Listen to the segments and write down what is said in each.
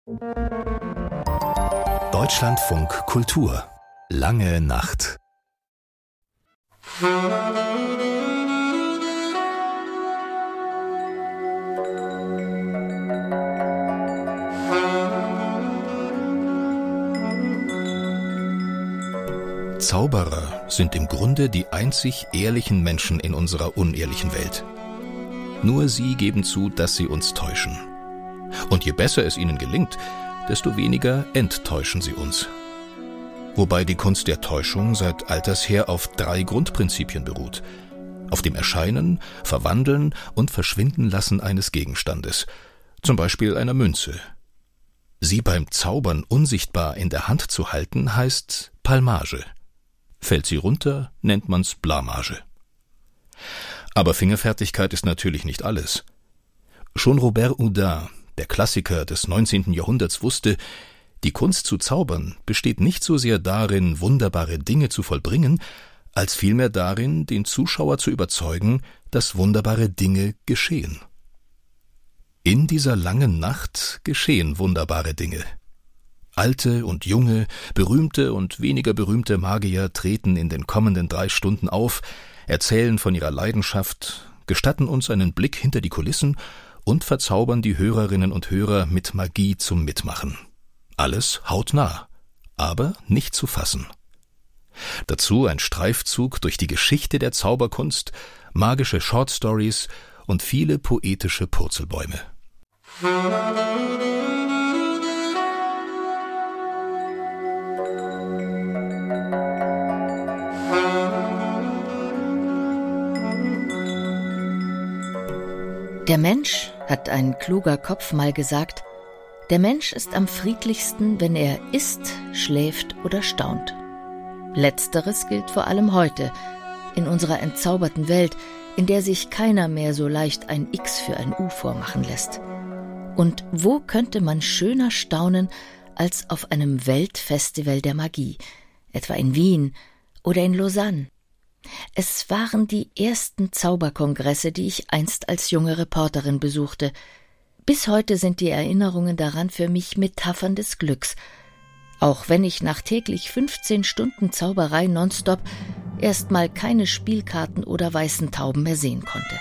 Deutschlandfunk Kultur. Lange Nacht. Zauberer sind im Grunde die einzig ehrlichen Menschen in unserer unehrlichen Welt. Nur sie geben zu, dass sie uns täuschen. Und je besser es ihnen gelingt, desto weniger enttäuschen sie uns. Wobei die Kunst der Täuschung seit alters her auf 3 Grundprinzipien beruht: auf dem Erscheinen, Verwandeln und Verschwinden lassen eines Gegenstandes, zum Beispiel einer Münze. Sie beim Zaubern unsichtbar in der Hand zu halten, heißt Palmage. Fällt sie runter, nennt man's Blamage. Aber Fingerfertigkeit ist natürlich nicht alles. Schon Robert Houdin, der Klassiker des 19. Jahrhunderts, wusste, die Kunst zu zaubern besteht nicht so sehr darin, wunderbare Dinge zu vollbringen, als vielmehr darin, den Zuschauer zu überzeugen, dass wunderbare Dinge geschehen. In dieser langen Nacht geschehen wunderbare Dinge. Alte und junge, berühmte und weniger berühmte Magier treten in den kommenden 3 Stunden auf, erzählen von ihrer Leidenschaft, gestatten uns einen Blick hinter die Kulissen und verzaubern die Hörerinnen und Hörer mit Magie zum Mitmachen. Alles hautnah, aber nicht zu fassen. Dazu ein Streifzug durch die Geschichte der Zauberkunst, magische Shortstories und viele poetische Purzelbäume. Der Mensch, hat ein kluger Kopf mal gesagt, der Mensch ist am friedlichsten, wenn er isst, schläft oder staunt. Letzteres gilt vor allem heute, in unserer entzauberten Welt, in der sich keiner mehr so leicht ein X für ein U vormachen lässt. Und wo könnte man schöner staunen als auf einem Weltfestival der Magie, etwa in Wien oder in Lausanne? Es waren die ersten Zauberkongresse, die ich einst als junge Reporterin besuchte. Bis heute sind die Erinnerungen daran für mich Metaphern des Glücks, auch wenn ich nach täglich 15 Stunden Zauberei nonstop erstmal keine Spielkarten oder weißen Tauben mehr sehen konnte.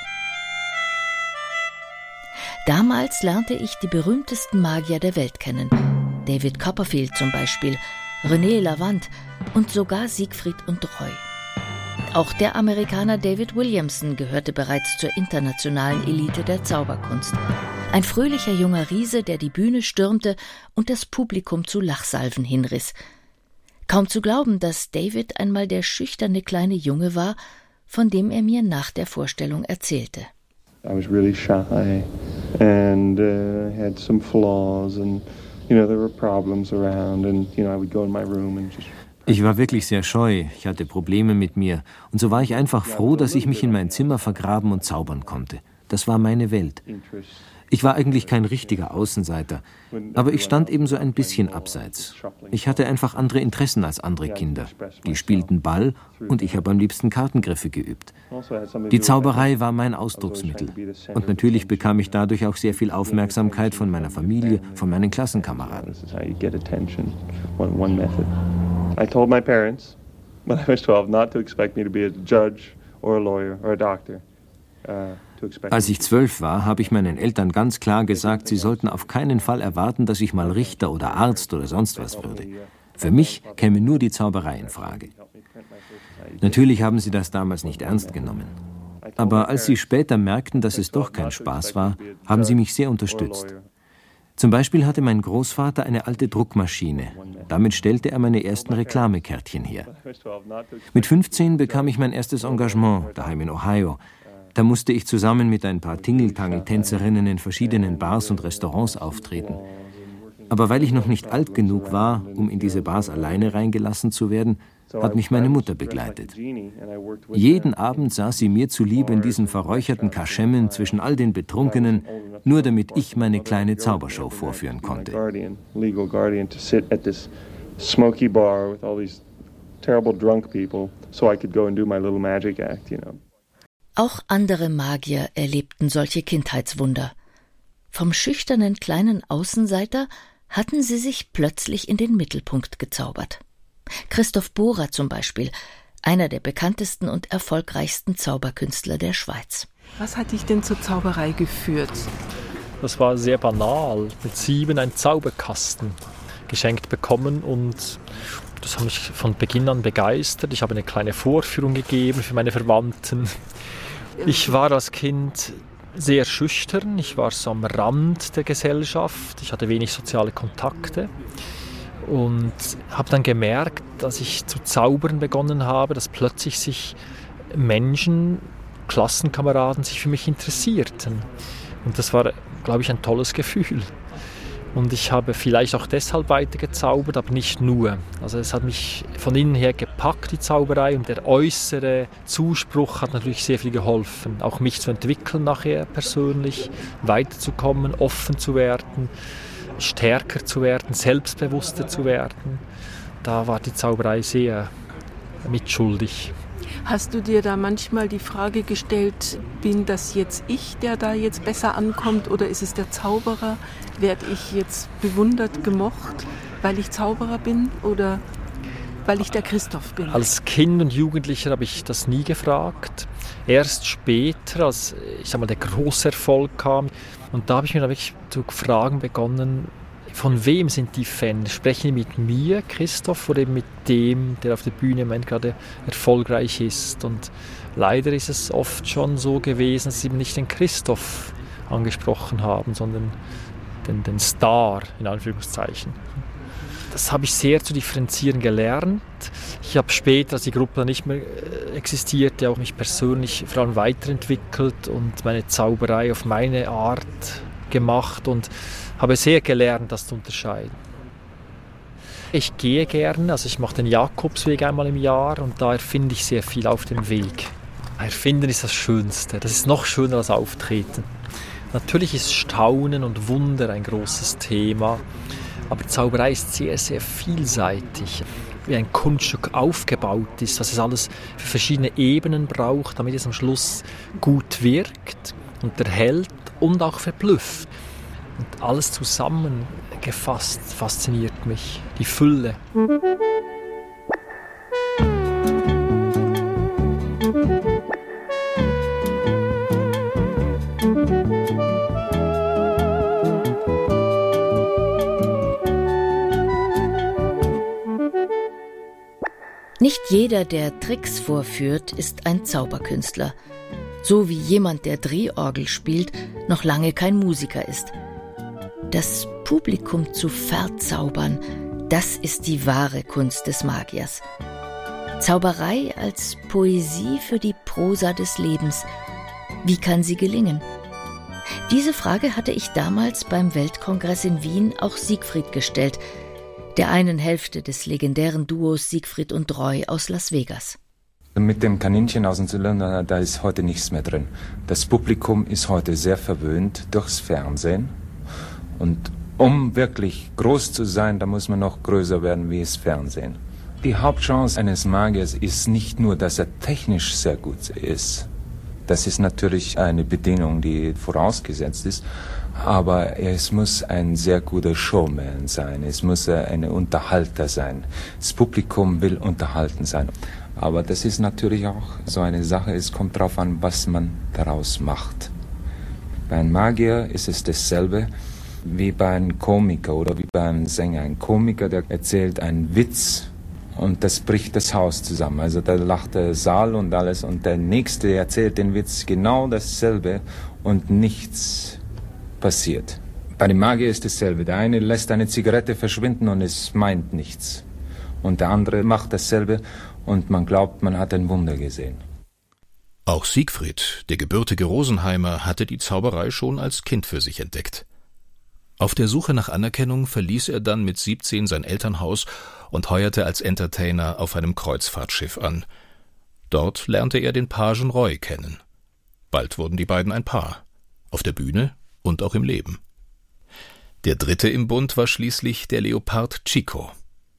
Damals lernte ich die berühmtesten Magier der Welt kennen, David Copperfield zum Beispiel, René Lavant und sogar Siegfried und Roy. Auch der Amerikaner David Williamson gehörte bereits zur internationalen Elite der Zauberkunst. Ein fröhlicher junger Riese, der die Bühne stürmte und das Publikum zu Lachsalven hinriss. Kaum zu glauben, dass David einmal der schüchterne kleine Junge war, von dem er mir nach der Vorstellung erzählte. I was really shy and had some flaws and there were problems around and I would go in my room and just. Ich war wirklich sehr scheu, ich hatte Probleme mit mir und so war ich einfach froh, dass ich mich in mein Zimmer vergraben und zaubern konnte. Das war meine Welt. Ich war eigentlich kein richtiger Außenseiter, aber ich stand eben so ein bisschen abseits. Ich hatte einfach andere Interessen als andere Kinder. Die spielten Ball und ich habe am liebsten Kartengriffe geübt. Die Zauberei war mein Ausdrucksmittel und natürlich bekam ich dadurch auch sehr viel Aufmerksamkeit von meiner Familie, von meinen Klassenkameraden. I told my parents when I was 12 not to expect me to be a judge or a lawyer or a doctor. Als ich 12 war, habe ich meinen Eltern ganz klar gesagt, sie sollten auf keinen Fall erwarten, dass ich mal Richter oder Arzt oder sonst was würde. Für mich käme nur die Zauberei in Frage. Natürlich haben sie das damals nicht ernst genommen. Aber als sie später merkten, dass es doch kein Spaß war, haben sie mich sehr unterstützt. Zum Beispiel hatte mein Großvater eine alte Druckmaschine. Damit stellte er meine ersten Reklamekärtchen her. Mit 15 bekam ich mein erstes Engagement daheim in Ohio. Da musste ich zusammen mit ein paar Tingeltangel-Tänzerinnen in verschiedenen Bars und Restaurants auftreten. Aber weil ich noch nicht alt genug war, um in diese Bars alleine reingelassen zu werden, hat mich meine Mutter begleitet. Jeden Abend saß sie mir zuliebe in diesen verräucherten Kaschemmen zwischen all den Betrunkenen, nur damit ich meine kleine Zaubershow vorführen konnte. Auch andere Magier erlebten solche Kindheitswunder. Vom schüchternen kleinen Außenseiter hatten sie sich plötzlich in den Mittelpunkt gezaubert. Christoph Bohrer zum Beispiel, einer der bekanntesten und erfolgreichsten Zauberkünstler der Schweiz. Was hat dich denn zur Zauberei geführt? Das war sehr banal. Mit 7 einen Zauberkasten geschenkt bekommen und das hat mich von Beginn an begeistert. Ich habe eine kleine Vorführung gegeben für meine Verwandten. Ich war als Kind sehr schüchtern. Ich war so am Rand der Gesellschaft. Ich hatte wenig soziale Kontakte. Und habe dann gemerkt, dass ich zu zaubern begonnen habe, dass plötzlich sich Menschen, Klassenkameraden sich für mich interessierten. Und das war, glaube ich, ein tolles Gefühl. Und ich habe vielleicht auch deshalb weitergezaubert, aber nicht nur. Also es hat mich von innen her gepackt, die Zauberei. Und der äußere Zuspruch hat natürlich sehr viel geholfen, auch mich zu entwickeln nachher persönlich, weiterzukommen, offen zu werden, stärker zu werden, selbstbewusster zu werden. Da war die Zauberei sehr mitschuldig. Hast du dir da manchmal die Frage gestellt, bin das jetzt ich, der da jetzt besser ankommt, oder ist es der Zauberer? Werde ich jetzt bewundert, gemocht, weil ich Zauberer bin oder weil ich der Christoph bin? Als Kind und Jugendlicher habe ich das nie gefragt. Erst später, als der große Erfolg kam, und da habe ich mir dann wirklich zu fragen begonnen, von wem sind die Fans? Sprechen die mit mir, Christoph, oder eben mit dem, der auf der Bühne im Moment gerade erfolgreich ist? Und leider ist es oft schon so gewesen, dass sie eben nicht den Christoph angesprochen haben, sondern den Star, in Anführungszeichen. Das habe ich sehr zu differenzieren gelernt. Ich habe später, als die Gruppe dann nicht mehr existierte, auch mich persönlich vor allem weiterentwickelt und meine Zauberei auf meine Art gemacht und habe sehr gelernt, das zu unterscheiden. Ich gehe gerne, also ich mache den Jakobsweg einmal im Jahr und da erfinde ich sehr viel auf dem Weg. Erfinden ist das Schönste, das ist noch schöner als Auftreten. Natürlich ist Staunen und Wunder ein großes Thema, aber Zauberei ist sehr, sehr vielseitig. Wie ein Kunststück aufgebaut ist, was es alles für verschiedene Ebenen braucht, damit es am Schluss gut wirkt, unterhält und auch verblüfft. Und alles zusammengefasst fasziniert mich, die Fülle. Nicht jeder, der Tricks vorführt, ist ein Zauberkünstler. So wie jemand, der Drehorgel spielt, noch lange kein Musiker ist. Das Publikum zu verzaubern, das ist die wahre Kunst des Magiers. Zauberei als Poesie für die Prosa des Lebens. Wie kann sie gelingen? Diese Frage hatte ich damals beim Weltkongress in Wien auch Siegfried gestellt, der einen Hälfte des legendären Duos Siegfried und Roy aus Las Vegas. Mit dem Kaninchen aus dem Zylinder, da ist heute nichts mehr drin. Das Publikum ist heute sehr verwöhnt durchs Fernsehen. Und um wirklich groß zu sein, da muss man noch größer werden wie das Fernsehen. Die Hauptchance eines Magiers ist nicht nur, dass er technisch sehr gut ist. Das ist natürlich eine Bedingung, die vorausgesetzt ist. Aber es muss ein sehr guter Showman sein. Es muss ein Unterhalter sein. Das Publikum will unterhalten sein. Aber das ist natürlich auch so eine Sache. Es kommt darauf an, was man daraus macht. Bei einem Magier ist es dasselbe wie bei einem Komiker oder wie bei einem Sänger. Ein Komiker, der erzählt einen Witz und das bricht das Haus zusammen. Also da lacht der Saal und alles und der Nächste erzählt den Witz genau dasselbe und nichts passiert. Bei dem Magier ist dasselbe. Der eine lässt eine Zigarette verschwinden und es meint nichts. Und der andere macht dasselbe und man glaubt, man hat ein Wunder gesehen. Auch Siegfried, der gebürtige Rosenheimer, hatte die Zauberei schon als Kind für sich entdeckt. Auf der Suche nach Anerkennung verließ er dann mit 17 sein Elternhaus und heuerte als Entertainer auf einem Kreuzfahrtschiff an. Dort lernte er den Pagen Roy kennen. Bald wurden die beiden ein Paar, auf der Bühne und auch im Leben. Der dritte im Bund war schließlich der Leopard Chico.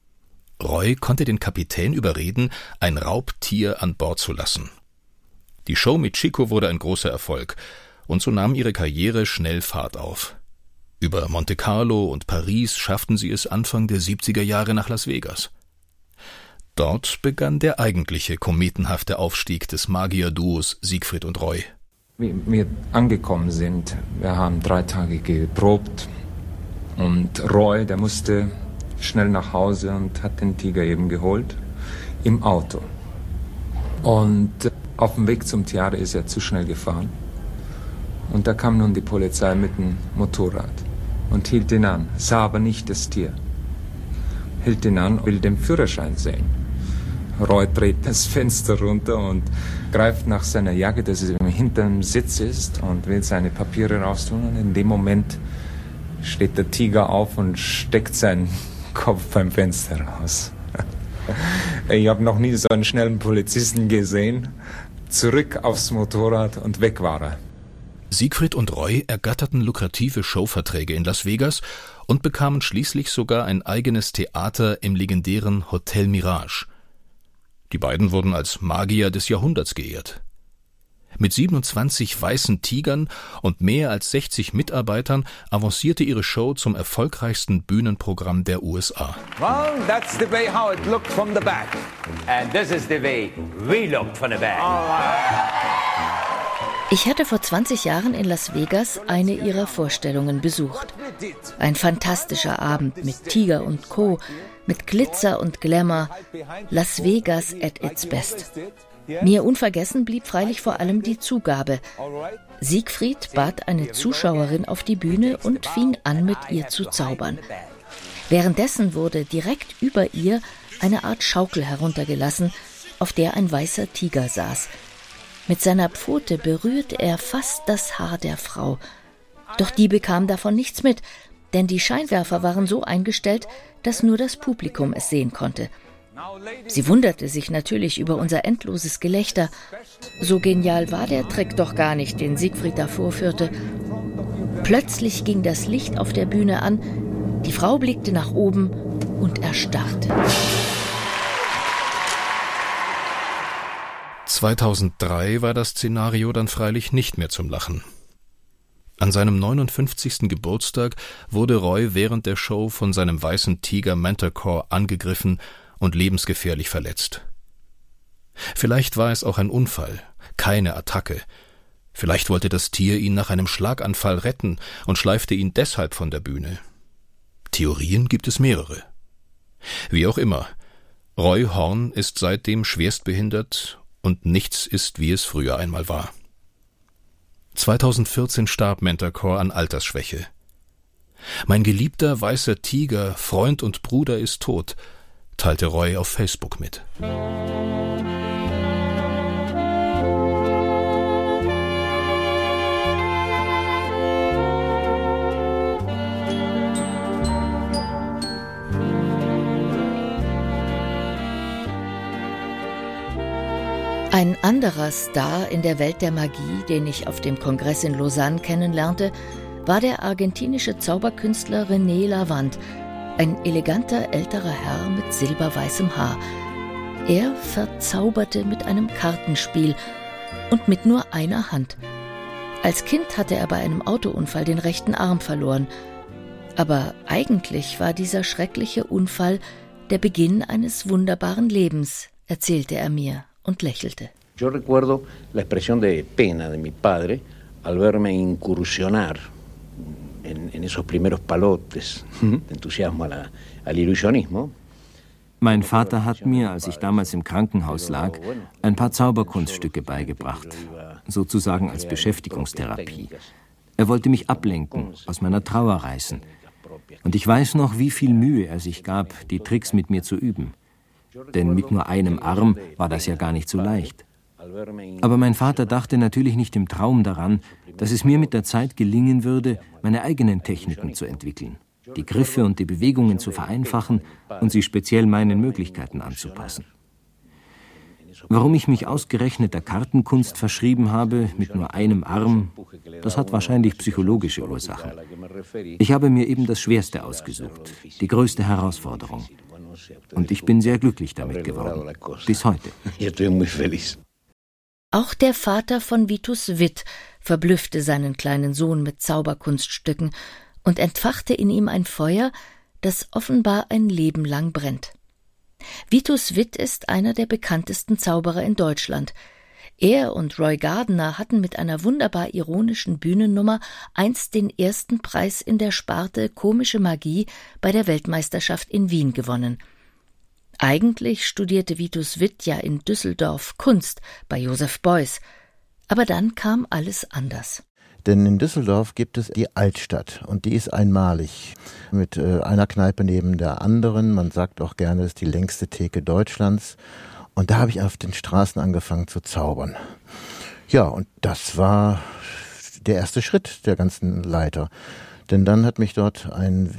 Roy konnte den Kapitän überreden, ein Raubtier an Bord zu lassen. Die Show mit Chico wurde ein großer Erfolg, und so nahm ihre Karriere schnell Fahrt auf. Über Monte Carlo und Paris schafften sie es Anfang der 70er Jahre nach Las Vegas. Dort begann der eigentliche kometenhafte Aufstieg des Magier-Duos Siegfried und Roy. Wie wir angekommen sind, wir haben 3 Tage geprobt und Roy, der musste schnell nach Hause und hat den Tiger eben geholt im Auto. Und auf dem Weg zum Theater ist er zu schnell gefahren. Und da kam nun die Polizei mit dem Motorrad und hielt ihn an, sah aber nicht das Tier. Hielt ihn an, will den Führerschein sehen. Roy dreht das Fenster runter und greift nach seiner Jacke, dass er hinter dem Sitz ist, und will seine Papiere raustun. Und in dem Moment steht der Tiger auf und steckt seinen Kopf beim Fenster raus. Ich habe noch nie so einen schnellen Polizisten gesehen. Zurück aufs Motorrad und weg war er. Siegfried und Roy ergatterten lukrative Showverträge in Las Vegas und bekamen schließlich sogar ein eigenes Theater im legendären Hotel Mirage. Die beiden wurden als Magier des Jahrhunderts geehrt. Mit 27 weißen Tigern und mehr als 60 Mitarbeitern avancierte ihre Show zum erfolgreichsten Bühnenprogramm der USA. Well, that's the way how it looked from the back. And this is the way we looked from the back. Ich hatte vor 20 Jahren in Las Vegas eine ihrer Vorstellungen besucht. Ein fantastischer Abend mit Tiger und Co., mit Glitzer und Glamour. Las Vegas at its best. Mir unvergessen blieb freilich vor allem die Zugabe. Siegfried bat eine Zuschauerin auf die Bühne und fing an, mit ihr zu zaubern. Währenddessen wurde direkt über ihr eine Art Schaukel heruntergelassen, auf der ein weißer Tiger saß. Mit seiner Pfote berührte er fast das Haar der Frau. Doch die bekam davon nichts mit, denn die Scheinwerfer waren so eingestellt, dass nur das Publikum es sehen konnte. Sie wunderte sich natürlich über unser endloses Gelächter. So genial war der Trick doch gar nicht, den Siegfried da vorführte. Plötzlich ging das Licht auf der Bühne an, die Frau blickte nach oben und erstarrte. 2003 war das Szenario dann freilich nicht mehr zum Lachen. An seinem 59. Geburtstag wurde Roy während der Show von seinem weißen Tiger Manticore angegriffen und lebensgefährlich verletzt. Vielleicht war es auch ein Unfall, keine Attacke. Vielleicht wollte das Tier ihn nach einem Schlaganfall retten und schleifte ihn deshalb von der Bühne. Theorien gibt es mehrere. Wie auch immer, Roy Horn ist seitdem schwerstbehindert und nichts ist, wie es früher einmal war. 2014 starb Manticore an Altersschwäche. Mein geliebter weißer Tiger, Freund und Bruder ist tot, teilte Roy auf Facebook mit. Ein anderer Star in der Welt der Magie, den ich auf dem Kongress in Lausanne kennenlernte, war der argentinische Zauberkünstler René Lavand, ein eleganter älterer Herr mit silberweißem Haar. Er verzauberte mit einem Kartenspiel und mit nur einer Hand. Als Kind hatte er bei einem Autounfall den rechten Arm verloren. Aber eigentlich war dieser schreckliche Unfall der Beginn eines wunderbaren Lebens, erzählte er mir und lächelte. Yo recuerdo la expresión de pena de mi padre al verme incursionar en esos primeros palotes de entusiasmo al ilusionismo. Mein Vater hat mir, als ich damals im Krankenhaus lag, ein paar Zauberkunststücke beigebracht, sozusagen als Beschäftigungstherapie. Er wollte mich ablenken, aus meiner Trauer reißen. Und ich weiß noch, wie viel Mühe er sich gab, die Tricks mit mir zu üben. Denn mit nur einem Arm war das ja gar nicht so leicht. Aber mein Vater dachte natürlich nicht im Traum daran, dass es mir mit der Zeit gelingen würde, meine eigenen Techniken zu entwickeln, die Griffe und die Bewegungen zu vereinfachen und sie speziell meinen Möglichkeiten anzupassen. Warum ich mich ausgerechnet der Kartenkunst verschrieben habe, mit nur einem Arm, das hat wahrscheinlich psychologische Ursachen. Ich habe mir eben das Schwerste ausgesucht, die größte Herausforderung. Und ich bin sehr glücklich damit geworden, bis heute. Auch der Vater von Vitus Witt verblüffte seinen kleinen Sohn mit Zauberkunststücken und entfachte in ihm ein Feuer, das offenbar ein Leben lang brennt. Vitus Witt ist einer der bekanntesten Zauberer in Deutschland. Er und Roy Gardner hatten mit einer wunderbar ironischen Bühnennummer einst den ersten Preis in der Sparte Komische Magie bei der Weltmeisterschaft in Wien gewonnen. Eigentlich studierte Vitus Witt ja in Düsseldorf Kunst bei Joseph Beuys. Aber dann kam alles anders. Denn in Düsseldorf gibt es die Altstadt und die ist einmalig. Mit einer Kneipe neben der anderen. Man sagt auch gerne, es ist die längste Theke Deutschlands. Und da habe ich auf den Straßen angefangen zu zaubern. Ja, und das war der erste Schritt der ganzen Leiter. Denn dann hat mich dort ein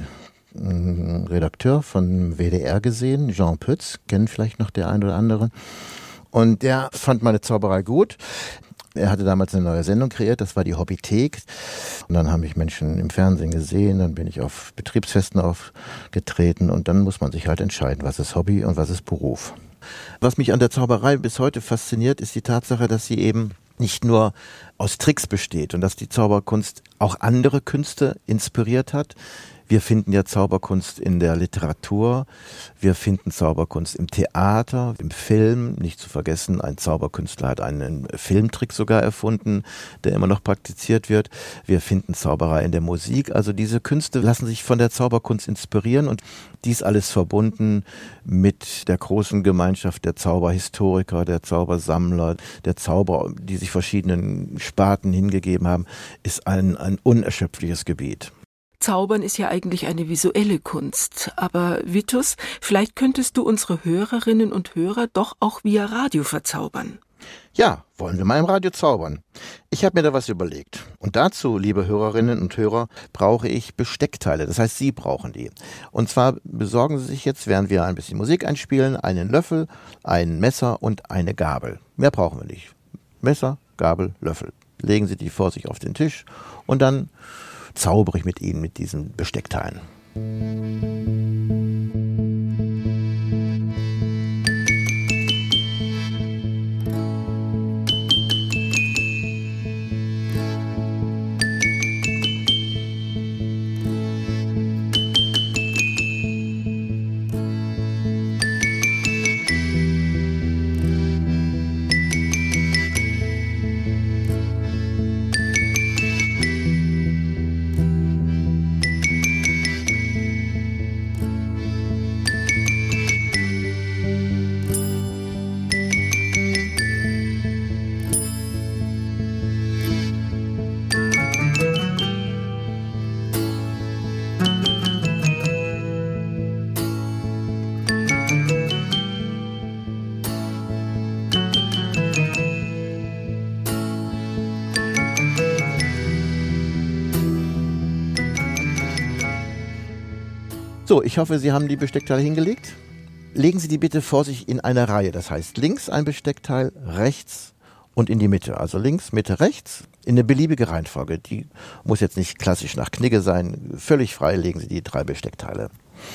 Redakteur von WDR gesehen, Jean Pütz, kennen vielleicht noch der ein oder andere. Und der fand meine Zauberei gut. Er hatte damals eine neue Sendung kreiert, das war die Hobbythek. Und dann haben mich Menschen im Fernsehen gesehen, dann bin ich auf Betriebsfesten aufgetreten und dann muss man sich halt entscheiden, was ist Hobby und was ist Beruf. Was mich an der Zauberei bis heute fasziniert, ist die Tatsache, dass sie eben nicht nur aus Tricks besteht und dass die Zauberkunst auch andere Künste inspiriert hat. Wir finden ja Zauberkunst in der Literatur, wir finden Zauberkunst im Theater, im Film. Nicht zu vergessen, ein Zauberkünstler hat einen Filmtrick sogar erfunden, der immer noch praktiziert wird. Wir finden Zauberei in der Musik. Also diese Künste lassen sich von der Zauberkunst inspirieren und dies alles verbunden mit der großen Gemeinschaft der Zauberhistoriker, der Zaubersammler, der Zauberer, die sich verschiedenen Sparten hingegeben haben, ist ein unerschöpfliches Gebiet. Zaubern ist ja eigentlich eine visuelle Kunst. Aber Vitus, vielleicht könntest du unsere Hörerinnen und Hörer doch auch via Radio verzaubern. Ja, wollen wir mal im Radio zaubern. Ich habe mir da was überlegt. Und dazu, liebe Hörerinnen und Hörer, brauche ich Besteckteile. Das heißt, Sie brauchen die. Und zwar besorgen Sie sich jetzt, während wir ein bisschen Musik einspielen, einen Löffel, ein Messer und eine Gabel. Mehr brauchen wir nicht. Messer, Gabel, Löffel. Legen Sie die vor sich auf den Tisch und dann zaubere ich mit Ihnen mit diesen Besteckteilen. So, ich hoffe, Sie haben die Besteckteile hingelegt. Legen Sie die bitte vor sich in einer Reihe. Das heißt, links ein Besteckteil, rechts und in die Mitte. Also links, Mitte, rechts, in eine beliebige Reihenfolge. Die muss jetzt nicht klassisch nach Knigge sein. Völlig frei legen Sie die 3 Besteckteile.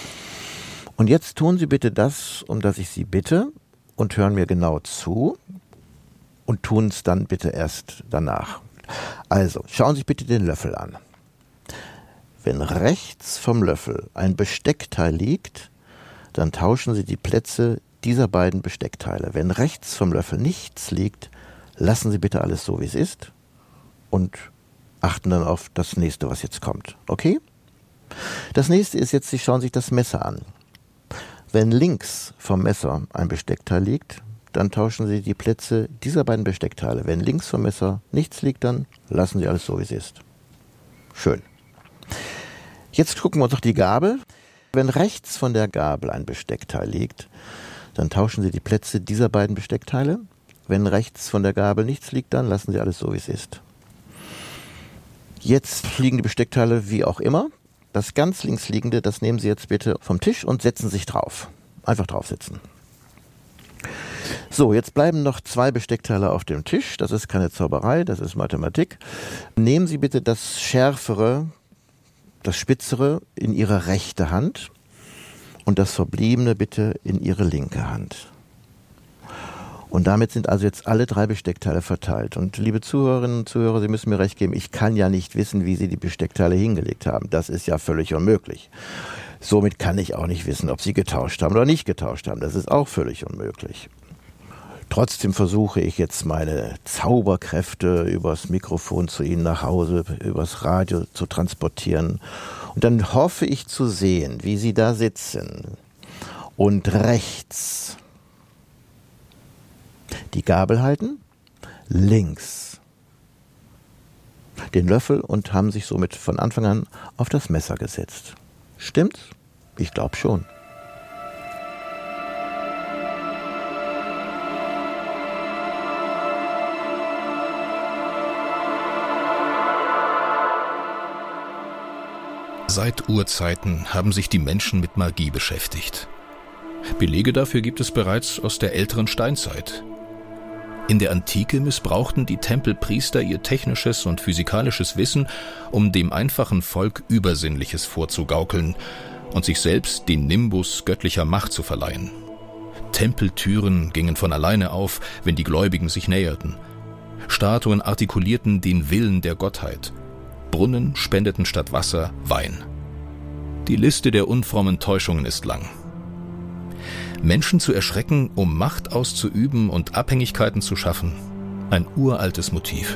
Und jetzt tun Sie bitte das, um das ich Sie bitte, und hören mir genau zu und tun es dann bitte erst danach. Also, schauen Sie sich bitte den Löffel an. Wenn rechts vom Löffel ein Besteckteil liegt, dann tauschen Sie die Plätze dieser beiden Besteckteile. Wenn rechts vom Löffel nichts liegt, lassen Sie bitte alles so, wie es ist und achten dann auf das nächste, was jetzt kommt. Okay? Das nächste ist jetzt, Sie schauen sich das Messer an. Wenn links vom Messer ein Besteckteil liegt, dann tauschen Sie die Plätze dieser beiden Besteckteile. Wenn links vom Messer nichts liegt, dann lassen Sie alles so, wie es ist. Schön. Jetzt gucken wir uns noch die Gabel. Wenn rechts von der Gabel ein Besteckteil liegt, dann tauschen Sie die Plätze dieser beiden Besteckteile. Wenn rechts von der Gabel nichts liegt, dann lassen Sie alles so, wie es ist. Jetzt liegen die Besteckteile wie auch immer. Das ganz links liegende, das nehmen Sie jetzt bitte vom Tisch und setzen sich drauf. Einfach draufsetzen. So, jetzt bleiben noch 2 Besteckteile auf dem Tisch. Das ist keine Zauberei, das ist Mathematik. Nehmen Sie bitte das schärfere, das spitzere in Ihre rechte Hand und das verbliebene bitte in Ihre linke Hand. Und damit sind also jetzt alle 3 Besteckteile verteilt. Und liebe Zuhörerinnen und Zuhörer, Sie müssen mir recht geben, ich kann ja nicht wissen, wie Sie die Besteckteile hingelegt haben. Das ist ja völlig unmöglich. Somit kann ich auch nicht wissen, ob Sie getauscht haben oder nicht getauscht haben. Das ist auch völlig unmöglich. Trotzdem versuche ich jetzt meine Zauberkräfte übers Mikrofon zu Ihnen nach Hause, übers Radio zu transportieren. Und dann hoffe ich zu sehen, wie Sie da sitzen und rechts die Gabel halten, links den Löffel und haben sich somit von Anfang an auf das Messer gesetzt. Stimmt's? Ich glaube schon. Seit Urzeiten haben sich die Menschen mit Magie beschäftigt. Belege dafür gibt es bereits aus der älteren Steinzeit. In der Antike missbrauchten die Tempelpriester ihr technisches und physikalisches Wissen, um dem einfachen Volk Übersinnliches vorzugaukeln und sich selbst den Nimbus göttlicher Macht zu verleihen. Tempeltüren gingen von alleine auf, wenn die Gläubigen sich näherten. Statuen artikulierten den Willen der Gottheit. Brunnen spendeten statt Wasser Wein. Die Liste der unfrommen Täuschungen ist lang. Menschen zu erschrecken, um Macht auszuüben und Abhängigkeiten zu schaffen. Ein uraltes Motiv.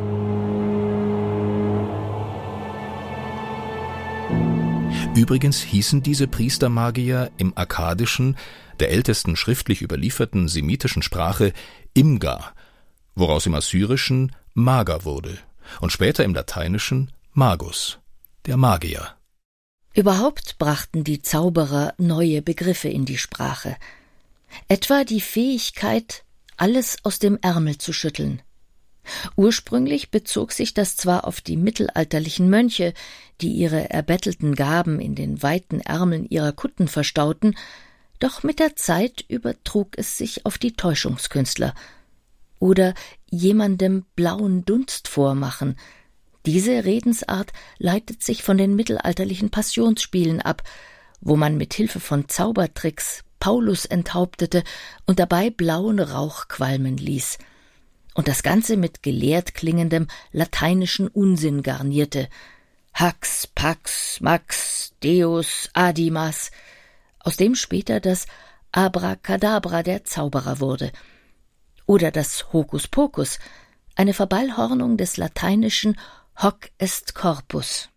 Übrigens hießen diese Priestermagier im Akkadischen, der ältesten schriftlich überlieferten semitischen Sprache, Imgar, woraus im Assyrischen Mager wurde und später im Lateinischen Magus, der Magier. Überhaupt brachten die Zauberer neue Begriffe in die Sprache. Etwa die Fähigkeit, alles aus dem Ärmel zu schütteln. Ursprünglich bezog sich das zwar auf die mittelalterlichen Mönche, die ihre erbettelten Gaben in den weiten Ärmeln ihrer Kutten verstauten, doch mit der Zeit übertrug es sich auf die Täuschungskünstler. Oder jemandem blauen Dunst vormachen. Diese Redensart leitet sich von den mittelalterlichen Passionsspielen ab, wo man mit Hilfe von Zaubertricks Paulus enthauptete und dabei blauen Rauch qualmen ließ. Und das Ganze mit gelehrt klingendem lateinischen Unsinn garnierte. Hax, Pax, Max, Deus, Adimas, aus dem später das Abracadabra der Zauberer wurde. Oder das Hokuspokus, eine Verballhornung des lateinischen Hoc est corpus.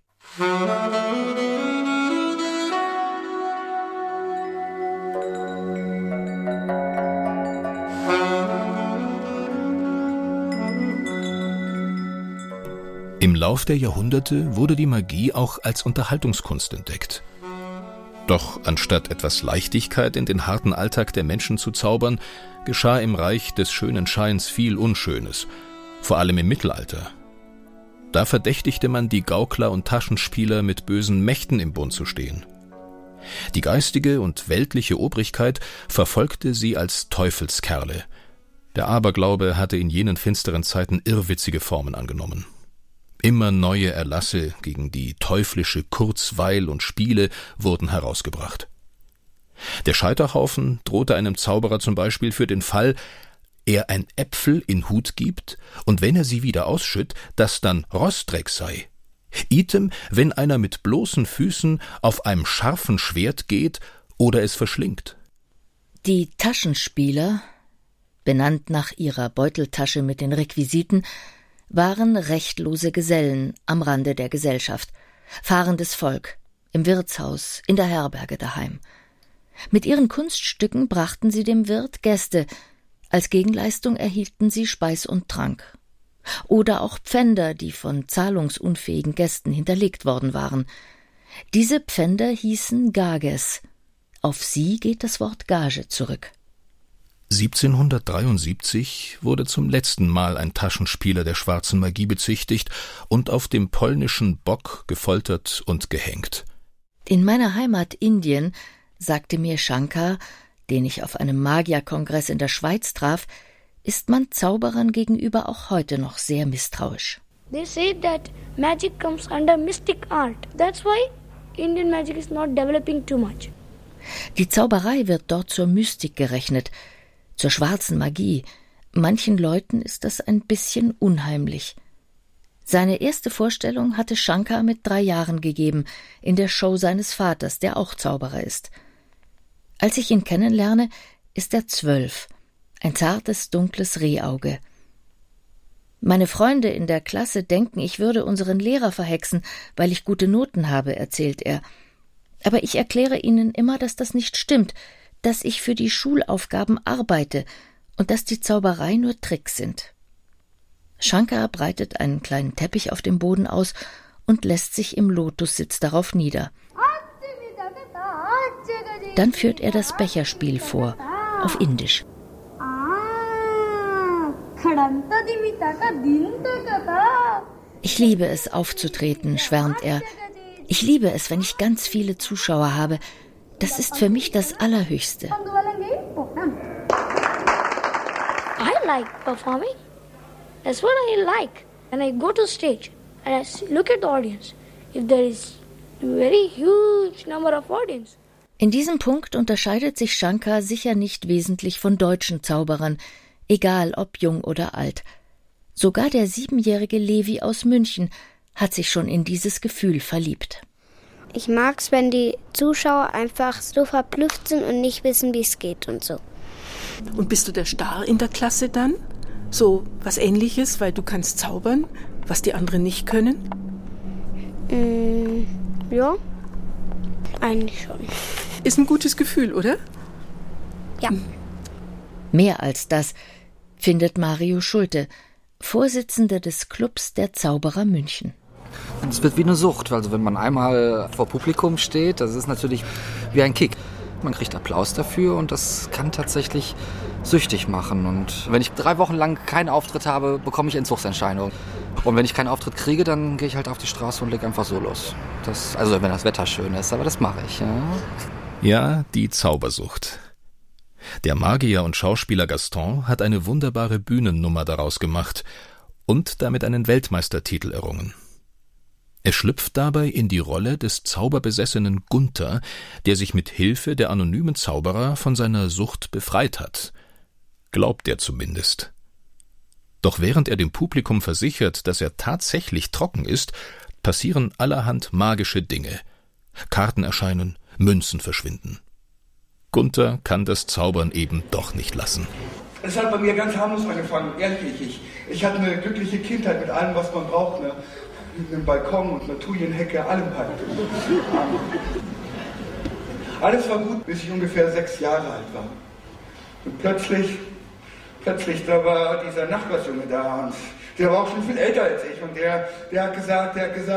Im Lauf der Jahrhunderte wurde die Magie auch als Unterhaltungskunst entdeckt. Doch anstatt etwas Leichtigkeit in den harten Alltag der Menschen zu zaubern, geschah im Reich des schönen Scheins viel Unschönes, vor allem im Mittelalter. Da verdächtigte man die Gaukler und Taschenspieler, mit bösen Mächten im Bund zu stehen. Die geistige und weltliche Obrigkeit verfolgte sie als Teufelskerle. Der Aberglaube hatte in jenen finsteren Zeiten irrwitzige Formen angenommen. Immer neue Erlasse gegen die teuflische Kurzweil und Spiele wurden herausgebracht. Der Scheiterhaufen drohte einem Zauberer zum Beispiel für den Fall, er ein Äpfel in Hut gibt, und wenn er sie wieder ausschütt, das dann Rossdreck sei. Item, wenn einer mit bloßen Füßen auf einem scharfen Schwert geht oder es verschlingt. Die Taschenspieler, benannt nach ihrer Beuteltasche mit den Requisiten, waren rechtlose Gesellen am Rande der Gesellschaft, fahrendes Volk, im Wirtshaus, in der Herberge daheim. Mit ihren Kunststücken brachten sie dem Wirt Gäste, als Gegenleistung erhielten sie Speis und Trank. Oder auch Pfänder, die von zahlungsunfähigen Gästen hinterlegt worden waren. Diese Pfänder hießen Gages. Auf sie geht das Wort Gage zurück. 1773 wurde zum letzten Mal ein Taschenspieler der schwarzen Magie bezichtigt und auf dem polnischen Bock gefoltert und gehängt. In meiner Heimat Indien, sagte mir Shankar, den ich auf einem Magierkongress in der Schweiz traf, ist man Zauberern gegenüber auch heute noch sehr misstrauisch. They say that magic comes under mystic art. That's why Indian magic is not developing too much. Die Zauberei wird dort zur Mystik gerechnet, zur schwarzen Magie. Manchen Leuten ist das ein bisschen unheimlich. Seine erste Vorstellung hatte Shankar mit 3 Jahren gegeben, in der Show seines Vaters, der auch Zauberer ist. Als ich ihn kennenlerne, ist er 12, ein zartes, dunkles Rehauge. Meine Freunde in der Klasse denken, ich würde unseren Lehrer verhexen, weil ich gute Noten habe, erzählt er. Aber ich erkläre ihnen immer, dass das nicht stimmt, dass ich für die Schulaufgaben arbeite und dass die Zauberei nur Tricks sind. Shankar breitet einen kleinen Teppich auf dem Boden aus und lässt sich im Lotussitz darauf nieder. Dann führt er das Becherspiel vor, auf Indisch. Ich liebe es, aufzutreten, schwärmt er. Ich liebe es, wenn ich ganz viele Zuschauer habe. Das ist für mich das Allerhöchste. I like performing. That's what I like. And I go to stage and I look at the audience. If there is a very huge number of audience. In diesem Punkt unterscheidet sich Shankar sicher nicht wesentlich von deutschen Zauberern, egal ob jung oder alt. Sogar der 7-jährige Levi aus München hat sich schon in dieses Gefühl verliebt. Ich mag's, wenn die Zuschauer einfach so verblüfft sind und nicht wissen, wie es geht und so. Und bist du der Star in der Klasse dann? So was Ähnliches, weil du kannst zaubern, was die anderen nicht können? Ja, eigentlich schon. Ist ein gutes Gefühl, oder? Ja. Mehr als das, findet Mario Schulte, Vorsitzender des Clubs der Zauberer München. Es wird wie eine Sucht, also wenn man einmal vor Publikum steht, das ist natürlich wie ein Kick. Man kriegt Applaus dafür und das kann tatsächlich süchtig machen. Und wenn ich 3 Wochen lang keinen Auftritt habe, bekomme ich Entzugsentscheidung. Und wenn ich keinen Auftritt kriege, dann gehe ich halt auf die Straße und lege einfach so los. Also wenn das Wetter schön ist, aber das mache ich. Ja, die Zaubersucht. Der Magier und Schauspieler Gaston hat eine wunderbare Bühnennummer daraus gemacht und damit einen Weltmeistertitel errungen. Er schlüpft dabei in die Rolle des zauberbesessenen Gunther, der sich mit Hilfe der anonymen Zauberer von seiner Sucht befreit hat. Glaubt er zumindest. Doch während er dem Publikum versichert, dass er tatsächlich trocken ist, passieren allerhand magische Dinge. Karten erscheinen, Münzen verschwinden. Gunther kann das Zaubern eben doch nicht lassen. Es hat bei mir ganz harmlos angefangen, ehrlich. Ich hatte eine glückliche Kindheit mit allem, was man braucht. Einem Balkon und einer Thujenhecke, allem halt. Alles war gut, bis ich ungefähr 6 Jahre alt war. Und plötzlich, da war dieser Nachbarsjunge da und der war auch schon viel älter als ich und der hat gesagt,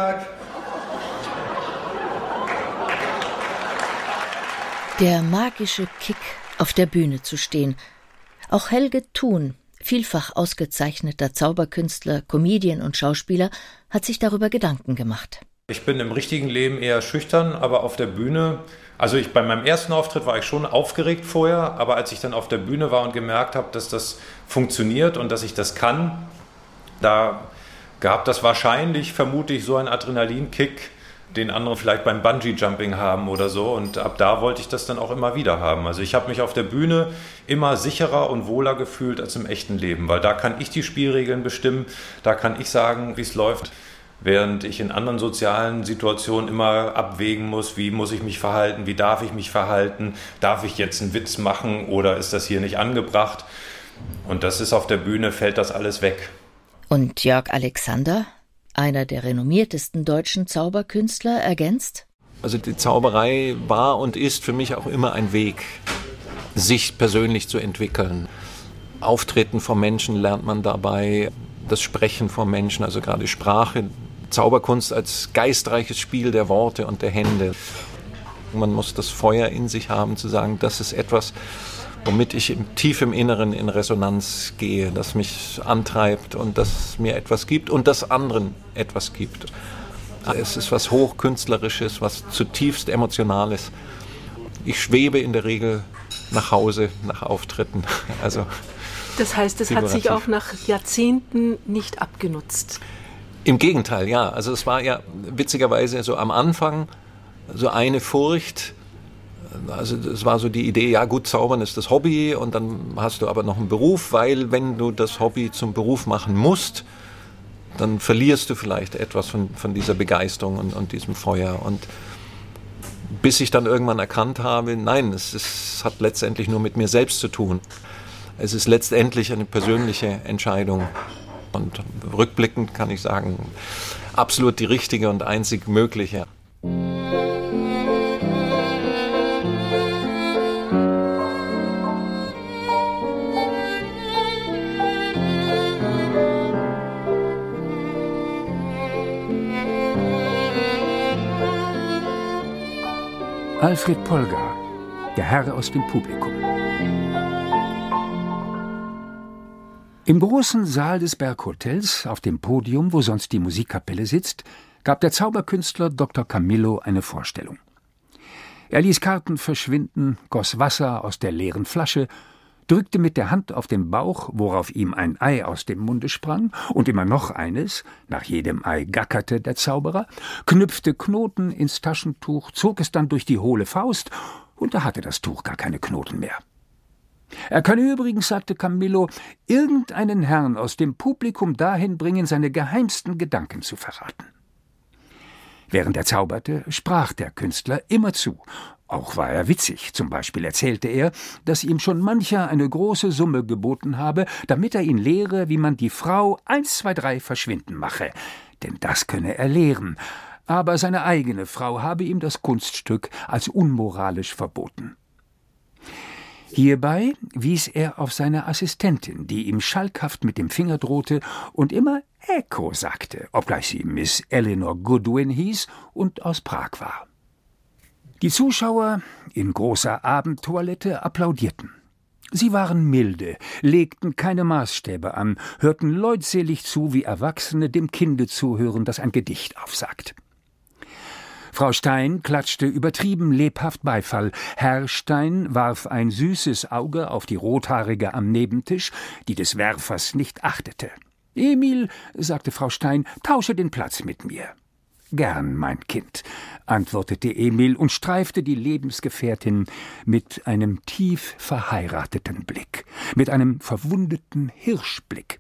der magische Kick, auf der Bühne zu stehen. Auch Helge Thun, vielfach ausgezeichneter Zauberkünstler, Comedian und Schauspieler, hat sich darüber Gedanken gemacht. Ich bin im richtigen Leben eher schüchtern, aber auf der Bühne, bei meinem ersten Auftritt war ich schon aufgeregt vorher, aber als ich dann auf der Bühne war und gemerkt habe, dass das funktioniert und dass ich das kann, da gab das wahrscheinlich, vermute ich, so einen Adrenalinkick, den andere vielleicht beim Bungee-Jumping haben oder so. Und ab da wollte ich das dann auch immer wieder haben. Also ich habe mich auf der Bühne immer sicherer und wohler gefühlt als im echten Leben, weil da kann ich die Spielregeln bestimmen, da kann ich sagen, wie es läuft, während ich in anderen sozialen Situationen immer abwägen muss, wie muss ich mich verhalten, wie darf ich mich verhalten, darf ich jetzt einen Witz machen oder ist das hier nicht angebracht? Und das ist auf der Bühne, fällt das alles weg. Und Jörg Alexander, einer der renommiertesten deutschen Zauberkünstler, ergänzt: Also die Zauberei war und ist für mich auch immer ein Weg, sich persönlich zu entwickeln. Auftreten vor Menschen lernt man dabei, das Sprechen vor Menschen, also gerade Sprache, Zauberkunst als geistreiches Spiel der Worte und der Hände. Man muss das Feuer in sich haben, zu sagen, das ist etwas, womit ich tief im Inneren in Resonanz gehe, das mich antreibt und das mir etwas gibt und das anderen etwas gibt. Es ist was Hochkünstlerisches, was zutiefst Emotionales. Ich schwebe in der Regel nach Hause, nach Auftritten. Also das heißt, es hat sich auch nach Jahrzehnten nicht abgenutzt? Im Gegenteil, ja. Also es war ja witzigerweise so am Anfang so eine Furcht, Also es war so die Idee, ja gut, Zaubern ist das Hobby und dann hast du aber noch einen Beruf, weil wenn du das Hobby zum Beruf machen musst, dann verlierst du vielleicht etwas von dieser Begeisterung und diesem Feuer. Und bis ich dann irgendwann erkannt habe, nein, es hat letztendlich nur mit mir selbst zu tun. Es ist letztendlich eine persönliche Entscheidung. Und rückblickend kann ich sagen, absolut die richtige und einzig mögliche. Alfred Polgar, der Herr aus dem Publikum. Im großen Saal des Berghotels, auf dem Podium, wo sonst die Musikkapelle sitzt, gab der Zauberkünstler Dr. Camillo eine Vorstellung. Er ließ Karten verschwinden, goss Wasser aus der leeren Flasche, drückte mit der Hand auf den Bauch, worauf ihm ein Ei aus dem Munde sprang, und immer noch eines, nach jedem Ei gackerte der Zauberer, knüpfte Knoten ins Taschentuch, zog es dann durch die hohle Faust, und da hatte das Tuch gar keine Knoten mehr. Er könne übrigens, sagte Camillo, irgendeinen Herrn aus dem Publikum dahin bringen, seine geheimsten Gedanken zu verraten. Während er zauberte, sprach der Künstler immerzu. Auch war er witzig. Zum Beispiel erzählte er, dass ihm schon mancher eine große Summe geboten habe, damit er ihn lehre, wie man die Frau 1, 2, 3 verschwinden mache. Denn das könne er lehren. Aber seine eigene Frau habe ihm das Kunststück als unmoralisch verboten. Hierbei wies er auf seine Assistentin, die ihm schalkhaft mit dem Finger drohte und immer Echo sagte, obgleich sie Miss Eleanor Goodwin hieß und aus Prag war. Die Zuschauer in großer Abendtoilette applaudierten. Sie waren milde, legten keine Maßstäbe an, hörten leutselig zu, wie Erwachsene dem Kinde zuhören, das ein Gedicht aufsagt. Frau Stein klatschte übertrieben lebhaft Beifall. Herr Stein warf ein süßes Auge auf die Rothaarige am Nebentisch, die des Werfers nicht achtete. »Emil«, sagte Frau Stein, »tausche den Platz mit mir.« »Gern, mein Kind«, antwortete Emil und streifte die Lebensgefährtin mit einem tief verheirateten Blick, mit einem verwundeten Hirschblick.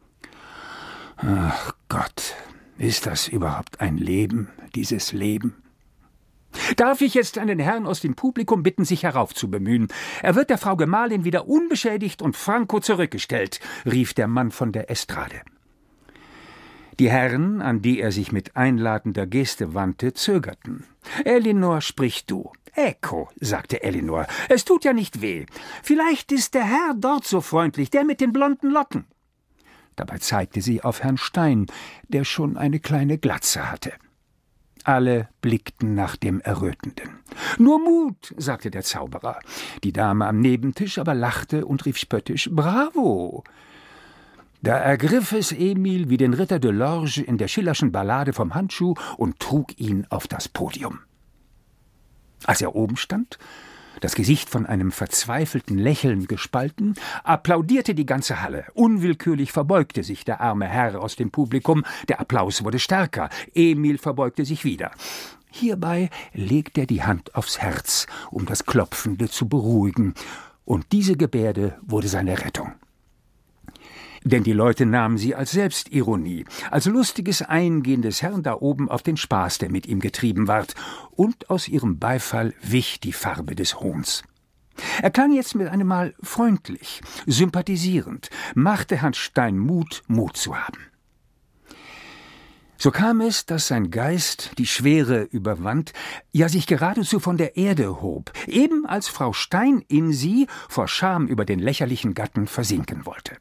»Ach Gott, ist das überhaupt ein Leben, dieses Leben?« »Darf ich jetzt einen Herrn aus dem Publikum bitten, sich heraufzubemühen? Er wird der Frau Gemahlin wieder unbeschädigt und franko zurückgestellt«, rief der Mann von der Estrade. Die Herren, an die er sich mit einladender Geste wandte, zögerten. »Elinor, sprich du.« »Echo«, sagte Elinor, »es tut ja nicht weh. Vielleicht ist der Herr dort so freundlich, der mit den blonden Locken.« Dabei zeigte sie auf Herrn Stein, der schon eine kleine Glatze hatte. Alle blickten nach dem Errötenden. »Nur Mut«, sagte der Zauberer. Die Dame am Nebentisch aber lachte und rief spöttisch, »Bravo!« Da ergriff es Emil wie den Ritter de Lorge in der Schillerschen Ballade vom Handschuh und trug ihn auf das Podium. Als er oben stand, das Gesicht von einem verzweifelten Lächeln gespalten, applaudierte die ganze Halle. Unwillkürlich verbeugte sich der arme Herr aus dem Publikum. Der Applaus wurde stärker. Emil verbeugte sich wieder. Hierbei legte er die Hand aufs Herz, um das Klopfende zu beruhigen. Und diese Gebärde wurde seine Rettung. Denn die Leute nahmen sie als Selbstironie, als lustiges Eingehen des Herrn da oben auf den Spaß, der mit ihm getrieben ward, und aus ihrem Beifall wich die Farbe des Hohns. Er klang jetzt mit einem Mal freundlich, sympathisierend, machte Herrn Stein Mut, Mut zu haben. So kam es, dass sein Geist die Schwere überwand, ja sich geradezu von der Erde hob, eben als Frau Stein in sie vor Scham über den lächerlichen Gatten versinken wollte.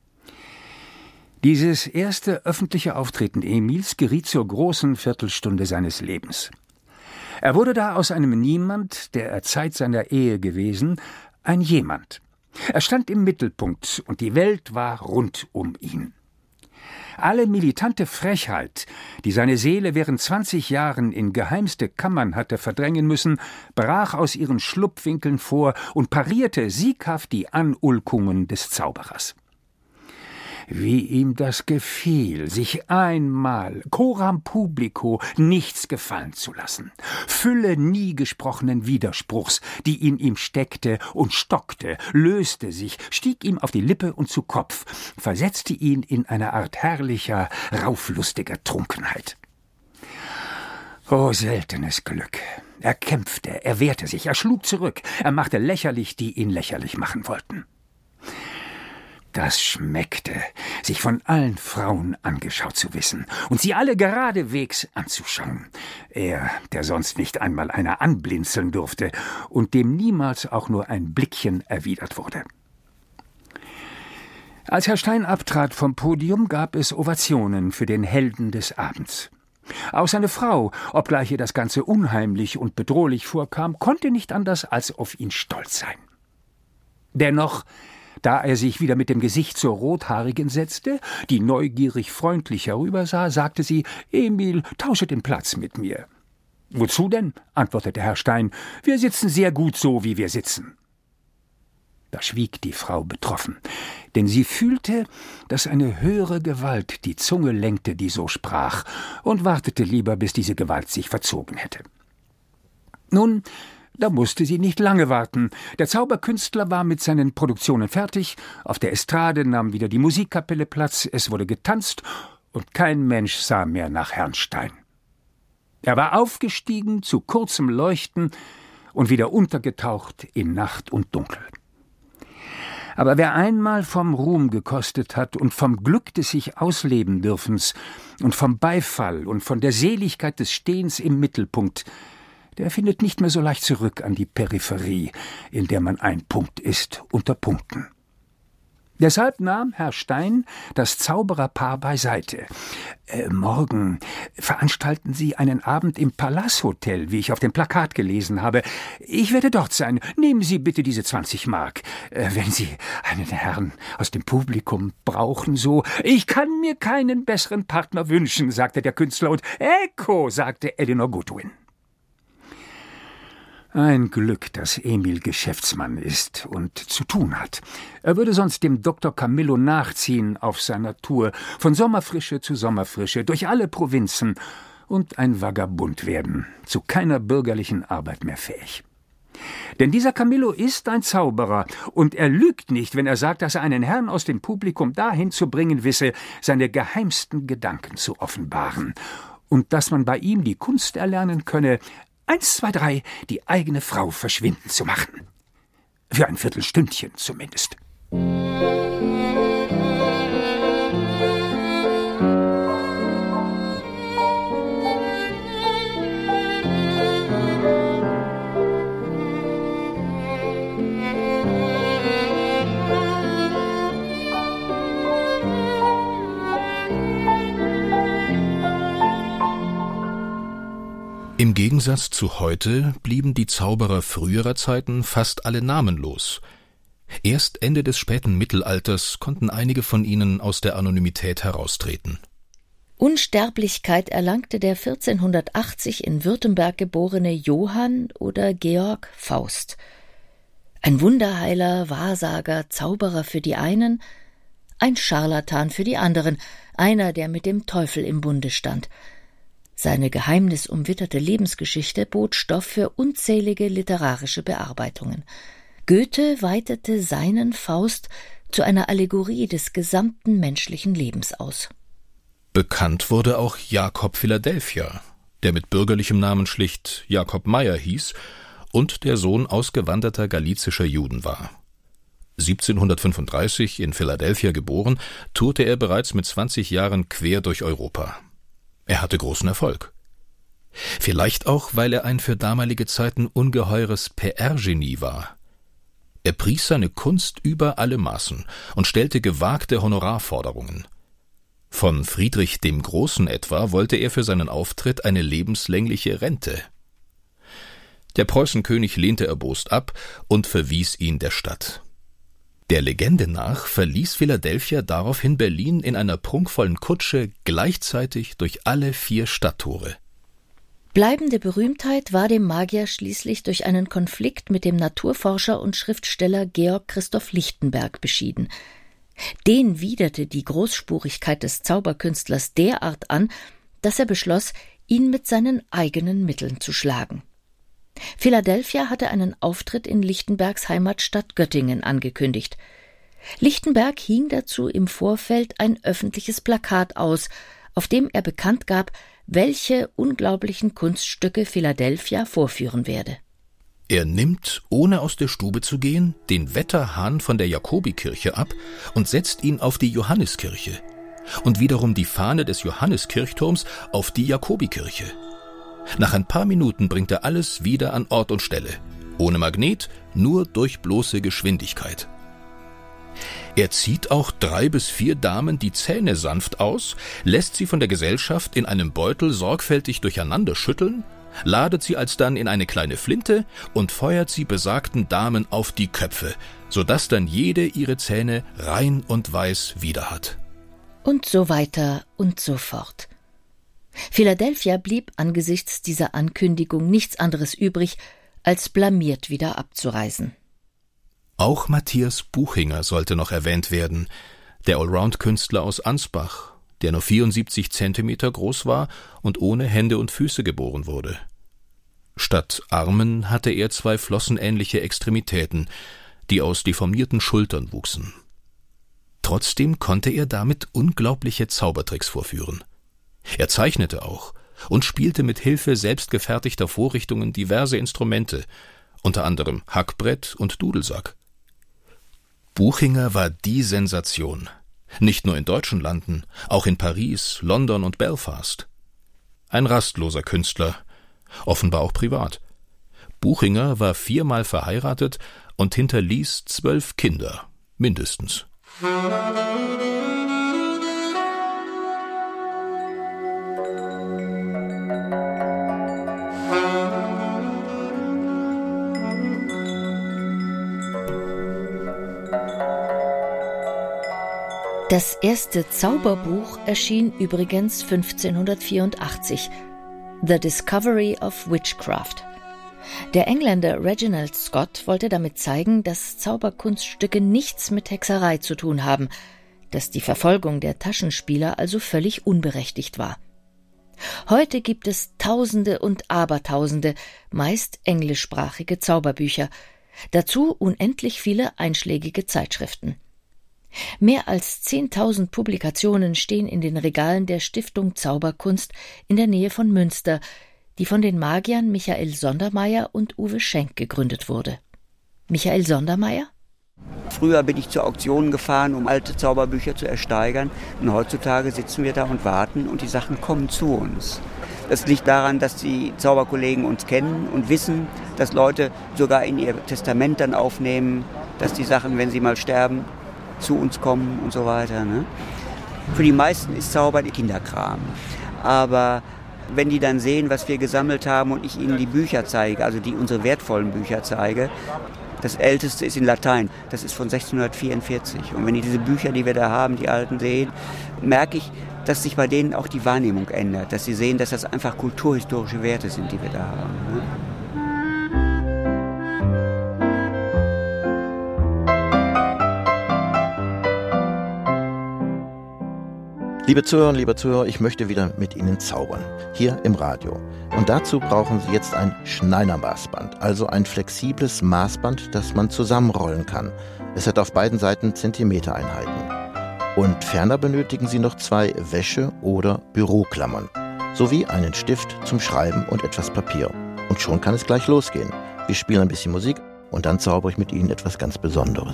Dieses erste öffentliche Auftreten Emils geriet zur großen Viertelstunde seines Lebens. Er wurde da aus einem Niemand, der er Zeit seiner Ehe gewesen, ein Jemand. Er stand im Mittelpunkt und die Welt war rund um ihn. Alle militante Frechheit, die seine Seele während 20 Jahren in geheimste Kammern hatte verdrängen müssen, brach aus ihren Schlupfwinkeln vor und parierte sieghaft die Anulkungen des Zauberers. Wie ihm das gefiel, sich einmal coram publico nichts gefallen zu lassen. Fülle nie gesprochenen Widerspruchs, die in ihm steckte und stockte, löste sich, stieg ihm auf die Lippe und zu Kopf, versetzte ihn in eine Art herrlicher, rauflustiger Trunkenheit. Oh, seltenes Glück. Er kämpfte, er wehrte sich, er schlug zurück, er machte lächerlich, die ihn lächerlich machen wollten. Das schmeckte, sich von allen Frauen angeschaut zu wissen und sie alle geradewegs anzuschauen. Er, der sonst nicht einmal einer anblinzeln durfte und dem niemals auch nur ein Blickchen erwidert wurde. Als Herr Stein abtrat vom Podium, gab es Ovationen für den Helden des Abends. Auch seine Frau, obgleich ihr das Ganze unheimlich und bedrohlich vorkam, konnte nicht anders als auf ihn stolz sein. Dennoch, da er sich wieder mit dem Gesicht zur Rothaarigen setzte, die neugierig freundlich herübersah, sagte sie, »Emil, tausche den Platz mit mir.« »Wozu denn?« antwortete Herr Stein. »Wir sitzen sehr gut so, wie wir sitzen.« Da schwieg die Frau betroffen, denn sie fühlte, dass eine höhere Gewalt die Zunge lenkte, die so sprach, und wartete lieber, bis diese Gewalt sich verzogen hätte. Nun, da musste sie nicht lange warten. Der Zauberkünstler war mit seinen Produktionen fertig, auf der Estrade nahm wieder die Musikkapelle Platz, es wurde getanzt, und kein Mensch sah mehr nach Herrn Stein. Er war aufgestiegen zu kurzem Leuchten und wieder untergetaucht in Nacht und Dunkel. Aber wer einmal vom Ruhm gekostet hat und vom Glück des sich ausleben dürfens und vom Beifall und von der Seligkeit des Stehens im Mittelpunkt, der findet nicht mehr so leicht zurück an die Peripherie, in der man ein Punkt ist unter Punkten. Deshalb nahm Herr Stein das Zaubererpaar beiseite. »Morgen veranstalten Sie einen Abend im Palasthotel, wie ich auf dem Plakat gelesen habe. Ich werde dort sein. Nehmen Sie bitte diese 20 Mark. Wenn Sie einen Herrn aus dem Publikum brauchen, so. Ich kann mir keinen besseren Partner wünschen«, sagte der Künstler, und »Ecco«, sagte Elinor Goodwin. Ein Glück, dass Emil Geschäftsmann ist und zu tun hat. Er würde sonst dem Dr. Camillo nachziehen auf seiner Tour, von Sommerfrische zu Sommerfrische, durch alle Provinzen, und ein Vagabund werden, zu keiner bürgerlichen Arbeit mehr fähig. Denn dieser Camillo ist ein Zauberer, und er lügt nicht, wenn er sagt, dass er einen Herrn aus dem Publikum dahin zu bringen wisse, seine geheimsten Gedanken zu offenbaren, und dass man bei ihm die Kunst erlernen könne, 1, 2, 3, die eigene Frau verschwinden zu machen. Für ein Viertelstündchen zumindest. Im Gegensatz zu heute blieben die Zauberer früherer Zeiten fast alle namenlos. Erst Ende des späten Mittelalters konnten einige von ihnen aus der Anonymität heraustreten. Unsterblichkeit erlangte der 1480 in Württemberg geborene Johann oder Georg Faust. Ein Wunderheiler, Wahrsager, Zauberer für die einen, ein Scharlatan für die anderen, einer, der mit dem Teufel im Bunde stand. Seine geheimnisumwitterte Lebensgeschichte bot Stoff für unzählige literarische Bearbeitungen. Goethe weitete seinen Faust zu einer Allegorie des gesamten menschlichen Lebens aus. Bekannt wurde auch Jakob Philadelphia, der mit bürgerlichem Namen schlicht Jakob Meyer hieß und der Sohn ausgewanderter galizischer Juden war. 1735 in Philadelphia geboren, tourte er bereits mit 20 Jahren quer durch Europa. Er hatte großen Erfolg. Vielleicht auch, weil er ein für damalige Zeiten ungeheures PR-Genie war. Er pries seine Kunst über alle Maßen und stellte gewagte Honorarforderungen. Von Friedrich dem Großen etwa wollte er für seinen Auftritt eine lebenslängliche Rente. Der Preußenkönig lehnte erbost ab und verwies ihn der Stadt. Der Legende nach verließ Philadelphia daraufhin Berlin in einer prunkvollen Kutsche gleichzeitig durch alle 4 Stadttore. Bleibende Berühmtheit war dem Magier schließlich durch einen Konflikt mit dem Naturforscher und Schriftsteller Georg Christoph Lichtenberg beschieden. Den widerte die Großspurigkeit des Zauberkünstlers derart an, dass er beschloss, ihn mit seinen eigenen Mitteln zu schlagen. Philadelphia hatte einen Auftritt in Lichtenbergs Heimatstadt Göttingen angekündigt. Lichtenberg hing dazu im Vorfeld ein öffentliches Plakat aus, auf dem er bekannt gab, welche unglaublichen Kunststücke Philadelphia vorführen werde. Er nimmt, ohne aus der Stube zu gehen, den Wetterhahn von der Jakobikirche ab und setzt ihn auf die Johanniskirche und wiederum die Fahne des Johanniskirchturms auf die Jakobikirche. Nach ein paar Minuten bringt er alles wieder an Ort und Stelle, ohne Magnet, nur durch bloße Geschwindigkeit. Er zieht auch 3 bis 4 Damen die Zähne sanft aus, lässt sie von der Gesellschaft in einem Beutel sorgfältig durcheinander schütteln, ladet sie alsdann in eine kleine Flinte und feuert sie besagten Damen auf die Köpfe, sodass dann jede ihre Zähne rein und weiß wieder hat. Und so weiter und so fort. Philadelphia blieb angesichts dieser Ankündigung nichts anderes übrig, als blamiert wieder abzureisen. Auch Matthias Buchinger sollte noch erwähnt werden, der Allround-Künstler aus Ansbach, der nur 74 Zentimeter groß war und ohne Hände und Füße geboren wurde. Statt Armen hatte er 2 flossenähnliche Extremitäten, die aus deformierten Schultern wuchsen. Trotzdem konnte er damit unglaubliche Zaubertricks vorführen. Er zeichnete auch und spielte mit Hilfe selbstgefertigter Vorrichtungen diverse Instrumente, unter anderem Hackbrett und Dudelsack. Buchinger war die Sensation, nicht nur in deutschen Landen, auch in Paris, London und Belfast. Ein rastloser Künstler, offenbar auch privat. Buchinger war 4-mal verheiratet und hinterließ 12 Kinder, mindestens. Das erste Zauberbuch erschien übrigens 1584, The Discovery of Witchcraft. Der Engländer Reginald Scott wollte damit zeigen, dass Zauberkunststücke nichts mit Hexerei zu tun haben, dass die Verfolgung der Taschenspieler also völlig unberechtigt war. Heute gibt es Tausende und Abertausende, meist englischsprachige Zauberbücher, dazu unendlich viele einschlägige Zeitschriften. Mehr als 10.000 Publikationen stehen in den Regalen der Stiftung Zauberkunst in der Nähe von Münster, die von den Magiern Michael Sondermeier und Uwe Schenk gegründet wurde. Michael Sondermeier? Früher bin ich zu Auktionen gefahren, um alte Zauberbücher zu ersteigern. Und heutzutage sitzen wir da und warten und die Sachen kommen zu uns. Das liegt daran, dass die Zauberkollegen uns kennen und wissen, dass Leute sogar in ihr Testament dann aufnehmen, dass die Sachen, wenn sie mal sterben, zu uns kommen und so weiter. Ne? Für die meisten ist Zauber Kinderkram. Aber wenn die dann sehen, was wir gesammelt haben und ich ihnen die Bücher zeige, also unsere wertvollen Bücher zeige, das älteste ist in Latein, das ist von 1644. Und wenn die diese Bücher, die wir da haben, die alten sehen, merke ich, dass sich bei denen auch die Wahrnehmung ändert, dass sie sehen, dass das einfach kulturhistorische Werte sind, die wir da haben. Ne? Liebe Zuhörerinnen, liebe Zuhörer, ich möchte wieder mit Ihnen zaubern, hier im Radio. Und dazu brauchen Sie jetzt ein Schneidermaßband, also ein flexibles Maßband, das man zusammenrollen kann. Es hat auf beiden Seiten Zentimetereinheiten. Und ferner benötigen Sie noch 2 Wäsche- oder Büroklammern, sowie einen Stift zum Schreiben und etwas Papier. Und schon kann es gleich losgehen. Wir spielen ein bisschen Musik und dann zaubere ich mit Ihnen etwas ganz Besonderes.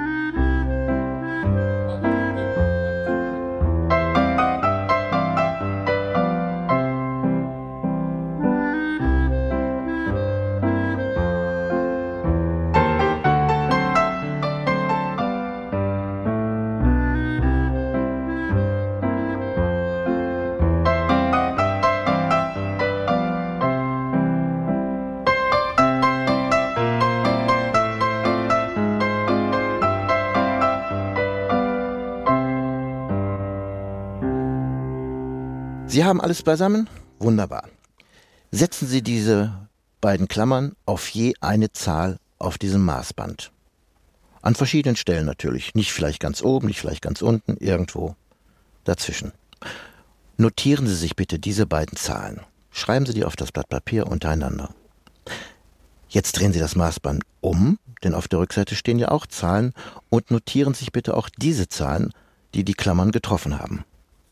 Sie haben alles beisammen? Wunderbar. Setzen Sie diese beiden Klammern auf je eine Zahl auf diesem Maßband. An verschiedenen Stellen natürlich. Nicht vielleicht ganz oben, nicht vielleicht ganz unten, irgendwo dazwischen. Notieren Sie sich bitte diese beiden Zahlen. Schreiben Sie die auf das Blatt Papier untereinander. Jetzt drehen Sie das Maßband um, denn auf der Rückseite stehen ja auch Zahlen, und notieren sich bitte auch diese Zahlen, die die Klammern getroffen haben.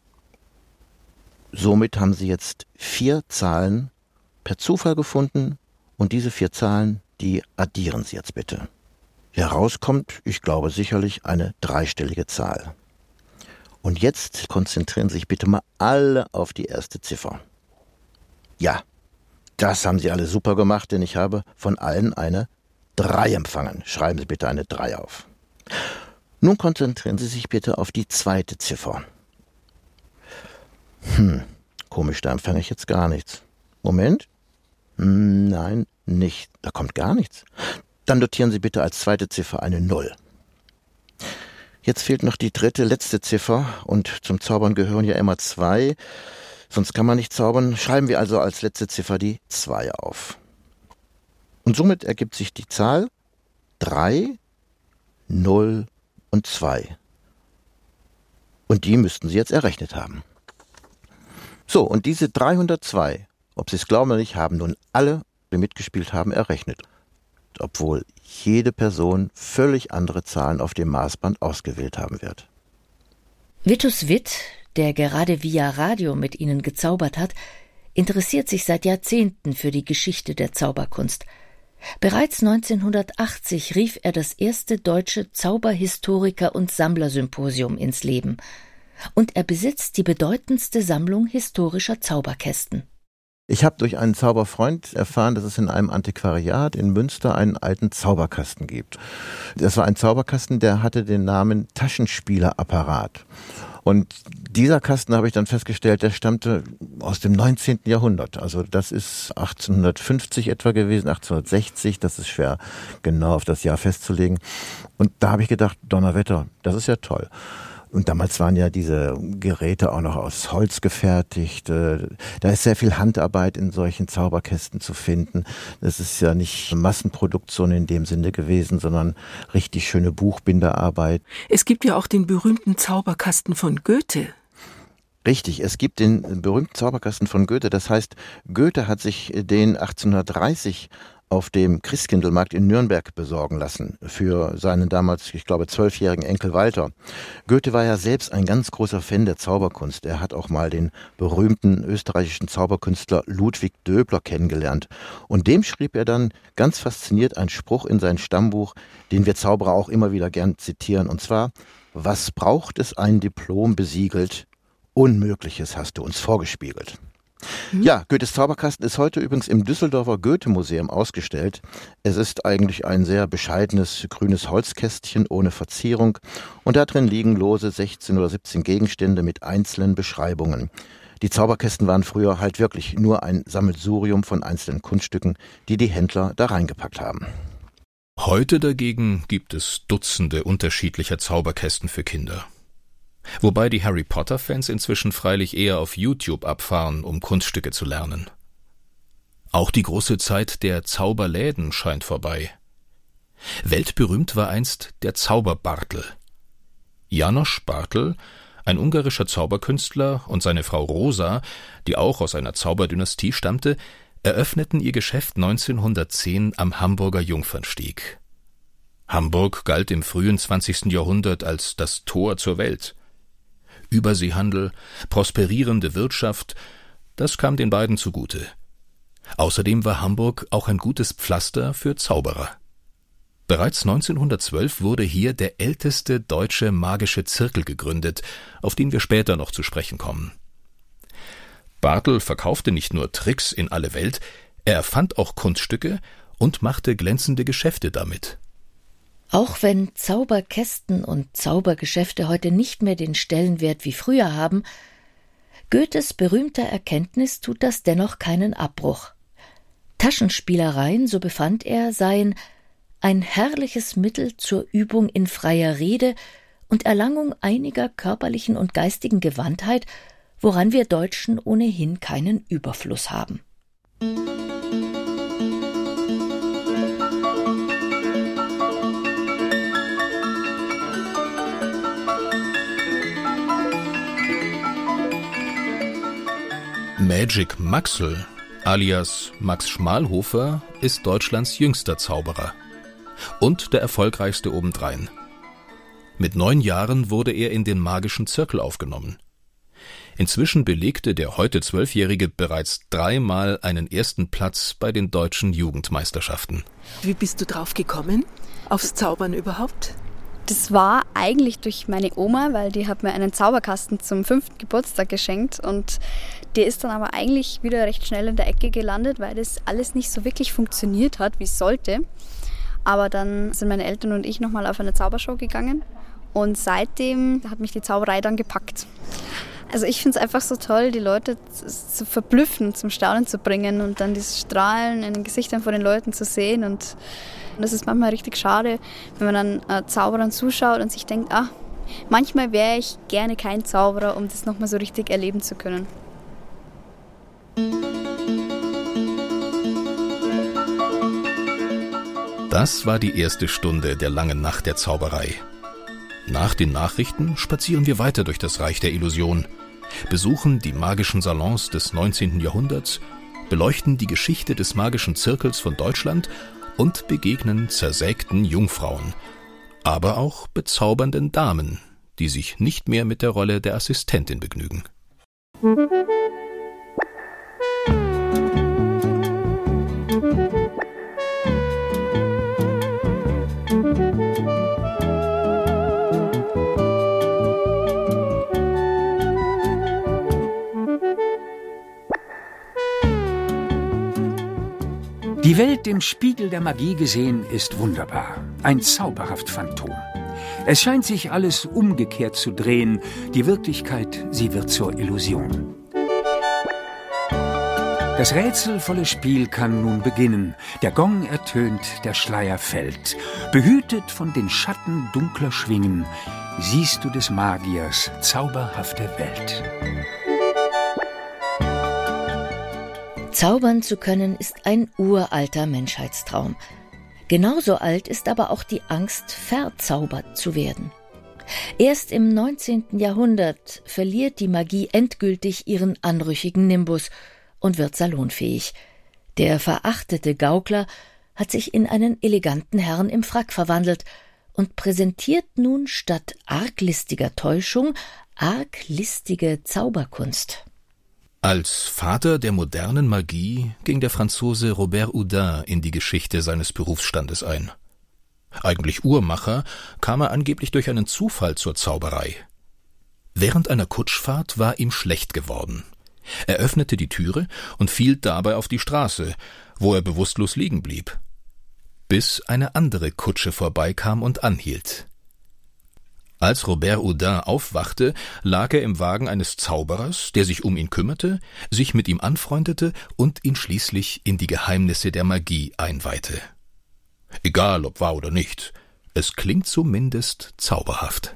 Somit haben Sie jetzt 4 Zahlen per Zufall gefunden, und diese 4 Zahlen, die addieren Sie jetzt bitte. Herauskommt, ich glaube sicherlich, eine 3-stellige Zahl. Und jetzt konzentrieren Sie sich bitte mal alle auf die erste Ziffer. Ja, das haben Sie alle super gemacht, denn ich habe von allen eine 3 empfangen. Schreiben Sie bitte eine 3 auf. Nun konzentrieren Sie sich bitte auf die zweite Ziffer. Komisch, da empfange ich jetzt gar nichts. Moment. Nein, nicht. Da kommt gar nichts. Dann notieren Sie bitte als zweite Ziffer eine 0. Jetzt fehlt noch die dritte, letzte Ziffer, und zum Zaubern gehören ja immer 2. Sonst kann man nicht zaubern. Schreiben wir also als letzte Ziffer die 2 auf. Und somit ergibt sich die Zahl 3, 0 und 2. Und die müssten Sie jetzt errechnet haben. So, und diese 302, ob Sie es glauben oder nicht, haben nun alle, die mitgespielt haben, errechnet. Obwohl jede Person völlig andere Zahlen auf dem Maßband ausgewählt haben wird. Vitus Witt, der gerade via Radio mit Ihnen gezaubert hat, interessiert sich seit Jahrzehnten für die Geschichte der Zauberkunst. Bereits 1980 rief er das erste deutsche Zauberhistoriker- und Sammlersymposium ins Leben. Und er besitzt die bedeutendste Sammlung historischer Zauberkästen. Ich habe durch einen Zauberfreund erfahren, dass es in einem Antiquariat in Münster einen alten Zauberkasten gibt. Das war ein Zauberkasten, der hatte den Namen Taschenspielerapparat. Und dieser Kasten, habe ich dann festgestellt, der stammte aus dem 19. Jahrhundert. Also das ist 1850 etwa gewesen, 1860, das ist schwer genau auf das Jahr festzulegen. Und da habe ich gedacht, Donnerwetter, das ist ja toll. Und damals waren ja diese Geräte auch noch aus Holz gefertigt. Da ist sehr viel Handarbeit in solchen Zauberkästen zu finden. Das ist ja nicht Massenproduktion in dem Sinne gewesen, sondern richtig schöne Buchbinderarbeit. Es gibt ja auch den berühmten Zauberkasten von Goethe. Richtig, es gibt den berühmten Zauberkasten von Goethe. Das heißt, Goethe hat sich den 1830 auf dem Christkindlmarkt in Nürnberg besorgen lassen für seinen damals, ich glaube, 12-jährigen Enkel Walter. Goethe war ja selbst ein ganz großer Fan der Zauberkunst. Er hat auch mal den berühmten österreichischen Zauberkünstler Ludwig Döbler kennengelernt. Und dem schrieb er dann ganz fasziniert einen Spruch in sein Stammbuch, den wir Zauberer auch immer wieder gern zitieren. Und zwar: Was braucht es ein Diplom besiegelt? Unmögliches hast du uns vorgespiegelt. Ja, Goethes Zauberkasten ist heute übrigens im Düsseldorfer Goethe-Museum ausgestellt. Es ist eigentlich ein sehr bescheidenes grünes Holzkästchen ohne Verzierung, und da drin liegen lose 16 oder 17 Gegenstände mit einzelnen Beschreibungen. Die Zauberkästen waren früher halt wirklich nur ein Sammelsurium von einzelnen Kunststücken, die die Händler da reingepackt haben. Heute dagegen gibt es Dutzende unterschiedlicher Zauberkästen für Kinder. Wobei die Harry-Potter-Fans inzwischen freilich eher auf YouTube abfahren, um Kunststücke zu lernen. Auch die große Zeit der Zauberläden scheint vorbei. Weltberühmt war einst der Zauberbartel. János Bartel, ein ungarischer Zauberkünstler, und seine Frau Rosa, die auch aus einer Zauberdynastie stammte, eröffneten ihr Geschäft 1910 am Hamburger Jungfernstieg. Hamburg galt im frühen 20. Jahrhundert als das Tor zur Welt. Überseehandel, prosperierende Wirtschaft, das kam den beiden zugute. Außerdem war Hamburg auch ein gutes Pflaster für Zauberer. Bereits 1912 wurde hier der älteste deutsche magische Zirkel gegründet, auf den wir später noch zu sprechen kommen. Bartel verkaufte nicht nur Tricks in alle Welt, er erfand auch Kunststücke und machte glänzende Geschäfte damit. Auch wenn Zauberkästen und Zaubergeschäfte heute nicht mehr den Stellenwert wie früher haben, Goethes berühmter Erkenntnis tut das dennoch keinen Abbruch. Taschenspielereien, so befand er, seien ein herrliches Mittel zur Übung in freier Rede und Erlangung einiger körperlichen und geistigen Gewandtheit, woran wir Deutschen ohnehin keinen Überfluss haben. Magic Maxl, alias Max Schmalhofer, ist Deutschlands jüngster Zauberer. Und der erfolgreichste obendrein. Mit 9 Jahren wurde er in den magischen Zirkel aufgenommen. Inzwischen belegte der heute 12-Jährige bereits 3-mal einen ersten Platz bei den deutschen Jugendmeisterschaften. Wie bist du drauf gekommen, aufs Zaubern überhaupt? Das war eigentlich durch meine Oma, weil die hat mir einen Zauberkasten zum 5. Geburtstag geschenkt und der ist dann aber eigentlich wieder recht schnell in der Ecke gelandet, weil das alles nicht so wirklich funktioniert hat, wie es sollte. Aber dann sind meine Eltern und ich nochmal auf eine Zaubershow gegangen und seitdem hat mich die Zauberei dann gepackt. Also ich finde es einfach so toll, die Leute zu verblüffen, zum Staunen zu bringen und dann dieses Strahlen in den Gesichtern von den Leuten zu sehen. Und das ist manchmal richtig schade, wenn man dann Zauberern zuschaut und sich denkt, manchmal wäre ich gerne kein Zauberer, um das nochmal so richtig erleben zu können. Das war die erste Stunde der langen Nacht der Zauberei. Nach den Nachrichten spazieren wir weiter durch das Reich der Illusion, besuchen die magischen Salons des 19. Jahrhunderts, beleuchten die Geschichte des magischen Zirkels von Deutschland und begegnen zersägten Jungfrauen, aber auch bezaubernden Damen, die sich nicht mehr mit der Rolle der Assistentin begnügen. Die Welt im Spiegel der Magie gesehen ist wunderbar. Ein zauberhaft Phantom. Es scheint sich alles umgekehrt zu drehen. Die Wirklichkeit, sie wird zur Illusion. Das rätselvolle Spiel kann nun beginnen. Der Gong ertönt, der Schleier fällt. Behütet von den Schatten dunkler Schwingen, siehst du des Magiers zauberhafte Welt. Zaubern zu können ist ein uralter Menschheitstraum. Genauso alt ist aber auch die Angst, verzaubert zu werden. Erst im 19. Jahrhundert verliert die Magie endgültig ihren anrüchigen Nimbus und wird salonfähig. Der verachtete Gaukler hat sich in einen eleganten Herrn im Frack verwandelt und präsentiert nun statt arglistiger Täuschung arglistige Zauberkunst. Als Vater der modernen Magie ging der Franzose Robert Houdin in die Geschichte seines Berufsstandes ein. Eigentlich Uhrmacher, kam er angeblich durch einen Zufall zur Zauberei. Während einer Kutschfahrt war ihm schlecht geworden. Er öffnete die Türe und fiel dabei auf die Straße, wo er bewusstlos liegen blieb, bis eine andere Kutsche vorbeikam und anhielt. Als Robert Houdin aufwachte, lag er im Wagen eines Zauberers, der sich um ihn kümmerte, sich mit ihm anfreundete und ihn schließlich in die Geheimnisse der Magie einweihte. Egal, ob wahr oder nicht, es klingt zumindest zauberhaft.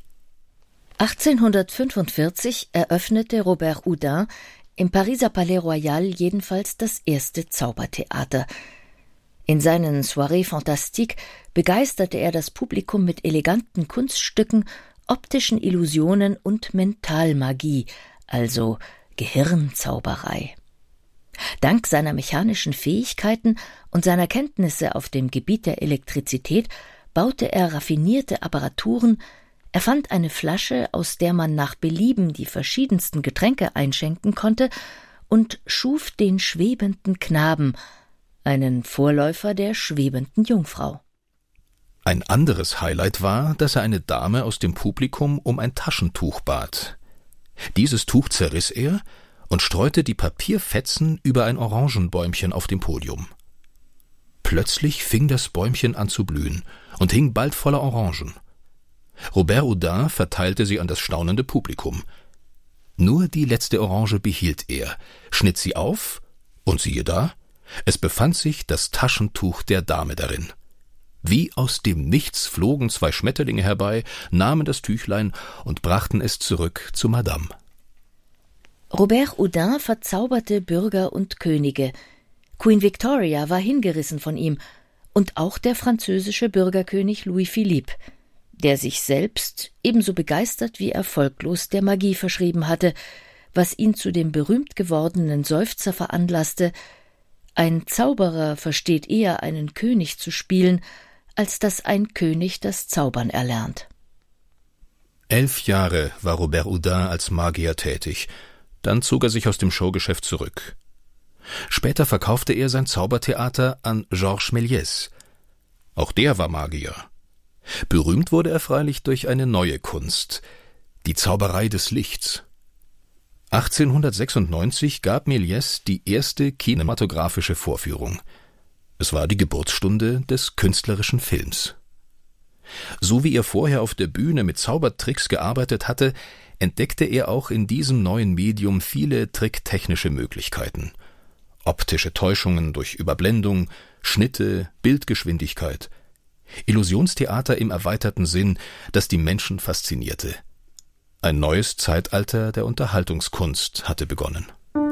1845 eröffnete Robert Houdin im Pariser Palais Royal jedenfalls das erste Zaubertheater. In seinen Soirées Fantastiques begeisterte er das Publikum mit eleganten Kunststücken, optischen Illusionen und Mentalmagie, also Gehirnzauberei. Dank seiner mechanischen Fähigkeiten und seiner Kenntnisse auf dem Gebiet der Elektrizität baute er raffinierte Apparaturen, erfand eine Flasche, aus der man nach Belieben die verschiedensten Getränke einschenken konnte, und schuf den schwebenden Knaben, einen Vorläufer der schwebenden Jungfrau. Ein anderes Highlight war, dass er eine Dame aus dem Publikum um ein Taschentuch bat. Dieses Tuch zerriss er und streute die Papierfetzen über ein Orangenbäumchen auf dem Podium. Plötzlich fing das Bäumchen an zu blühen und hing bald voller Orangen. Robert Houdin verteilte sie an das staunende Publikum. Nur die letzte Orange behielt er, schnitt sie auf und siehe da, es befand sich das Taschentuch der Dame darin. Wie aus dem Nichts flogen 2 Schmetterlinge herbei, nahmen das Tüchlein und brachten es zurück zu Madame. Robert Houdin verzauberte Bürger und Könige. Queen Victoria war hingerissen von ihm und auch der französische Bürgerkönig Louis Philippe, der sich selbst ebenso begeistert wie erfolglos der Magie verschrieben hatte, was ihn zu dem berühmt gewordenen Seufzer veranlasste: Ein Zauberer versteht eher einen König zu spielen, als dass ein König das Zaubern erlernt. 11 Jahre war Robert Houdin als Magier tätig, dann zog er sich aus dem Showgeschäft zurück. Später verkaufte er sein Zaubertheater an Georges Méliès. Auch der war Magier. Berühmt wurde er freilich durch eine neue Kunst, die Zauberei des Lichts. 1896 gab Méliès die erste kinematografische Vorführung. Es war die Geburtsstunde des künstlerischen Films. So wie er vorher auf der Bühne mit Zaubertricks gearbeitet hatte, entdeckte er auch in diesem neuen Medium viele tricktechnische Möglichkeiten. Optische Täuschungen durch Überblendung, Schnitte, Bildgeschwindigkeit. Illusionstheater im erweiterten Sinn, das die Menschen faszinierte. Ein neues Zeitalter der Unterhaltungskunst hatte begonnen.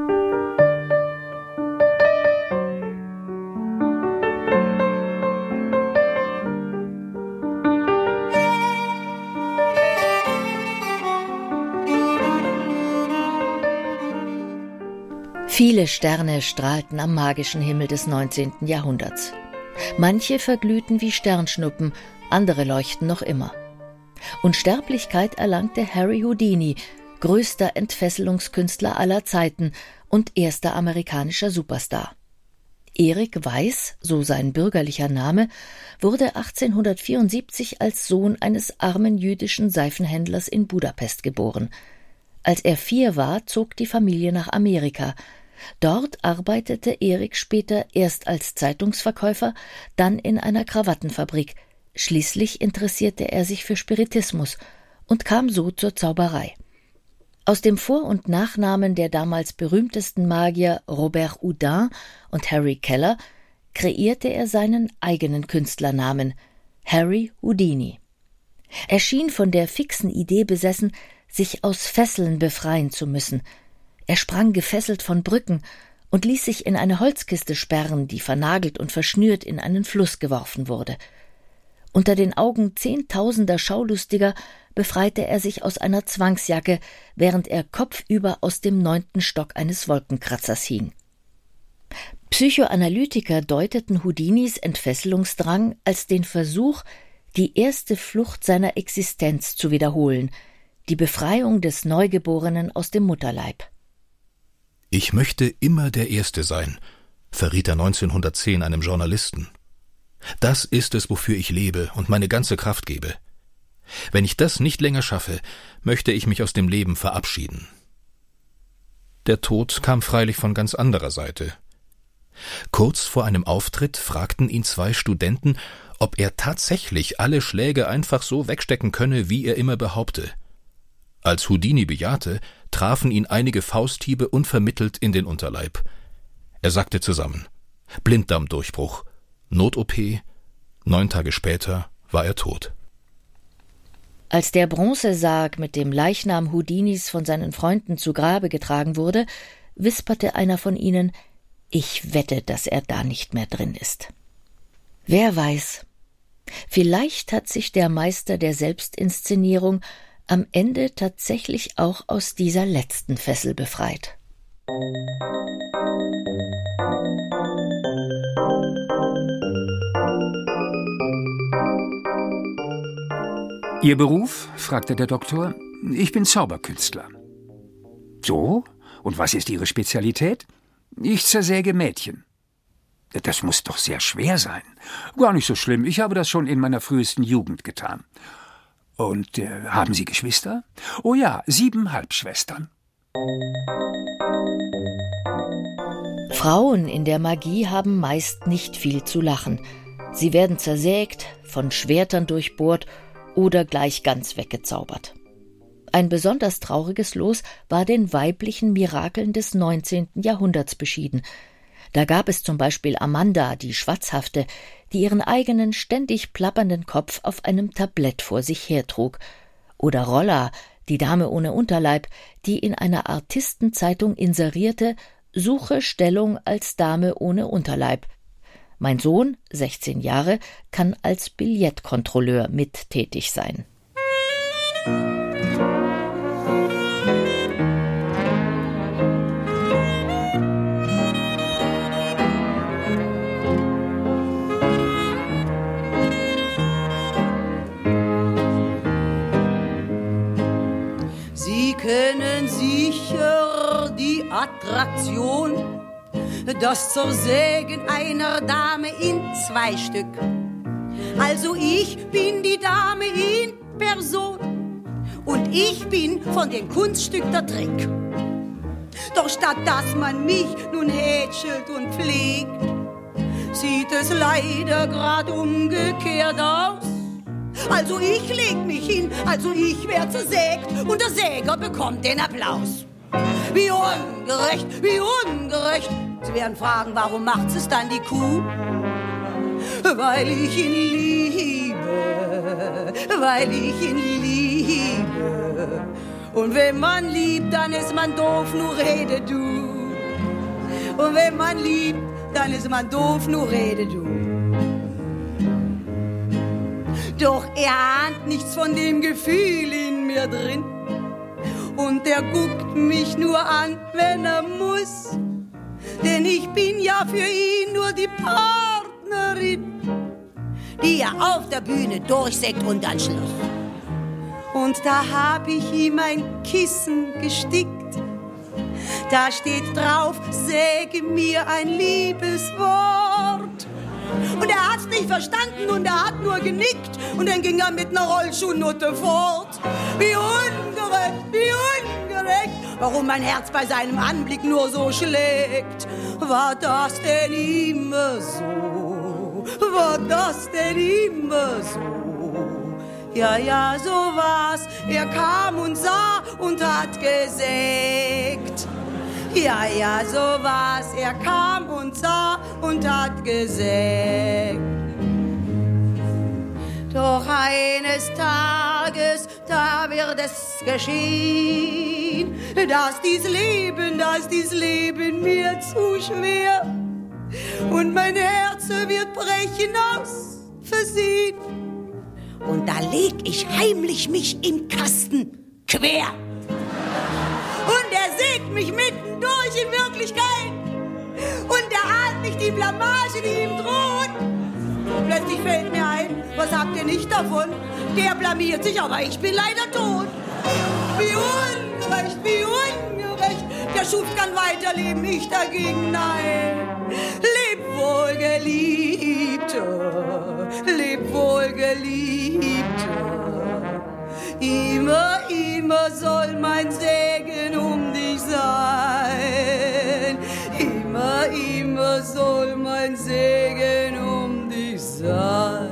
Viele Sterne strahlten am magischen Himmel des 19. Jahrhunderts. Manche verglühten wie Sternschnuppen, andere leuchten noch immer. Unsterblichkeit erlangte Harry Houdini, größter Entfesselungskünstler aller Zeiten und erster amerikanischer Superstar. Erik Weiss, so sein bürgerlicher Name, wurde 1874 als Sohn eines armen jüdischen Seifenhändlers in Budapest geboren. Als er 4 war, zog die Familie nach Amerika. Dort arbeitete Erik später erst als Zeitungsverkäufer, dann in einer Krawattenfabrik. Schließlich interessierte er sich für Spiritismus und kam so zur Zauberei. Aus dem Vor- und Nachnamen der damals berühmtesten Magier Robert Houdin und Harry Keller kreierte er seinen eigenen Künstlernamen, Harry Houdini. Er schien von der fixen Idee besessen, sich aus Fesseln befreien zu müssen. Er sprang gefesselt von Brücken und ließ sich in eine Holzkiste sperren, die vernagelt und verschnürt in einen Fluss geworfen wurde. Unter den Augen Zehntausender Schaulustiger befreite er sich aus einer Zwangsjacke, während er kopfüber aus dem 9. Stock eines Wolkenkratzers hing. Psychoanalytiker deuteten Houdinis Entfesselungsdrang als den Versuch, die erste Flucht seiner Existenz zu wiederholen, die Befreiung des Neugeborenen aus dem Mutterleib. »Ich möchte immer der Erste sein«, verriet er 1910 einem Journalisten. »Das ist es, wofür ich lebe und meine ganze Kraft gebe. Wenn ich das nicht länger schaffe, möchte ich mich aus dem Leben verabschieden.« Der Tod kam freilich von ganz anderer Seite. Kurz vor einem Auftritt fragten ihn 2 Studenten, ob er tatsächlich alle Schläge einfach so wegstecken könne, wie er immer behaupte. Als Houdini bejahte, trafen ihn einige Fausthiebe unvermittelt in den Unterleib. Er sackte zusammen. Blinddarmdurchbruch, Not-OP, 9 Tage später war er tot. Als der Bronzesarg mit dem Leichnam Houdinis von seinen Freunden zu Grabe getragen wurde, wisperte einer von ihnen: »Ich wette, dass er da nicht mehr drin ist.« Wer weiß, vielleicht hat sich der Meister der Selbstinszenierung am Ende tatsächlich auch aus dieser letzten Fessel befreit. Ihr Beruf? Fragte der Doktor. Ich bin Zauberkünstler. So? Und was ist Ihre Spezialität? Ich zersäge Mädchen. Das muss doch sehr schwer sein. Gar nicht so schlimm. Ich habe das schon in meiner frühesten Jugend getan. Und haben Sie Geschwister? Oh ja, 7 Halbschwestern. Frauen in der Magie haben meist nicht viel zu lachen. Sie werden zersägt, von Schwertern durchbohrt oder gleich ganz weggezaubert. Ein besonders trauriges Los war den weiblichen Mirakeln des 19. Jahrhunderts beschieden. Da gab es zum Beispiel Amanda, die Schwatzhafte, die ihren eigenen ständig plappernden Kopf auf einem Tablett vor sich hertrug. Oder Rolla, die Dame ohne Unterleib, die in einer Artistenzeitung inserierte: »Suche Stellung als Dame ohne Unterleib. Mein Sohn, 16 Jahre, kann als Billettkontrolleur mit tätig sein.« sicher die Attraktion, das Zersägen einer Dame in 2 Stück. Also ich bin die Dame in Person und ich bin von dem Kunststück der Trick. Doch statt dass man mich nun hätschelt und pflegt, sieht es leider grad umgekehrt aus. Also ich leg mich hin, also ich werd zersägt und der Säger bekommt den Applaus. Wie ungerecht, wie ungerecht. Sie werden fragen, warum macht es dann die Kuh? Weil ich ihn liebe, weil ich ihn liebe. Und wenn man liebt, dann ist man doof, nur rede du. Und wenn man liebt, dann ist man doof, nur rede du. Doch er ahnt nichts von dem Gefühl in mir drin. Und er guckt mich nur an, wenn er muss. Denn ich bin ja für ihn nur die Partnerin, die er auf der Bühne durchsägt und dann Schluss. Und da hab ich ihm ein Kissen gestickt. Da steht drauf, säge mir ein Liebeswort. Und er hat's nicht verstanden und er hat nur genickt. Und dann ging er mit einer Rollschuhnutte fort. Wie ungerecht, wie ungerecht. Warum mein Herz bei seinem Anblick nur so schlägt. War das denn immer so? War das denn immer so? Ja, ja, so war's. Er kam und sah und hat gesägt. Ja, ja, so war's. Er kam und sah und hat gesägt. Doch eines Tages, da wird es geschehen, dass dies Leben mir zu schwer und mein Herz wird brechen aus Versehen. Und da leg ich heimlich mich im Kasten quer. Und er sägt mich mitten durch in Wirklichkeit. Und er ahnt nicht die Blamage, die ihm droht. Plötzlich fällt mir ein, was habt ihr nicht davon? Der blamiert sich, aber ich bin leider tot. Wie ungerecht, wie ungerecht. Der Schuft kann weiterleben, ich dagegen nein. Leb wohl, Geliebter, leb wohl, Geliebter. Immer, immer soll mein Segen um dich sein. Immer, immer soll mein Segen um dich sein.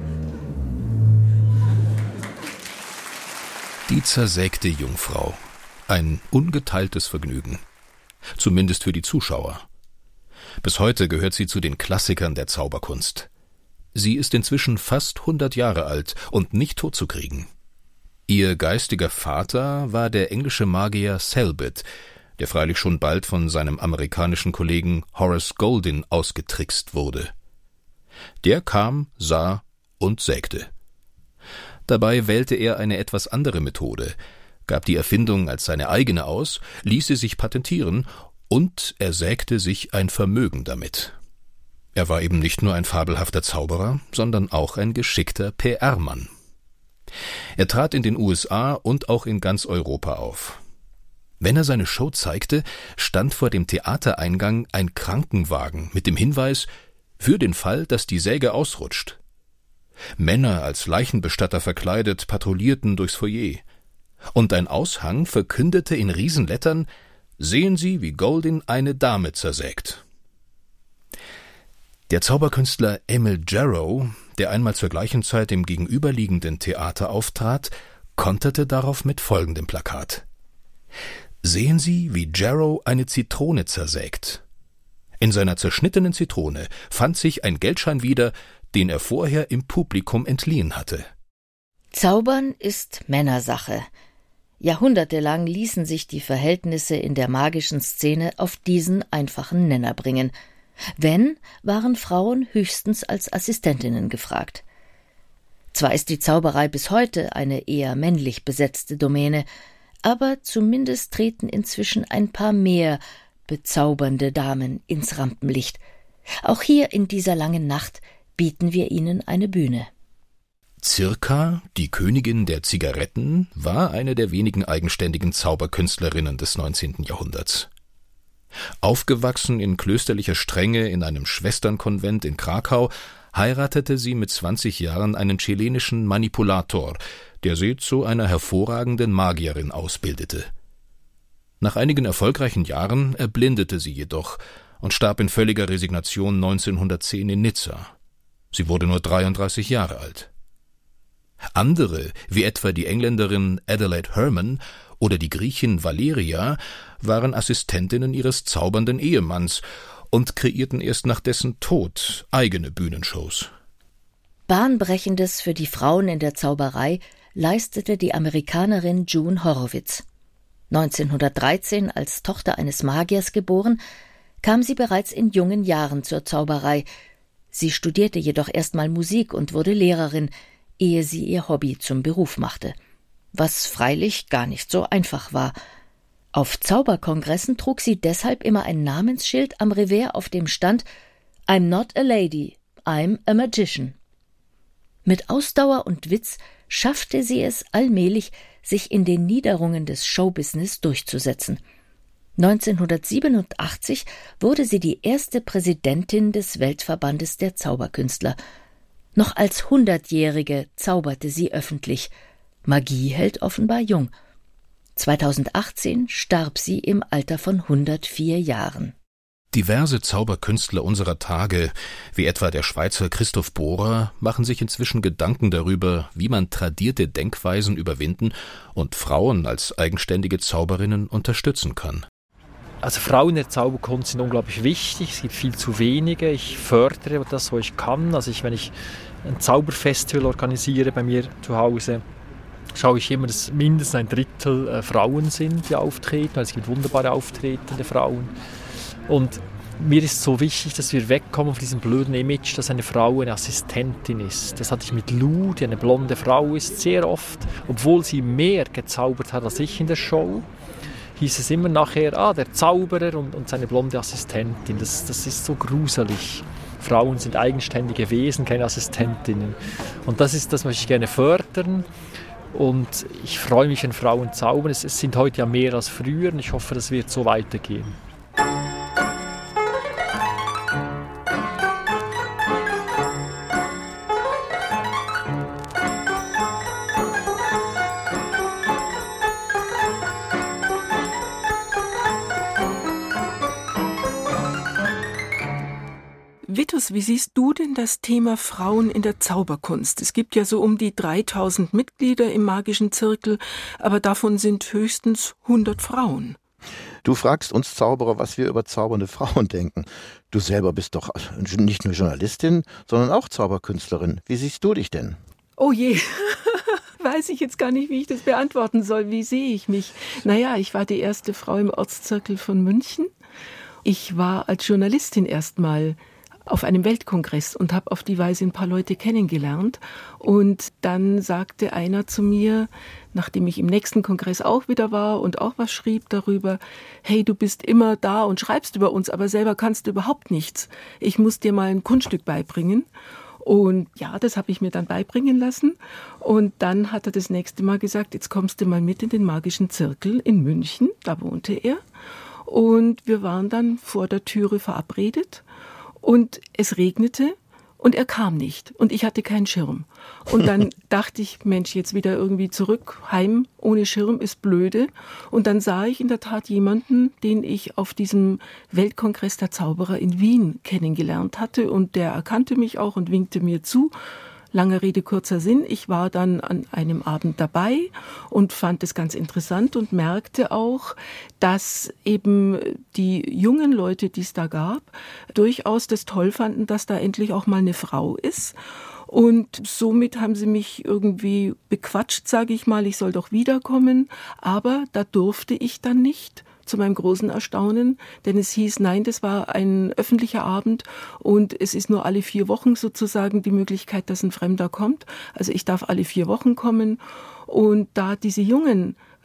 Die zersägte Jungfrau. Ein ungeteiltes Vergnügen. Zumindest für die Zuschauer. Bis heute gehört sie zu den Klassikern der Zauberkunst. Sie ist inzwischen fast 100 Jahre alt und nicht totzukriegen. Ihr geistiger Vater war der englische Magier Selbit, der freilich schon bald von seinem amerikanischen Kollegen Horace Goldin ausgetrickst wurde. Der kam, sah und sägte. Dabei wählte er eine etwas andere Methode, gab die Erfindung als seine eigene aus, ließ sie sich patentieren und er sägte sich ein Vermögen damit. Er war eben nicht nur ein fabelhafter Zauberer, sondern auch ein geschickter PR-Mann. Er trat in den USA und auch in ganz Europa auf. Wenn er seine Show zeigte, stand vor dem Theatereingang ein Krankenwagen mit dem Hinweis: für den Fall, dass die Säge ausrutscht. Männer als Leichenbestatter verkleidet patrouillierten durchs Foyer. Und ein Aushang verkündete in Riesenlettern: sehen Sie, wie Goldin eine Dame zersägt. Der Zauberkünstler Emil Jarrow, der einmal zur gleichen Zeit im gegenüberliegenden Theater auftrat, konterte darauf mit folgendem Plakat: Sehen Sie, wie Jarrow eine Zitrone zersägt. In seiner zerschnittenen Zitrone fand sich ein Geldschein wieder, den er vorher im Publikum entliehen hatte. Zaubern ist Männersache. Jahrhundertelang ließen sich die Verhältnisse in der magischen Szene auf diesen einfachen Nenner bringen. Wenn, waren Frauen höchstens als Assistentinnen gefragt. Zwar ist die Zauberei bis heute eine eher männlich besetzte Domäne, aber zumindest treten inzwischen ein paar mehr bezaubernde Damen ins Rampenlicht. Auch hier in dieser langen Nacht bieten wir ihnen eine Bühne. Circa, die Königin der Zigaretten, war eine der wenigen eigenständigen Zauberkünstlerinnen des 19. Jahrhunderts. Aufgewachsen in klösterlicher Strenge in einem Schwesternkonvent in Krakau, heiratete sie mit 20 Jahren einen chilenischen Manipulator, der sie zu einer hervorragenden Magierin ausbildete. Nach einigen erfolgreichen Jahren erblindete sie jedoch und starb in völliger Resignation 1910 in Nizza. Sie wurde nur 33 Jahre alt. Andere, wie etwa die Engländerin Adelaide Herman oder die Griechin Valeria, waren Assistentinnen ihres zaubernden Ehemanns und kreierten erst nach dessen Tod eigene Bühnenshows. Bahnbrechendes für die Frauen in der Zauberei leistete die Amerikanerin June Horowitz. 1913, als Tochter eines Magiers geboren, kam sie bereits in jungen Jahren zur Zauberei. Sie studierte jedoch erstmal Musik und wurde Lehrerin, ehe sie ihr Hobby zum Beruf machte. Was freilich gar nicht so einfach war. Auf Zauberkongressen trug sie deshalb immer ein Namensschild am Revers, auf dem stand »I'm not a lady, I'm a magician«. Mit Ausdauer und Witz schaffte sie es allmählich, sich in den Niederungen des Showbusiness durchzusetzen. 1987 wurde sie die erste Präsidentin des Weltverbandes der Zauberkünstler. Noch als 100-Jährige zauberte sie öffentlich. Magie hält offenbar jung. 2018 starb sie im Alter von 104 Jahren. Diverse Zauberkünstler unserer Tage, wie etwa der Schweizer Christoph Bohrer, machen sich inzwischen Gedanken darüber, wie man tradierte Denkweisen überwinden und Frauen als eigenständige Zauberinnen unterstützen kann. Also Frauen in der Zauberkunst sind unglaublich wichtig, es gibt viel zu wenige. Ich fördere das, wo ich kann. Also wenn ich ein Zauberfestival organisiere bei mir zu Hause, schaue ich immer, dass mindestens ein Drittel Frauen sind, die auftreten, weil es gibt wunderbare auftretende Frauen. Und mir ist so wichtig, dass wir wegkommen von diesem blöden Image, dass eine Frau eine Assistentin ist. Das hatte ich mit Lou, die eine blonde Frau ist, sehr oft. Obwohl sie mehr gezaubert hat als ich in der Show, hieß es immer nachher, der Zauberer und seine blonde Assistentin. Das ist so gruselig. Frauen sind eigenständige Wesen, keine Assistentinnen. Und das ist das, was ich gerne fördern. Und ich freue mich, wenn Frauen zaubern. Es sind heute ja mehr als früher und ich hoffe, das wird so weitergehen. Vitus, wie siehst du denn das Thema Frauen in der Zauberkunst? Es gibt ja so um die 3000 Mitglieder im magischen Zirkel, aber davon sind höchstens 100 Frauen. Du fragst uns Zauberer, was wir über zaubernde Frauen denken. Du selber bist doch nicht nur Journalistin, sondern auch Zauberkünstlerin. Wie siehst du dich denn? Oh je, weiß ich jetzt gar nicht, wie ich das beantworten soll. Wie sehe ich mich? Naja, ich war die erste Frau im Ortszirkel von München. Ich war als Journalistin erstmal auf einem Weltkongress und habe auf die Weise ein paar Leute kennengelernt. Und dann sagte einer zu mir, nachdem ich im nächsten Kongress auch wieder war und auch was schrieb darüber, hey, du bist immer da und schreibst über uns, aber selber kannst du überhaupt nichts. Ich muss dir mal ein Kunststück beibringen. Und ja, das habe ich mir dann beibringen lassen. Und dann hat er das nächste Mal gesagt, jetzt kommst du mal mit in den magischen Zirkel in München, da wohnte er. Und wir waren dann vor der Türe verabredet. Und es regnete und er kam nicht und ich hatte keinen Schirm. Und dann dachte ich, Mensch, jetzt wieder irgendwie zurück, heim ohne Schirm ist blöde. Und dann sah ich in der Tat jemanden, den ich auf diesem Weltkongress der Zauberer in Wien kennengelernt hatte und der erkannte mich auch und winkte mir zu. Lange Rede, kurzer Sinn. Ich war dann an einem Abend dabei und fand es ganz interessant und merkte auch, dass eben die jungen Leute, die es da gab, durchaus das toll fanden, dass da endlich auch mal eine Frau ist. Und somit haben sie mich irgendwie bequatscht, sage ich mal, ich soll doch wiederkommen. Aber da durfte ich dann nicht. Zu meinem großen Erstaunen, denn es hieß, nein, das war ein öffentlicher Abend und es ist nur alle 4 Wochen sozusagen die Möglichkeit, dass ein Fremder kommt. Also ich darf alle 4 Wochen kommen und da diese jungen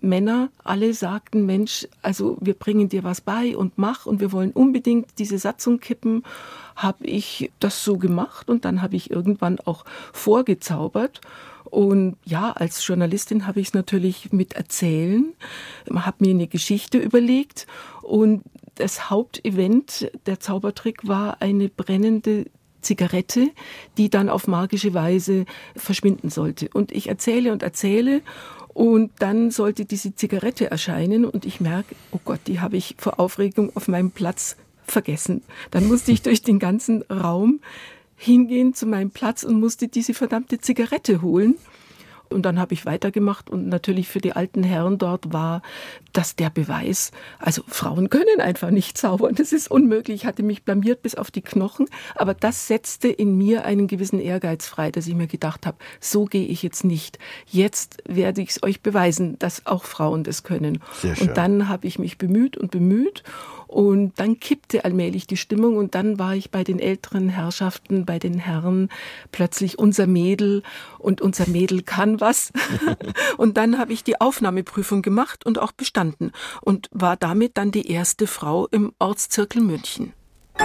Männer alle sagten, Mensch, also wir bringen dir was bei und mach und wir wollen unbedingt diese Satzung kippen, habe ich das so gemacht und dann habe ich irgendwann auch vorgezaubert. Und ja, als Journalistin habe ich es natürlich mit erzählen, habe mir eine Geschichte überlegt und das Hauptevent, der Zaubertrick, war eine brennende Zigarette, die dann auf magische Weise verschwinden sollte. Und ich erzähle und dann sollte diese Zigarette erscheinen und ich merke, oh Gott, die habe ich vor Aufregung auf meinem Platz vergessen. Dann musste ich durch den ganzen Raum hingehen zu meinem Platz und musste diese verdammte Zigarette holen. Und dann habe ich weitergemacht und natürlich für die alten Herren dort war das der Beweis, also Frauen können einfach nicht zaubern, das ist unmöglich. Ich hatte mich blamiert bis auf die Knochen, aber das setzte in mir einen gewissen Ehrgeiz frei, dass ich mir gedacht habe, so gehe ich jetzt nicht. Jetzt werde ich es euch beweisen, dass auch Frauen das können. Sehr schön. Und dann habe ich mich bemüht und dann kippte allmählich die Stimmung und dann war ich bei den älteren Herrschaften, bei den Herren plötzlich unser Mädel und unser Mädel kann was. Und dann habe ich die Aufnahmeprüfung gemacht und auch bestanden und war damit dann die erste Frau im Ortszirkel München.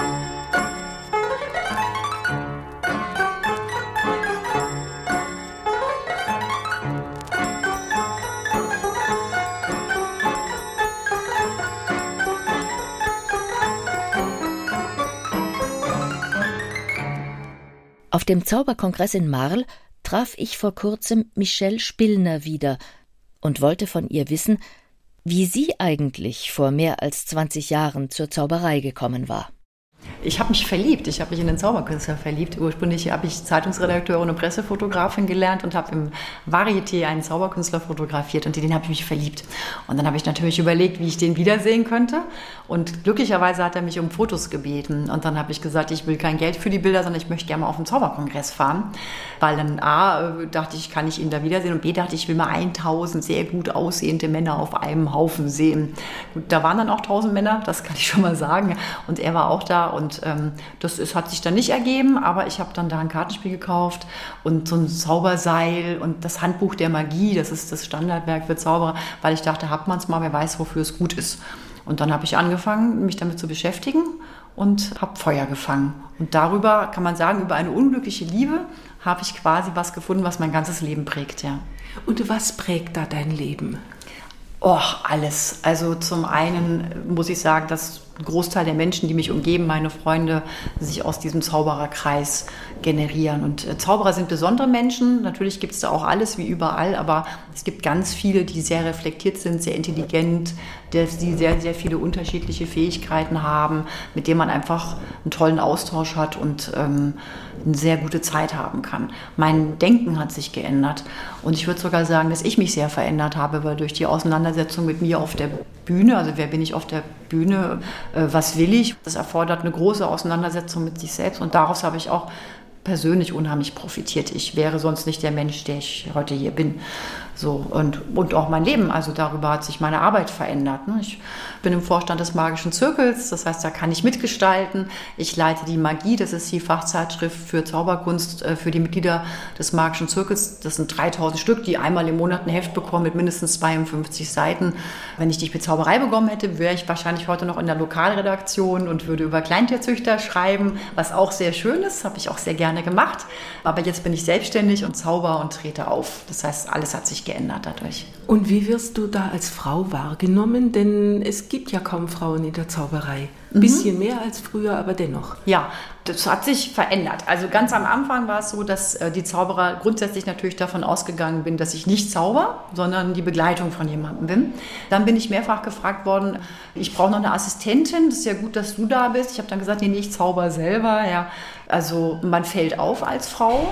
Auf dem Zauberkongress in Marl traf ich vor kurzem Michelle Spillner wieder und wollte von ihr wissen, wie sie eigentlich vor mehr als 20 Jahren zur Zauberei gekommen war. Ich habe mich verliebt, ich habe mich in den Zauberkünstler verliebt. Ursprünglich habe ich Zeitungsredakteurin und Pressefotografin gelernt und habe im Varieté einen Zauberkünstler fotografiert und in den habe ich mich verliebt. Und dann habe ich natürlich überlegt, wie ich den wiedersehen könnte und glücklicherweise hat er mich um Fotos gebeten und dann habe ich gesagt, ich will kein Geld für die Bilder, sondern ich möchte gerne mal auf den Zauberkongress fahren, weil dann A, dachte ich, kann ich ihn da wiedersehen und B, dachte ich, will mal 1000 sehr gut aussehende Männer auf einem Haufen sehen. Gut, da waren dann auch 1000 Männer, das kann ich schon mal sagen und er war auch da und das hat sich dann nicht ergeben, aber ich habe dann da ein Kartenspiel gekauft und so ein Zauberseil und das Handbuch der Magie, das ist das Standardwerk für Zauberer, weil ich dachte, hat man es mal, wer weiß, wofür es gut ist. Und dann habe ich angefangen, mich damit zu beschäftigen und habe Feuer gefangen. Und darüber, kann man sagen, über eine unglückliche Liebe habe ich quasi was gefunden, was mein ganzes Leben prägt, ja. Und was prägt da dein Leben? Oh, alles. Also zum einen muss ich sagen, dass ein Großteil der Menschen, die mich umgeben, meine Freunde, sich aus diesem Zaubererkreis generieren. Und Zauberer sind besondere Menschen. Natürlich gibt es da auch alles wie überall, aber es gibt ganz viele, die sehr reflektiert sind, sehr intelligent, die sehr, sehr viele unterschiedliche Fähigkeiten haben, mit denen man einfach einen tollen Austausch hat und eine sehr gute Zeit haben kann. Mein Denken hat sich geändert und ich würde sogar sagen, dass ich mich sehr verändert habe, weil durch die Auseinandersetzung mit mir auf der Bühne, also wer bin ich auf der Bühne, was will ich, das erfordert eine große Auseinandersetzung mit sich selbst und daraus habe ich auch persönlich unheimlich profitiert. Ich wäre sonst nicht der Mensch, der ich heute hier bin. So, und auch mein Leben, also darüber hat sich meine Arbeit verändert. Ich bin im Vorstand des Magischen Zirkels, das heißt, da kann ich mitgestalten. Ich leite die Magie, das ist die Fachzeitschrift für Zauberkunst für die Mitglieder des Magischen Zirkels. Das sind 3000 Stück, die einmal im Monat ein Heft bekommen mit mindestens 52 Seiten. Wenn ich die Zauberei bekommen hätte, wäre ich wahrscheinlich heute noch in der Lokalredaktion und würde über Kleintierzüchter schreiben, was auch sehr schön ist, habe ich auch sehr gerne gemacht. Aber jetzt bin ich selbstständig und zauber und trete auf. Das heißt, alles hat sich geändert dadurch. Und wie wirst du da als Frau wahrgenommen? Denn es gibt ja kaum Frauen in der Zauberei. Ein bisschen mehr als früher, aber dennoch. Ja, das hat sich verändert. Also ganz am Anfang war es so, dass die Zauberer grundsätzlich natürlich davon ausgegangen bin, dass ich nicht zauber, sondern die Begleitung von jemandem bin. Dann bin ich mehrfach gefragt worden, ich brauche noch eine Assistentin, das ist ja gut, dass du da bist. Ich habe dann gesagt, nee, ich zauber selber. Ja. Also man fällt auf als Frau,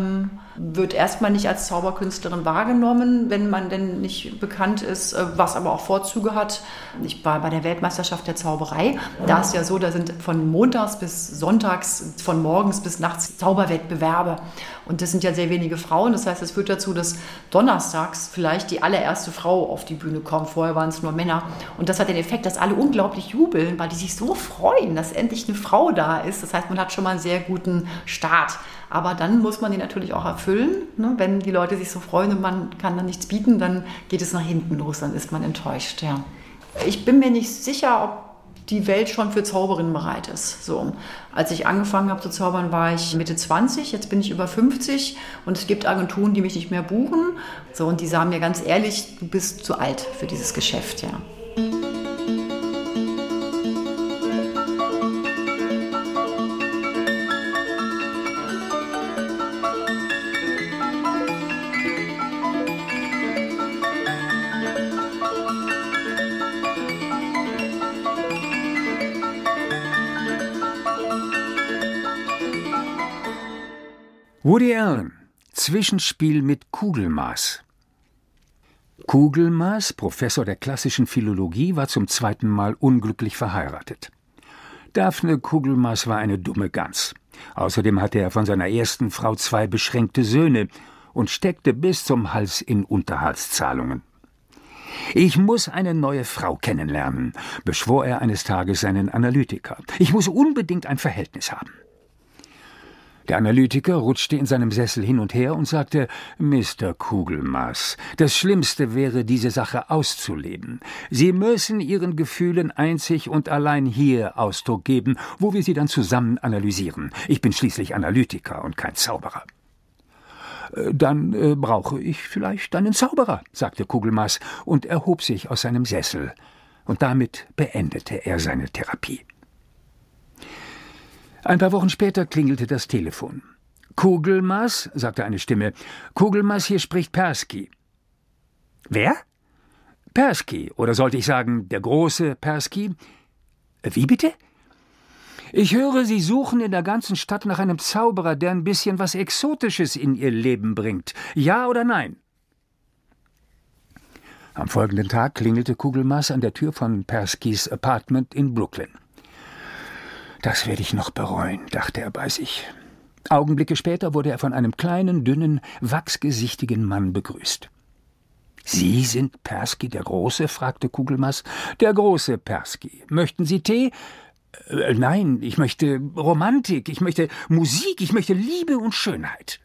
wird erstmal nicht als Zauberkünstlerin wahrgenommen, wenn man denn nicht bekannt ist, was aber auch Vorzüge hat. Ich war bei der Weltmeisterschaft der Zauberei. Da ist ja so, da sind von montags bis sonntags, von morgens bis nachts Zauberwettbewerbe. Und das sind ja sehr wenige Frauen. Das heißt, es führt dazu, dass donnerstags vielleicht die allererste Frau auf die Bühne kommt. Vorher waren es nur Männer. Und das hat den Effekt, dass alle unglaublich jubeln, weil die sich so freuen, dass endlich eine Frau da ist. Das heißt, man hat schon mal einen sehr guten Start. Aber dann muss man die natürlich auch erfüllen. Ne? Wenn die Leute sich so freuen und man kann dann nichts bieten, dann geht es nach hinten los, dann ist man enttäuscht. Ja. Ich bin mir nicht sicher, ob die Welt schon für Zauberinnen bereit ist. So. Als ich angefangen habe zu zaubern, war ich Mitte 20, jetzt bin ich über 50 und es gibt Agenturen, die mich nicht mehr buchen. So, und die sagen mir ganz ehrlich, du bist zu alt für dieses Geschäft. Ja. Woody Allen, Zwischenspiel mit Kugelmaß. Kugelmaß, Professor der klassischen Philologie, war zum 2. Mal unglücklich verheiratet. Daphne Kugelmaß war eine dumme Gans. Außerdem hatte er von seiner ersten Frau 2 beschränkte Söhne und steckte bis zum Hals in Unterhaltszahlungen. »Ich muss eine neue Frau kennenlernen«, beschwor er eines Tages seinen Analytiker. »Ich muss unbedingt ein Verhältnis haben.« Der Analytiker rutschte in seinem Sessel hin und her und sagte, »Mr. Kugelmaß, das Schlimmste wäre, diese Sache auszuleben. Sie müssen Ihren Gefühlen einzig und allein hier Ausdruck geben, wo wir sie dann zusammen analysieren. Ich bin schließlich Analytiker und kein Zauberer.« »Dann brauche ich vielleicht einen Zauberer«, sagte Kugelmaß und erhob sich aus seinem Sessel. Und damit beendete er seine Therapie. Ein paar Wochen später klingelte das Telefon. »Kugelmaß«, sagte eine Stimme. »Kugelmaß, hier spricht Persky.« »Wer?« »Persky, oder sollte ich sagen, der große Persky?« »Wie bitte?« »Ich höre, Sie suchen in der ganzen Stadt nach einem Zauberer, der ein bisschen was Exotisches in Ihr Leben bringt. Ja oder nein?« Am folgenden Tag klingelte Kugelmaß an der Tür von Perskys Apartment in Brooklyn. »Das werde ich noch bereuen«, dachte er bei sich. Augenblicke später wurde er von einem kleinen, dünnen, wachsgesichtigen Mann begrüßt. »Sie sind Persky der Große?« fragte Kugelmaß. »Der große Persky. Möchten Sie Tee?« »Nein, ich möchte Romantik, ich möchte Musik, ich möchte Liebe und Schönheit.«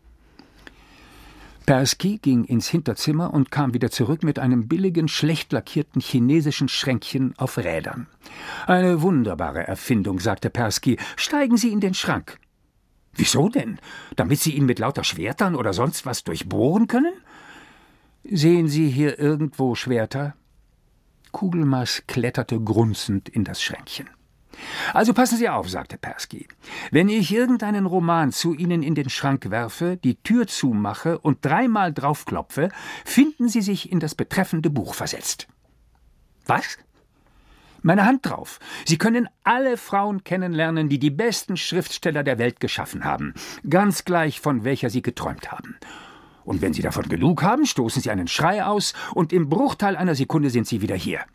Persky ging ins Hinterzimmer und kam wieder zurück mit einem billigen, schlecht lackierten chinesischen Schränkchen auf Rädern. »Eine wunderbare Erfindung«, sagte Persky. »Steigen Sie in den Schrank.« »Wieso denn? Damit Sie ihn mit lauter Schwertern oder sonst was durchbohren können?« »Sehen Sie hier irgendwo Schwerter?« Kugelmaß kletterte grunzend in das Schränkchen. »Also passen Sie auf«, sagte Persky. »Wenn ich irgendeinen Roman zu Ihnen in den Schrank werfe, die Tür zumache und 3-mal draufklopfe, finden Sie sich in das betreffende Buch versetzt.« »Was?« »Meine Hand drauf. Sie können alle Frauen kennenlernen, die die besten Schriftsteller der Welt geschaffen haben, ganz gleich, von welcher Sie geträumt haben. Und wenn Sie davon genug haben, stoßen Sie einen Schrei aus und im Bruchteil einer Sekunde sind Sie wieder hier.«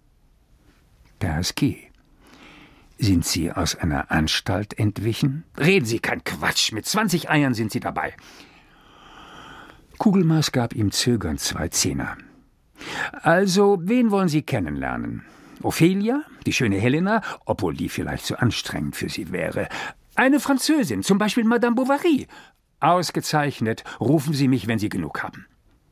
»Persky, sind Sie aus einer Anstalt entwichen?« »Reden Sie kein Quatsch, mit 20 Eiern sind Sie dabei.« Kugelmaß gab ihm zögernd 2 Zehner. »Also, wen wollen Sie kennenlernen? Ophelia, die schöne Helena, obwohl die vielleicht zu anstrengend für Sie wäre. Eine Französin, zum Beispiel Madame Bovary. Ausgezeichnet, rufen Sie mich, wenn Sie genug haben.«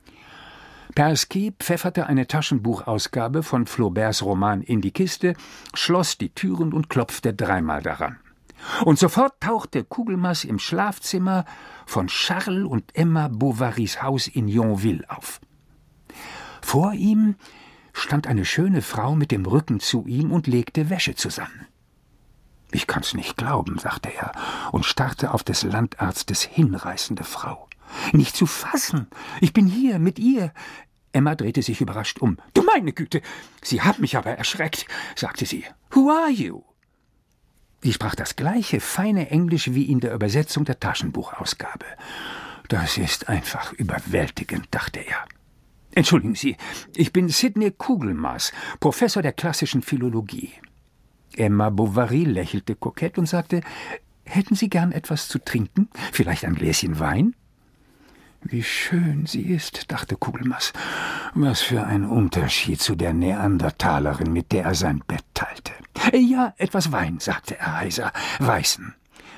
Persky pfefferte eine Taschenbuchausgabe von Flauberts Roman in die Kiste, schloss die Türen und klopfte 3-mal daran. Und sofort tauchte Kugelmaß im Schlafzimmer von Charles und Emma Bovarys Haus in Yonville auf. Vor ihm stand eine schöne Frau mit dem Rücken zu ihm und legte Wäsche zusammen. »Ich kann's nicht glauben«, sagte er und starrte auf des Landarztes hinreißende Frau. »Nicht zu fassen! Ich bin hier mit ihr!« Emma drehte sich überrascht um. »Du meine Güte! Sie haben mich aber erschreckt«, sagte sie. »Who are you?« Sie sprach das gleiche feine Englisch wie in der Übersetzung der Taschenbuchausgabe. »Das ist einfach überwältigend«, dachte er. »Entschuldigen Sie, ich bin Sidney Kugelmaß, Professor der klassischen Philologie.« Emma Bovary lächelte kokett und sagte, »Hätten Sie gern etwas zu trinken? Vielleicht ein Gläschen Wein?« »Wie schön sie ist«, dachte Kugelmaß. »Was für ein Unterschied zu der Neandertalerin, mit der er sein Bett teilte.« »Ja, etwas Wein«, sagte er heiser. »Weißen.«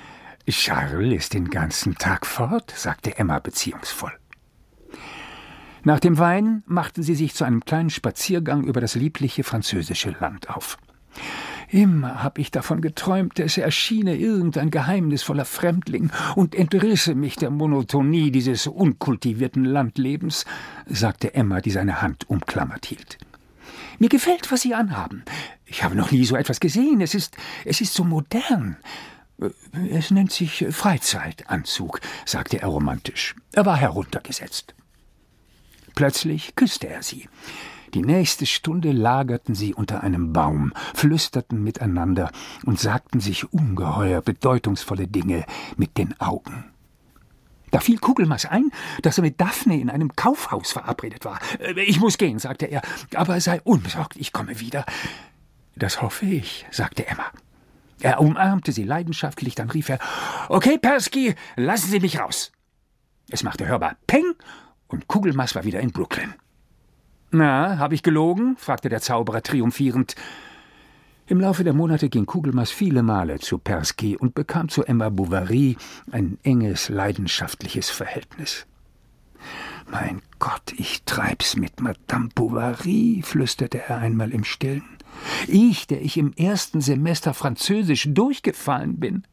Charles ist den ganzen Tag fort, sagte Emma beziehungsvoll. Nach dem Wein machten sie sich zu einem kleinen Spaziergang über das liebliche französische Land auf. Immer habe ich davon geträumt, es erschiene irgendein geheimnisvoller Fremdling und entrisse mich der Monotonie dieses unkultivierten Landlebens, sagte Emma, die seine Hand umklammert hielt. Mir gefällt, was Sie anhaben. Ich habe noch nie so etwas gesehen. Es ist so modern. Es nennt sich Freizeitanzug, sagte er romantisch. Er war heruntergesetzt. Plötzlich küsste er sie. Die nächste Stunde lagerten sie unter einem Baum, flüsterten miteinander und sagten sich ungeheuer bedeutungsvolle Dinge mit den Augen. Da fiel Kugelmaß ein, dass er mit Daphne in einem Kaufhaus verabredet war. »Ich muss gehen«, sagte er, »aber sei unbesorgt, ich komme wieder.« »Das hoffe ich«, sagte Emma. Er umarmte sie leidenschaftlich, dann rief er, »Okay, Persky, lassen Sie mich raus.« Es machte hörbar Peng und Kugelmaß war wieder in Brooklyn. »Na, habe ich gelogen?« fragte der Zauberer triumphierend. Im Laufe der Monate ging Kugelmaß viele Male zu Persky und bekam zu Emma Bovary ein enges, leidenschaftliches Verhältnis. »Mein Gott, ich treib's mit Madame Bovary«, flüsterte er einmal im Stillen. »Ich, der ich im ersten Semester Französisch durchgefallen bin.«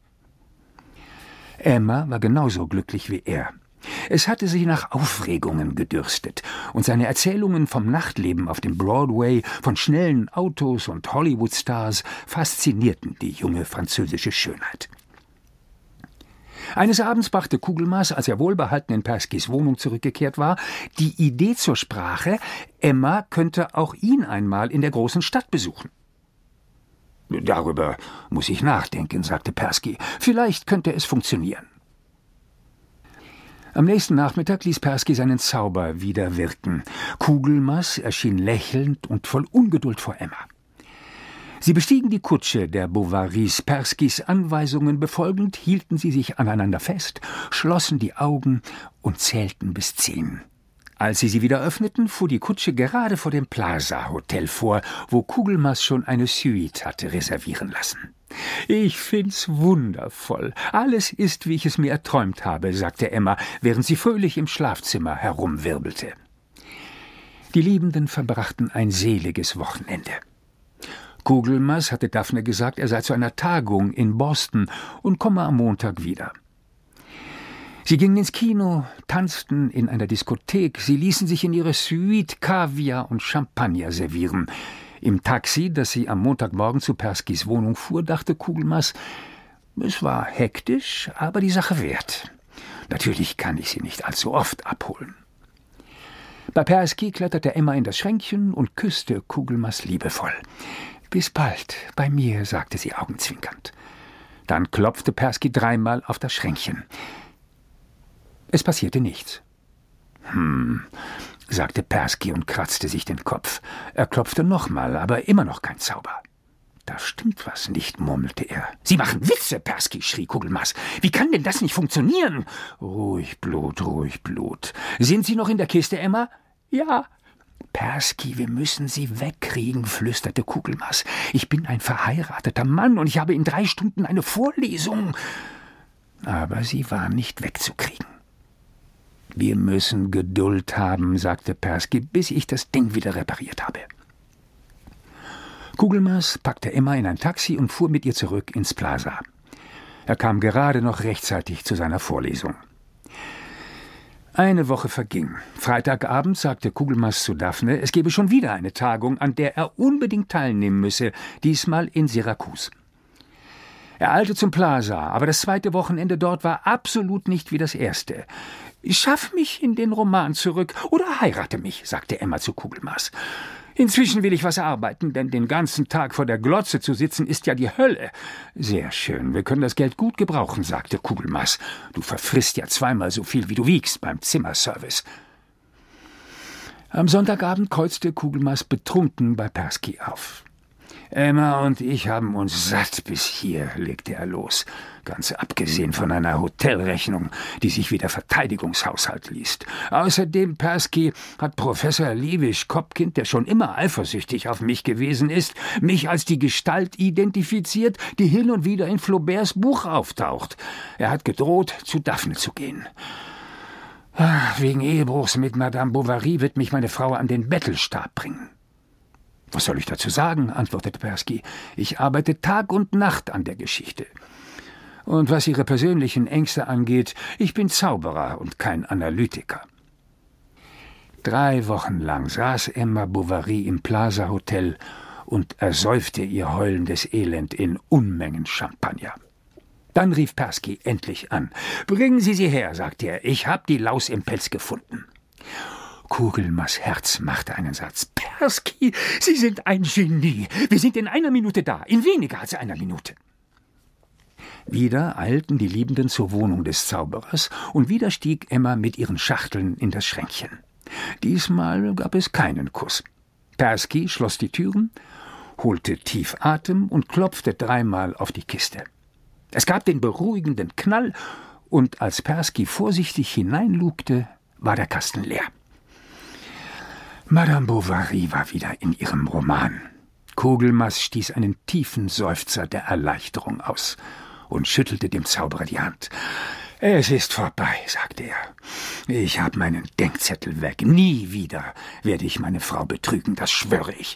Emma war genauso glücklich wie er. Es hatte sie nach Aufregungen gedürstet, und seine Erzählungen vom Nachtleben auf dem Broadway, von schnellen Autos und Hollywood-Stars faszinierten die junge französische Schönheit. Eines Abends brachte Kugelmaß, als er wohlbehalten in Perskys Wohnung zurückgekehrt war, die Idee zur Sprache, Emma könnte auch ihn einmal in der großen Stadt besuchen. »Darüber muss ich nachdenken«, sagte Persky. »Vielleicht könnte es funktionieren.« Am nächsten Nachmittag ließ Persky seinen Zauber wieder wirken. Kugelmaß erschien lächelnd und voll Ungeduld vor Emma. Sie bestiegen die Kutsche der Bovarys. Perskys Anweisungen befolgend hielten sie sich aneinander fest, schlossen die Augen und zählten bis 10. Als sie wieder öffneten, fuhr die Kutsche gerade vor dem Plaza-Hotel vor, wo Kugelmaß schon eine Suite hatte reservieren lassen. »Ich find's wundervoll. Alles ist, wie ich es mir erträumt habe«, sagte Emma, während sie fröhlich im Schlafzimmer herumwirbelte. Die Liebenden verbrachten ein seliges Wochenende. Kugelmaß hatte Daphne gesagt, er sei zu einer Tagung in Boston und komme am Montag wieder. Sie gingen ins Kino, tanzten in einer Diskothek, sie ließen sich in ihre Suite Kaviar und Champagner servieren. Im Taxi, das sie am Montagmorgen zu Perskys Wohnung fuhr, dachte Kugelmaß, es war hektisch, aber die Sache wert. Natürlich kann ich sie nicht allzu oft abholen. Bei Persky kletterte Emma in das Schränkchen und küsste Kugelmaß liebevoll. »Bis bald, bei mir«, sagte sie augenzwinkernd. Dann klopfte Persky 3-mal auf das Schränkchen. Es passierte nichts. Sagte Persky und kratzte sich den Kopf. Er klopfte nochmal, aber immer noch kein Zauber. »Da stimmt was nicht«, murmelte er. »Sie machen Witze, Persky«, schrie Kugelmaß. »Wie kann denn das nicht funktionieren?« »Ruhig, Blut, ruhig, Blut. Sind Sie noch in der Kiste, Emma?« »Ja.« »Persky, wir müssen Sie wegkriegen«, flüsterte Kugelmaß. »Ich bin ein verheirateter Mann und ich habe in 3 Stunden eine Vorlesung.« Aber sie war nicht wegzukriegen. »Wir müssen Geduld haben«, sagte Persky, »bis ich das Ding wieder repariert habe.« Kugelmaß packte Emma in ein Taxi und fuhr mit ihr zurück ins Plaza. Er kam gerade noch rechtzeitig zu seiner Vorlesung. Eine Woche verging. Freitagabend sagte Kugelmaß zu Daphne, es gebe schon wieder eine Tagung, an der er unbedingt teilnehmen müsse, diesmal in Syrakus. Er eilte zum Plaza, aber das zweite Wochenende dort war absolut nicht wie das erste. »Schaff mich in den Roman zurück oder heirate mich«, sagte Emma zu Kugelmaß. »Inzwischen will ich was arbeiten, denn den ganzen Tag vor der Glotze zu sitzen ist ja die Hölle.« »Sehr schön, wir können das Geld gut gebrauchen«, sagte Kugelmaß. »Du verfrisst ja 2-mal so viel, wie du wiegst beim Zimmerservice.« Am Sonntagabend kreuzte Kugelmaß betrunken bei Persky auf. Emma und ich haben uns satt bis hier, legte er los. Ganz abgesehen von einer Hotelrechnung, die sich wie der Verteidigungshaushalt liest. Außerdem, Persky, hat Professor Liewisch-Kopkind, der schon immer eifersüchtig auf mich gewesen ist, mich als die Gestalt identifiziert, die hin und wieder in Flauberts Buch auftaucht. Er hat gedroht, zu Daphne zu gehen. Wegen Ehebruchs mit Madame Bovary wird mich meine Frau an den Bettelstab bringen. »Was soll ich dazu sagen?« antwortete Persky. »Ich arbeite Tag und Nacht an der Geschichte. Und was Ihre persönlichen Ängste angeht, ich bin Zauberer und kein Analytiker.« 3 Wochen lang saß Emma Bovary im Plaza Hotel und ersäufte ihr heulendes Elend in Unmengen Champagner. Dann rief Persky endlich an. »Bringen Sie sie her«, sagte er, »ich habe die Laus im Pelz gefunden.« Kugelmas Herz machte einen Satz. »Persky, Sie sind ein Genie. Wir sind in 1 Minute da, in weniger als 1 Minute.« Wieder eilten die Liebenden zur Wohnung des Zauberers, und wieder stieg Emma mit ihren Schachteln in das Schränkchen. Diesmal gab es keinen Kuss. Persky schloss die Türen, holte tief Atem und klopfte 3-mal auf die Kiste. Es gab den beruhigenden Knall, und als Persky vorsichtig hineinlugte, war der Kasten leer. Madame Bovary war wieder in ihrem Roman. Kugelmas stieß einen tiefen Seufzer der Erleichterung aus und schüttelte dem Zauberer die Hand. »Es ist vorbei«, sagte er. »Ich habe meinen Denkzettel weg. Nie wieder werde ich meine Frau betrügen, das schwöre ich.«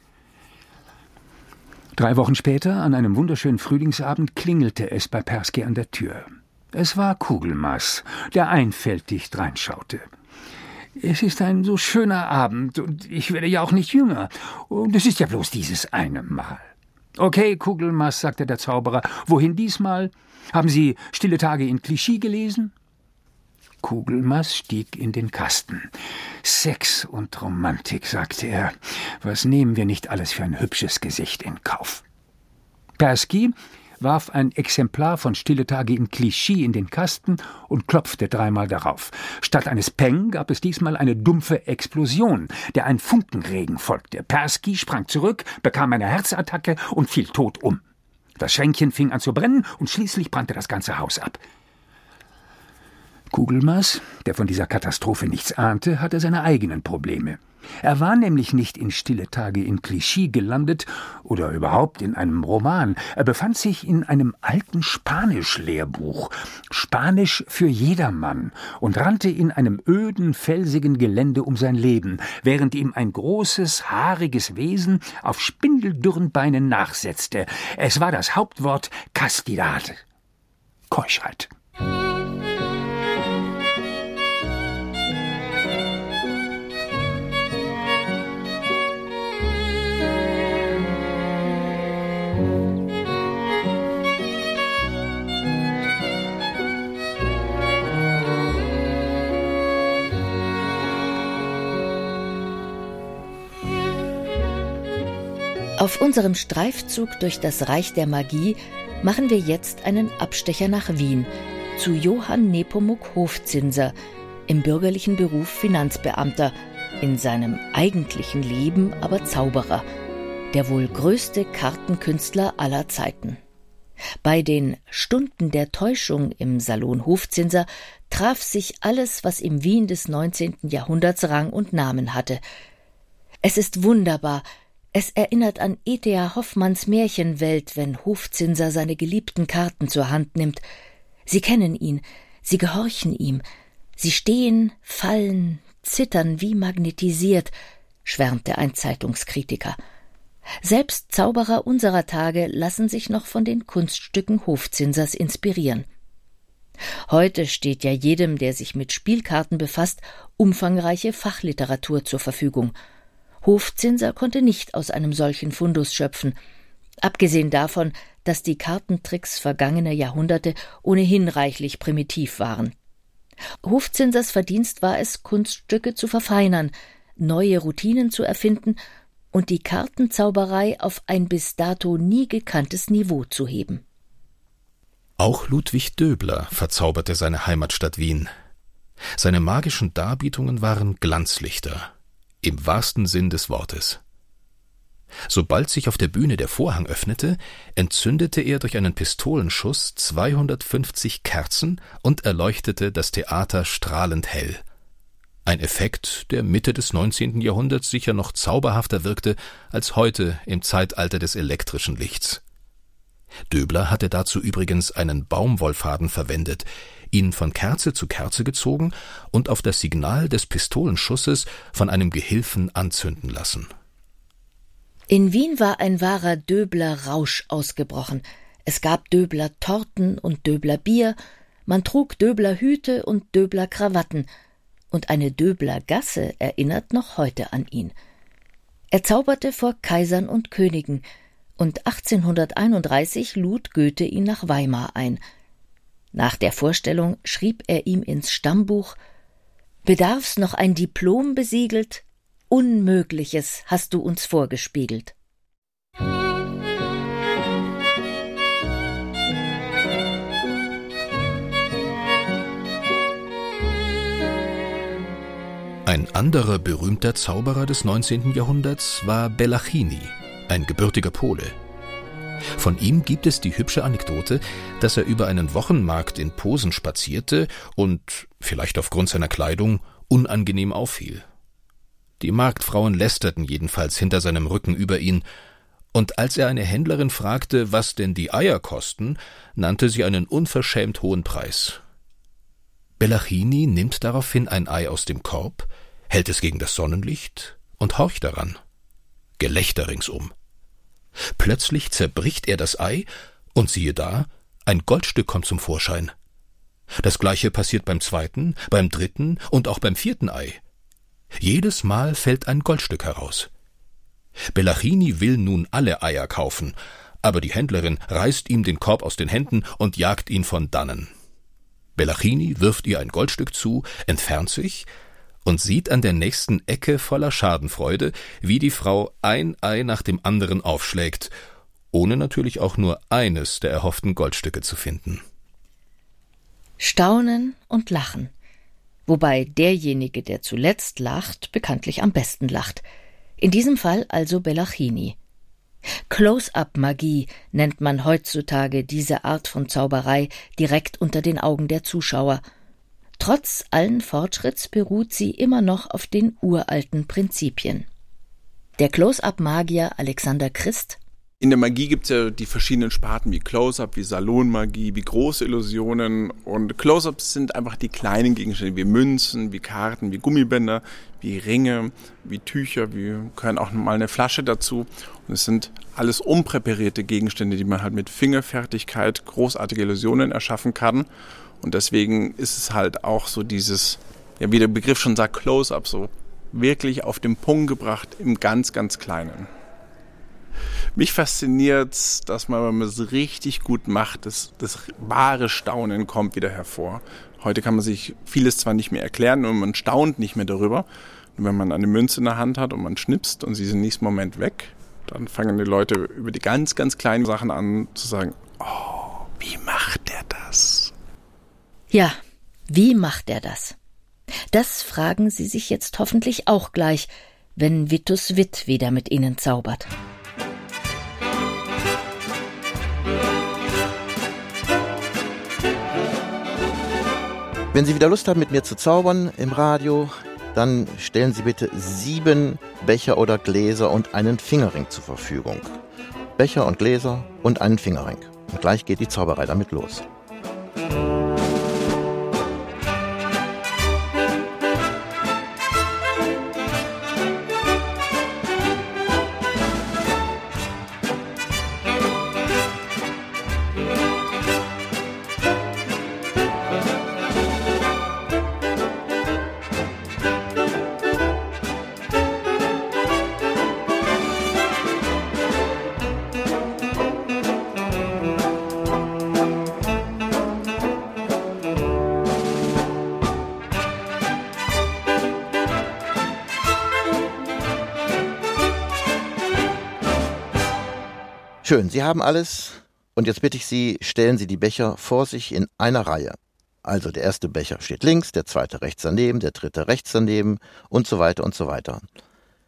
3 Wochen später, an einem wunderschönen Frühlingsabend, klingelte es bei Persky an der Tür. Es war Kugelmas, der einfältig dreinschaute. »Es ist ein so schöner Abend, und ich werde ja auch nicht jünger. Und es ist ja bloß dieses eine Mal.« »Okay, Kugelmas«, sagte der Zauberer. »Wohin diesmal? Haben Sie Stille Tage in Clichy gelesen?« Kugelmas stieg in den Kasten. »Sex und Romantik«, sagte er. »Was nehmen wir nicht alles für ein hübsches Gesicht in Kauf?« Persky warf ein Exemplar von Stille Tage in Clichy in den Kasten und klopfte 3-mal darauf. Statt eines Peng gab es diesmal eine dumpfe Explosion, der ein Funkenregen folgte. Persky sprang zurück, bekam eine Herzattacke und fiel tot um. Das Schränkchen fing an zu brennen, und schließlich brannte das ganze Haus ab. Kugelmas, der von dieser Katastrophe nichts ahnte, hatte seine eigenen Probleme. Er war nämlich nicht in Stille Tage in Clichy gelandet oder überhaupt in einem Roman. Er befand sich in einem alten Spanisch-Lehrbuch, Spanisch für jedermann, und rannte in einem öden, felsigen Gelände um sein Leben, während ihm ein großes, haariges Wesen auf spindeldürren Beinen nachsetzte. Es war das Hauptwort Castidad, Keuschheit. Auf unserem Streifzug durch das Reich der Magie machen wir jetzt einen Abstecher nach Wien, zu Johann Nepomuk Hofzinser, im bürgerlichen Beruf Finanzbeamter, in seinem eigentlichen Leben aber Zauberer, der wohl größte Kartenkünstler aller Zeiten. Bei den Stunden der Täuschung im Salon Hofzinser traf sich alles, was im Wien des 19. Jahrhunderts Rang und Namen hatte. Es ist wunderbar. Es erinnert an E.T.A. Hoffmanns Märchenwelt, wenn Hofzinser seine geliebten Karten zur Hand nimmt. Sie kennen ihn, sie gehorchen ihm, sie stehen, fallen, zittern wie magnetisiert, schwärmte ein Zeitungskritiker. Selbst Zauberer unserer Tage lassen sich noch von den Kunststücken Hofzinsers inspirieren. Heute steht ja jedem, der sich mit Spielkarten befasst, umfangreiche Fachliteratur zur Verfügung. Hofzinser konnte nicht aus einem solchen Fundus schöpfen, abgesehen davon, dass die Kartentricks vergangener Jahrhunderte ohnehin reichlich primitiv waren. Hofzinsers Verdienst war es, Kunststücke zu verfeinern, neue Routinen zu erfinden und die Kartenzauberei auf ein bis dato nie gekanntes Niveau zu heben. Auch Ludwig Döbler verzauberte seine Heimatstadt Wien. Seine magischen Darbietungen waren Glanzlichter, im wahrsten Sinn des Wortes. Sobald sich auf der Bühne der Vorhang öffnete, entzündete er durch einen Pistolenschuss 250 Kerzen und erleuchtete das Theater strahlend hell. Ein Effekt, der Mitte des 19. Jahrhunderts sicher noch zauberhafter wirkte als heute im Zeitalter des elektrischen Lichts. Döbler hatte dazu übrigens einen Baumwollfaden verwendet, ihn von Kerze zu Kerze gezogen und auf das Signal des Pistolenschusses von einem Gehilfen anzünden lassen. In Wien war ein wahrer Döbler-Rausch ausgebrochen. Es gab Döbler-Torten und Döbler-Bier, man trug Döbler-Hüte und Döbler-Krawatten, und eine Döbler-Gasse erinnert noch heute an ihn. Er zauberte vor Kaisern und Königen, und 1831 lud Goethe ihn nach Weimar ein. Nach der Vorstellung schrieb er ihm ins Stammbuch: »Bedarf's noch ein Diplom besiegelt? Unmögliches hast du uns vorgespiegelt.« Ein anderer berühmter Zauberer des 19. Jahrhunderts war Bellachini, ein gebürtiger Pole. Von ihm gibt es die hübsche Anekdote, dass er über einen Wochenmarkt in Posen spazierte und, vielleicht aufgrund seiner Kleidung, unangenehm auffiel. Die Marktfrauen lästerten jedenfalls hinter seinem Rücken über ihn, und als er eine Händlerin fragte, was denn die Eier kosten, nannte sie einen unverschämt hohen Preis. Bellachini nimmt daraufhin ein Ei aus dem Korb, hält es gegen das Sonnenlicht und horcht daran. Gelächter ringsum. Plötzlich zerbricht er das Ei und siehe da, ein Goldstück kommt zum Vorschein. Das gleiche passiert beim zweiten, beim dritten und auch beim vierten Ei. Jedes Mal fällt ein Goldstück heraus. Bellachini will nun alle Eier kaufen, aber die Händlerin reißt ihm den Korb aus den Händen und jagt ihn von dannen. Bellachini wirft ihr ein Goldstück zu, entfernt sich und sieht an der nächsten Ecke voller Schadenfreude, wie die Frau ein Ei nach dem anderen aufschlägt, ohne natürlich auch nur eines der erhofften Goldstücke zu finden. Staunen und Lachen, wobei derjenige, der zuletzt lacht, bekanntlich am besten lacht. In diesem Fall also Bellachini. Close-up-Magie nennt man heutzutage diese Art von Zauberei direkt unter den Augen der Zuschauer. Trotz allen Fortschritts beruht sie immer noch auf den uralten Prinzipien. Der Close-up-Magier Alexander Christ: In der Magie gibt es ja die verschiedenen Sparten wie Close-up, wie Salonmagie, wie große Illusionen. Und Close-ups sind einfach die kleinen Gegenstände wie Münzen, wie Karten, wie Gummibänder, wie Ringe, wie Tücher, wir können auch mal eine Flasche dazu. Und es sind alles unpräparierte Gegenstände, die man halt mit Fingerfertigkeit großartige Illusionen erschaffen kann. Und deswegen ist es halt auch so dieses, ja, wie der Begriff schon sagt, Close-up, so wirklich auf den Punkt gebracht im ganz, ganz Kleinen. Mich fasziniert, dass man, wenn man es richtig gut macht, das wahre Staunen kommt wieder hervor. Heute kann man sich vieles zwar nicht mehr erklären und man staunt nicht mehr darüber. Und wenn man eine Münze in der Hand hat und man schnipst und sie ist im nächsten Moment weg, dann fangen die Leute über die ganz, ganz kleinen Sachen an zu sagen, oh, wie macht der das? Ja, wie macht er das? Das fragen Sie sich jetzt hoffentlich auch gleich, wenn Vitus Witt wieder mit Ihnen zaubert. Wenn Sie wieder Lust haben, mit mir zu zaubern im Radio, dann stellen Sie bitte 7 Becher oder Gläser und einen Fingerring zur Verfügung. Becher und Gläser und einen Fingerring. Und gleich geht die Zauberei damit los. Schön, Sie haben alles und jetzt bitte ich Sie, stellen Sie die Becher vor sich in einer Reihe. Also der erste Becher steht links, der zweite rechts daneben, der dritte rechts daneben und so weiter und so weiter.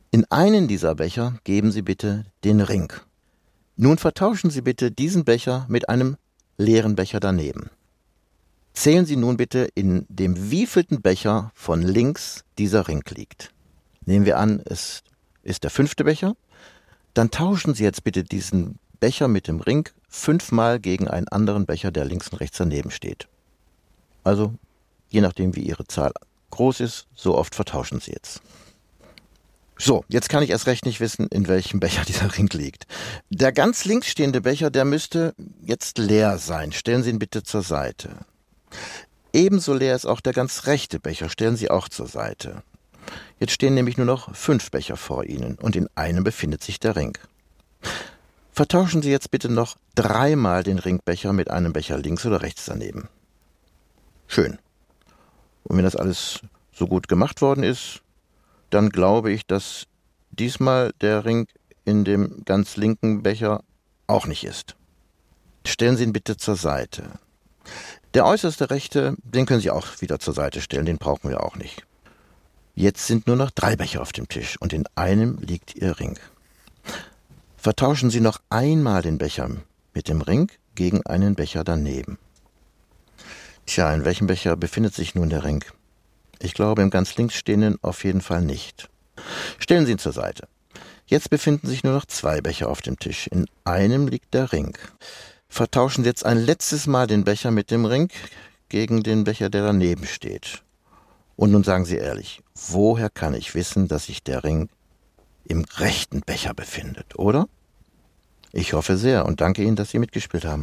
In einen dieser Becher geben Sie bitte den Ring. Nun vertauschen Sie bitte diesen Becher mit einem leeren Becher daneben. Zählen Sie nun bitte, in dem wievielten Becher von links dieser Ring liegt. Nehmen wir an, es ist der 5. Becher. Dann tauschen Sie jetzt bitte diesen Becher mit dem Ring 5-mal gegen einen anderen Becher, der links und rechts daneben steht. Also, je nachdem wie Ihre Zahl groß ist, so oft vertauschen Sie jetzt. So, jetzt kann ich erst recht nicht wissen, in welchem Becher dieser Ring liegt. Der ganz links stehende Becher, der müsste jetzt leer sein. Stellen Sie ihn bitte zur Seite. Ebenso leer ist auch der ganz rechte Becher. Stellen Sie auch zur Seite. Jetzt stehen nämlich nur noch 5 Becher vor Ihnen und in einem befindet sich der Ring. Vertauschen Sie jetzt bitte noch 3-mal den Ringbecher mit einem Becher links oder rechts daneben. Schön. Und wenn das alles so gut gemacht worden ist, dann glaube ich, dass diesmal der Ring in dem ganz linken Becher auch nicht ist. Stellen Sie ihn bitte zur Seite. Der äußerste rechte, den können Sie auch wieder zur Seite stellen, den brauchen wir auch nicht. Jetzt sind nur noch 3 Becher auf dem Tisch und in einem liegt Ihr Ring. Vertauschen Sie noch einmal den Becher mit dem Ring gegen einen Becher daneben. Tja, in welchem Becher befindet sich nun der Ring? Ich glaube, im ganz links stehenden auf jeden Fall nicht. Stellen Sie ihn zur Seite. Jetzt befinden sich nur noch 2 Becher auf dem Tisch. In einem liegt der Ring. Vertauschen Sie jetzt ein letztes Mal den Becher mit dem Ring gegen den Becher, der daneben steht. Und nun sagen Sie ehrlich, woher kann ich wissen, dass sich der Ring im rechten Becher befindet, oder? Ich hoffe sehr und danke Ihnen, dass Sie mitgespielt haben.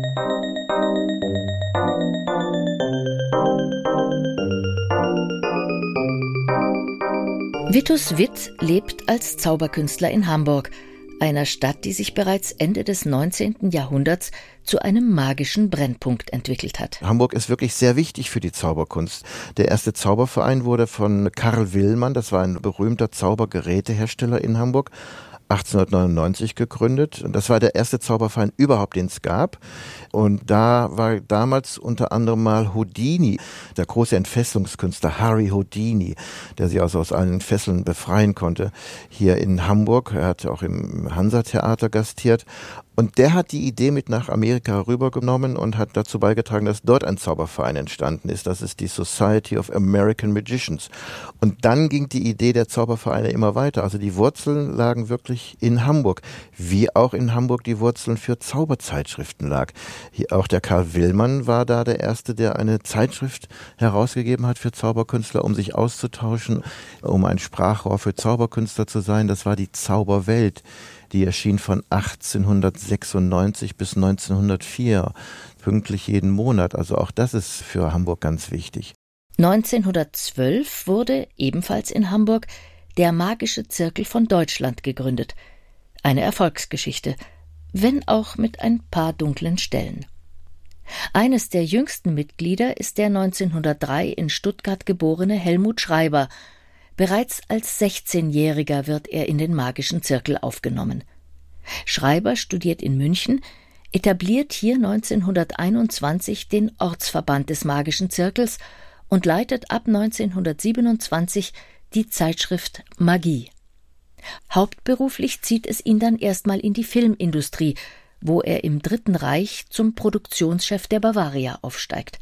Vitus Witt lebt als Zauberkünstler in Hamburg, einer Stadt, die sich bereits Ende des 19. Jahrhunderts zu einem magischen Brennpunkt entwickelt hat. Hamburg ist wirklich sehr wichtig für die Zauberkunst. Der erste Zauberverein wurde von Karl Willmann, das war ein berühmter Zaubergerätehersteller in Hamburg, 1899 gegründet. Und das war der erste Zauberverein überhaupt, den es gab. Und da war damals unter anderem mal Houdini, der große Entfesselungskünstler Harry Houdini, der sie also aus allen Fesseln befreien konnte, hier in Hamburg. Er hat auch im Hansa-Theater gastiert. Und der hat die Idee mit nach Amerika rübergenommen und hat dazu beigetragen, dass dort ein Zauberverein entstanden ist. Das ist die Society of American Magicians. Und dann ging die Idee der Zaubervereine immer weiter. Also die Wurzeln lagen wirklich in Hamburg, wie auch in Hamburg die Wurzeln für Zauberzeitschriften lag. Hier auch der Karl Willmann war da der Erste, der eine Zeitschrift herausgegeben hat für Zauberkünstler, um sich auszutauschen, um ein Sprachrohr für Zauberkünstler zu sein. Das war die Zauberwelt. Die erschien von 1896 bis 1904, pünktlich jeden Monat. Also auch das ist für Hamburg ganz wichtig. 1912 wurde ebenfalls in Hamburg der Magische Zirkel von Deutschland gegründet. Eine Erfolgsgeschichte, wenn auch mit ein paar dunklen Stellen. Eines der jüngsten Mitglieder ist der 1903 in Stuttgart geborene Helmut Schreiber. Bereits als 16-Jähriger wird er in den Magischen Zirkel aufgenommen. Schreiber studiert in München, etabliert hier 1921 den Ortsverband des Magischen Zirkels und leitet ab 1927 die Zeitschrift Magie. Hauptberuflich zieht es ihn dann erstmal in die Filmindustrie, wo er im Dritten Reich zum Produktionschef der Bavaria aufsteigt.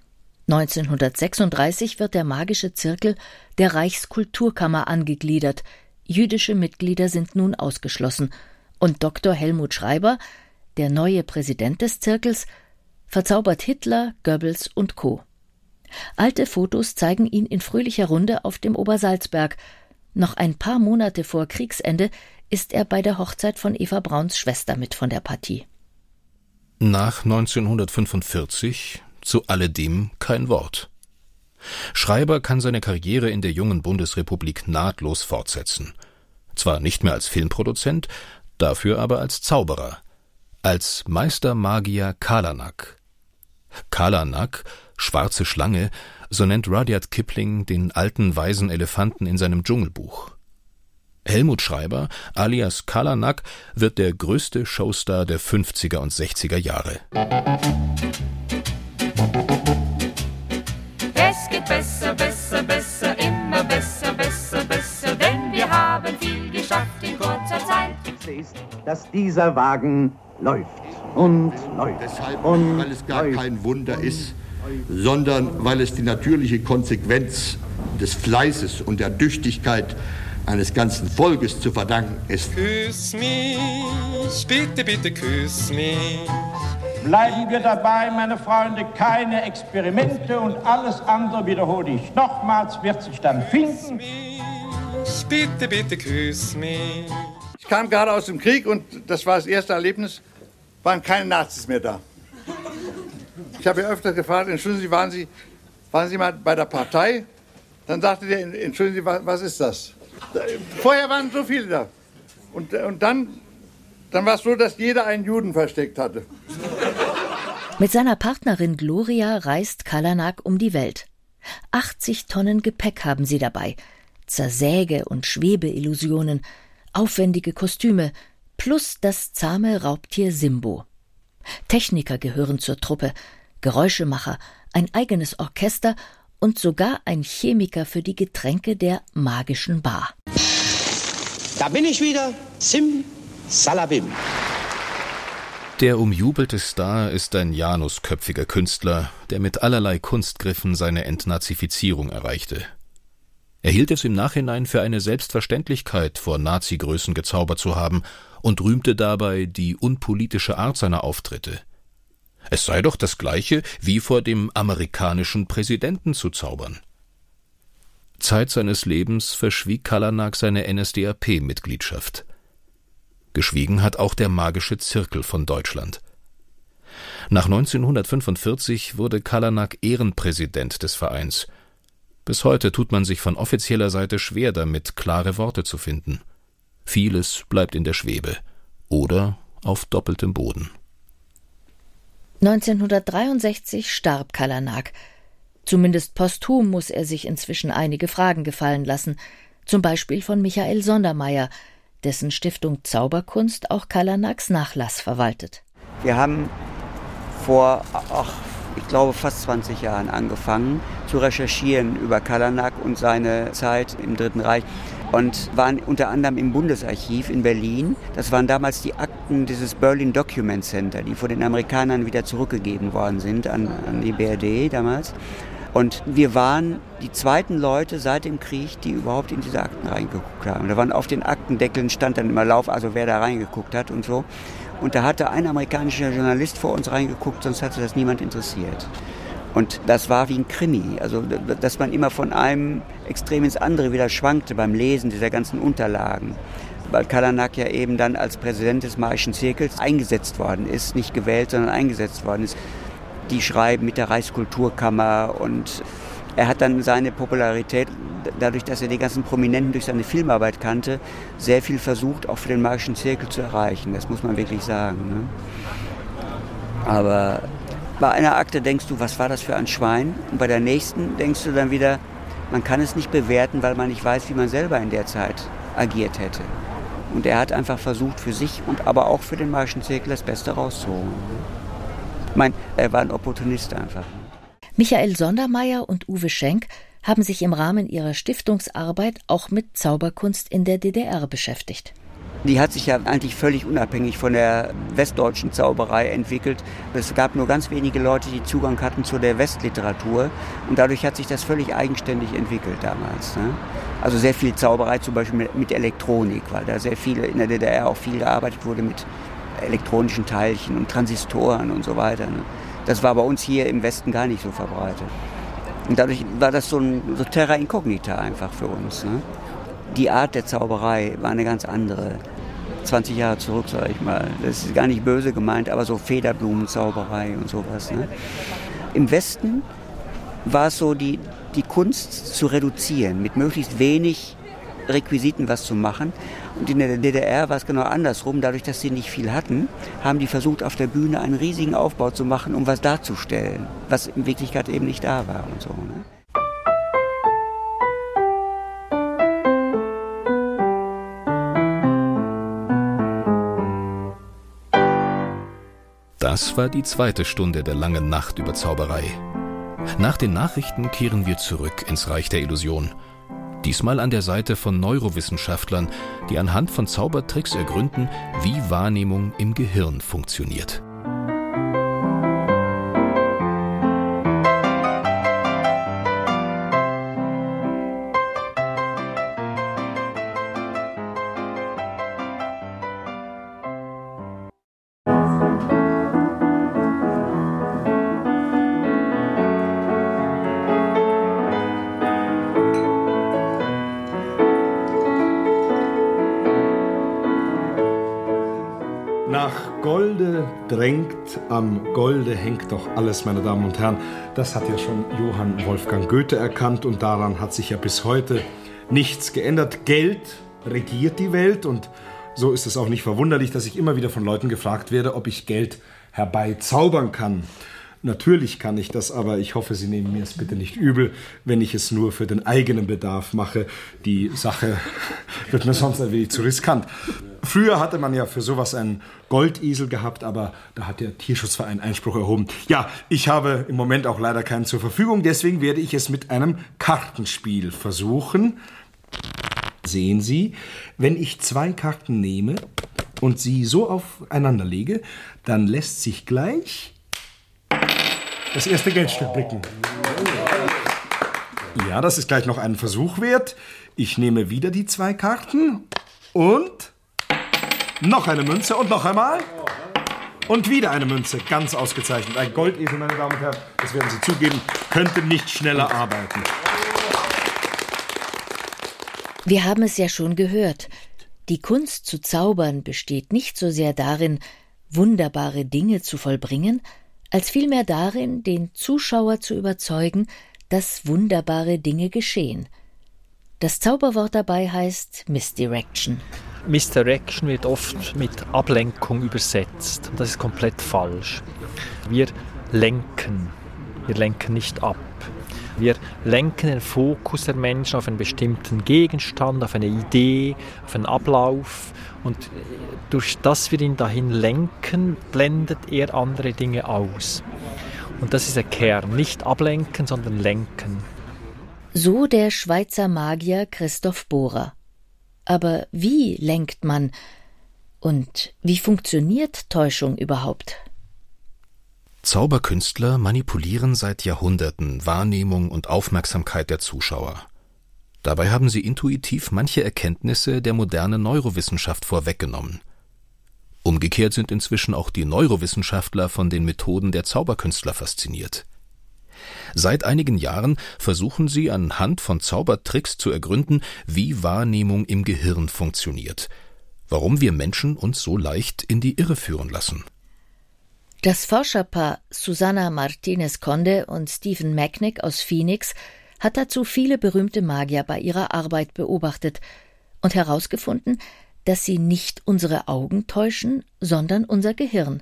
1936 wird der Magische Zirkel der Reichskulturkammer angegliedert. Jüdische Mitglieder sind nun ausgeschlossen. Und Dr. Helmut Schreiber, der neue Präsident des Zirkels, verzaubert Hitler, Goebbels und Co. Alte Fotos zeigen ihn in fröhlicher Runde auf dem Obersalzberg. Noch ein paar Monate vor Kriegsende ist er bei der Hochzeit von Eva Brauns Schwester mit von der Partie. Nach 1945 zu alledem kein Wort. Schreiber kann seine Karriere in der jungen Bundesrepublik nahtlos fortsetzen. Zwar nicht mehr als Filmproduzent, dafür aber als Zauberer, als Meistermagier Kalanak. Kalanak, schwarze Schlange, so nennt Rudyard Kipling den alten weisen Elefanten in seinem Dschungelbuch. Helmut Schreiber, alias Kalanak, wird der größte Showstar der 50er und 60er Jahre. Es geht besser, besser, besser, immer besser, besser, besser, denn wir haben viel dass dieser Wagen läuft und läuft. Deshalb, weil es gar kein Wunder ist, sondern weil es die natürliche Konsequenz des Fleißes und der Tüchtigkeit eines ganzen Volkes zu verdanken ist. Küss mich, bitte, bitte küss mich. Bleiben wir dabei, meine Freunde, keine Experimente und alles andere, wiederhole ich nochmals, wird sich dann finden. Bitte, bitte küss mich. Ich kam gerade aus dem Krieg und das war das erste Erlebnis, waren keine Nazis mehr da. Ich habe ja öfter gefragt, entschuldigen Sie, waren Sie mal bei der Partei? Dann sagte der, entschuldigen Sie, was ist das? Vorher waren so viele da. Und dann war es so, dass jeder einen Juden versteckt hatte. Mit seiner Partnerin Gloria reist Kalanak um die Welt. 80 Tonnen Gepäck haben sie dabei. Zersäge- und Schwebeillusionen, aufwendige Kostüme, plus das zahme Raubtier Simbo. Techniker gehören zur Truppe, Geräuschemacher, ein eigenes Orchester und sogar ein Chemiker für die Getränke der magischen Bar. Da bin ich wieder, Sim Salabim. Der umjubelte Star ist ein janusköpfiger Künstler, der mit allerlei Kunstgriffen seine Entnazifizierung erreichte. Er hielt es im Nachhinein für eine Selbstverständlichkeit, vor Nazi-Größen gezaubert zu haben und rühmte dabei die unpolitische Art seiner Auftritte. Es sei doch das Gleiche, wie vor dem amerikanischen Präsidenten zu zaubern. Zeit seines Lebens verschwieg Kalanak seine NSDAP-Mitgliedschaft. Geschwiegen hat auch der Magische Zirkel von Deutschland. Nach 1945 wurde Kalanak Ehrenpräsident des Vereins. Bis heute tut man sich von offizieller Seite schwer damit, klare Worte zu finden. Vieles bleibt in der Schwebe oder auf doppeltem Boden. 1963 starb Kalanak. Zumindest posthum muss er sich inzwischen einige Fragen gefallen lassen, zum Beispiel von Michael Sondermeier, dessen Stiftung Zauberkunst auch Kalanaks Nachlass verwaltet. Wir haben vor, ich glaube, fast 20 Jahren angefangen zu recherchieren über Kalanak und seine Zeit im Dritten Reich und waren unter anderem im Bundesarchiv in Berlin. Das waren damals die Akten dieses Berlin Document Center, die von den Amerikanern wieder zurückgegeben worden sind an die BRD damals. Und wir waren die zweiten Leute seit dem Krieg, die überhaupt in diese Akten reingeguckt haben. Da waren auf den Aktendeckeln stand dann immer also wer da reingeguckt hat und so. Und da hatte ein amerikanischer Journalist vor uns reingeguckt, sonst hatte das niemand interessiert. Und das war wie ein Krimi, also dass man immer von einem Extrem ins andere wieder schwankte beim Lesen dieser ganzen Unterlagen. Weil Kalanak ja eben dann als Präsident des Magischen Zirkels eingesetzt worden ist, nicht gewählt, sondern eingesetzt worden ist. Die schreiben mit der Reichskulturkammer und er hat dann seine Popularität, dadurch, dass er die ganzen Prominenten durch seine Filmarbeit kannte, sehr viel versucht, auch für den Magischen Zirkel zu erreichen. Das muss man wirklich sagen. Ne? Aber bei einer Akte denkst du, was war das für ein Schwein? Und bei der nächsten denkst du dann wieder, man kann es nicht bewerten, weil man nicht weiß, wie man selber in der Zeit agiert hätte. Und er hat einfach versucht, für sich und aber auch für den Magischen Zirkel das Beste rauszuholen. Ich meine, er war ein Opportunist einfach. Michael Sondermeier und Uwe Schenk haben sich im Rahmen ihrer Stiftungsarbeit auch mit Zauberkunst in der DDR beschäftigt. Die hat sich ja eigentlich völlig unabhängig von der westdeutschen Zauberei entwickelt. Es gab nur ganz wenige Leute, die Zugang hatten zu der Westliteratur. Und dadurch hat sich das völlig eigenständig entwickelt damals. Ne? Also sehr viel Zauberei zum Beispiel mit Elektronik, weil da sehr viele in der DDR auch viel gearbeitet wurde mit elektronischen Teilchen und Transistoren und so weiter. Ne? Das war bei uns hier im Westen gar nicht so verbreitet. Und dadurch war das so Terra Incognita einfach für uns. Ne? Die Art der Zauberei war eine ganz andere. 20 Jahre zurück, sage ich mal. Das ist gar nicht böse gemeint, aber so Federblumenzauberei und sowas. Ne? Im Westen war es so, die Kunst zu reduzieren, mit möglichst wenig Requisiten was zu machen. Und in der DDR war es genau andersrum. Dadurch, dass sie nicht viel hatten, haben die versucht, auf der Bühne einen riesigen Aufbau zu machen, um was darzustellen, was in Wirklichkeit eben nicht da war und so. Ne? Das war die zweite Stunde der langen Nacht über Zauberei. Nach den Nachrichten kehren wir zurück ins Reich der Illusion. Diesmal an der Seite von Neurowissenschaftlern, die anhand von Zaubertricks ergründen, wie Wahrnehmung im Gehirn funktioniert. Nach Golde drängt, am Golde hängt doch alles, meine Damen und Herren. Das hat ja schon Johann Wolfgang Goethe erkannt und daran hat sich ja bis heute nichts geändert. Geld regiert die Welt und so ist es auch nicht verwunderlich, dass ich immer wieder von Leuten gefragt werde, ob ich Geld herbeizaubern kann. Natürlich kann ich das, aber ich hoffe, Sie nehmen mir es bitte nicht übel, wenn ich es nur für den eigenen Bedarf mache. Die Sache wird mir sonst ein wenig zu riskant. Früher hatte man ja für sowas einen Goldesel gehabt, aber da hat der Tierschutzverein Einspruch erhoben. Ja, ich habe im Moment auch leider keinen zur Verfügung, deswegen werde ich es mit einem Kartenspiel versuchen. Sehen Sie, wenn ich 2 Karten nehme und sie so aufeinander lege, dann lässt sich gleich das erste Geldstück blicken. Ja, das ist gleich noch einen Versuch wert. Ich nehme wieder die 2 Karten und noch eine Münze und noch einmal und wieder eine Münze. Ganz ausgezeichnet. Ein Goldesel, meine Damen und Herren, das werden Sie zugeben, könnte nicht schneller arbeiten. Wir haben es ja schon gehört. Die Kunst zu zaubern besteht nicht so sehr darin, wunderbare Dinge zu vollbringen, als vielmehr darin, den Zuschauer zu überzeugen, dass wunderbare Dinge geschehen. Das Zauberwort dabei heißt Misdirection. Misdirection wird oft mit Ablenkung übersetzt. Und das ist komplett falsch. Wir lenken nicht ab. Wir lenken den Fokus der Menschen auf einen bestimmten Gegenstand, auf eine Idee, auf einen Ablauf. Und durch das wir ihn dahin lenken, blendet er andere Dinge aus. Und das ist der Kern. Nicht ablenken, sondern lenken. So der Schweizer Magier Christoph Bohrer. Aber wie lenkt man? Und wie funktioniert Täuschung überhaupt? Zauberkünstler manipulieren seit Jahrhunderten Wahrnehmung und Aufmerksamkeit der Zuschauer. Dabei haben sie intuitiv manche Erkenntnisse der modernen Neurowissenschaft vorweggenommen. Umgekehrt sind inzwischen auch die Neurowissenschaftler von den Methoden der Zauberkünstler fasziniert. Seit einigen Jahren versuchen sie anhand von Zaubertricks zu ergründen, wie Wahrnehmung im Gehirn funktioniert, warum wir Menschen uns so leicht in die Irre führen lassen. Das Forscherpaar Susana Martinez-Conde und Stephen Macknick aus Phoenix hat dazu viele berühmte Magier bei ihrer Arbeit beobachtet und herausgefunden, dass sie nicht unsere Augen täuschen, sondern unser Gehirn.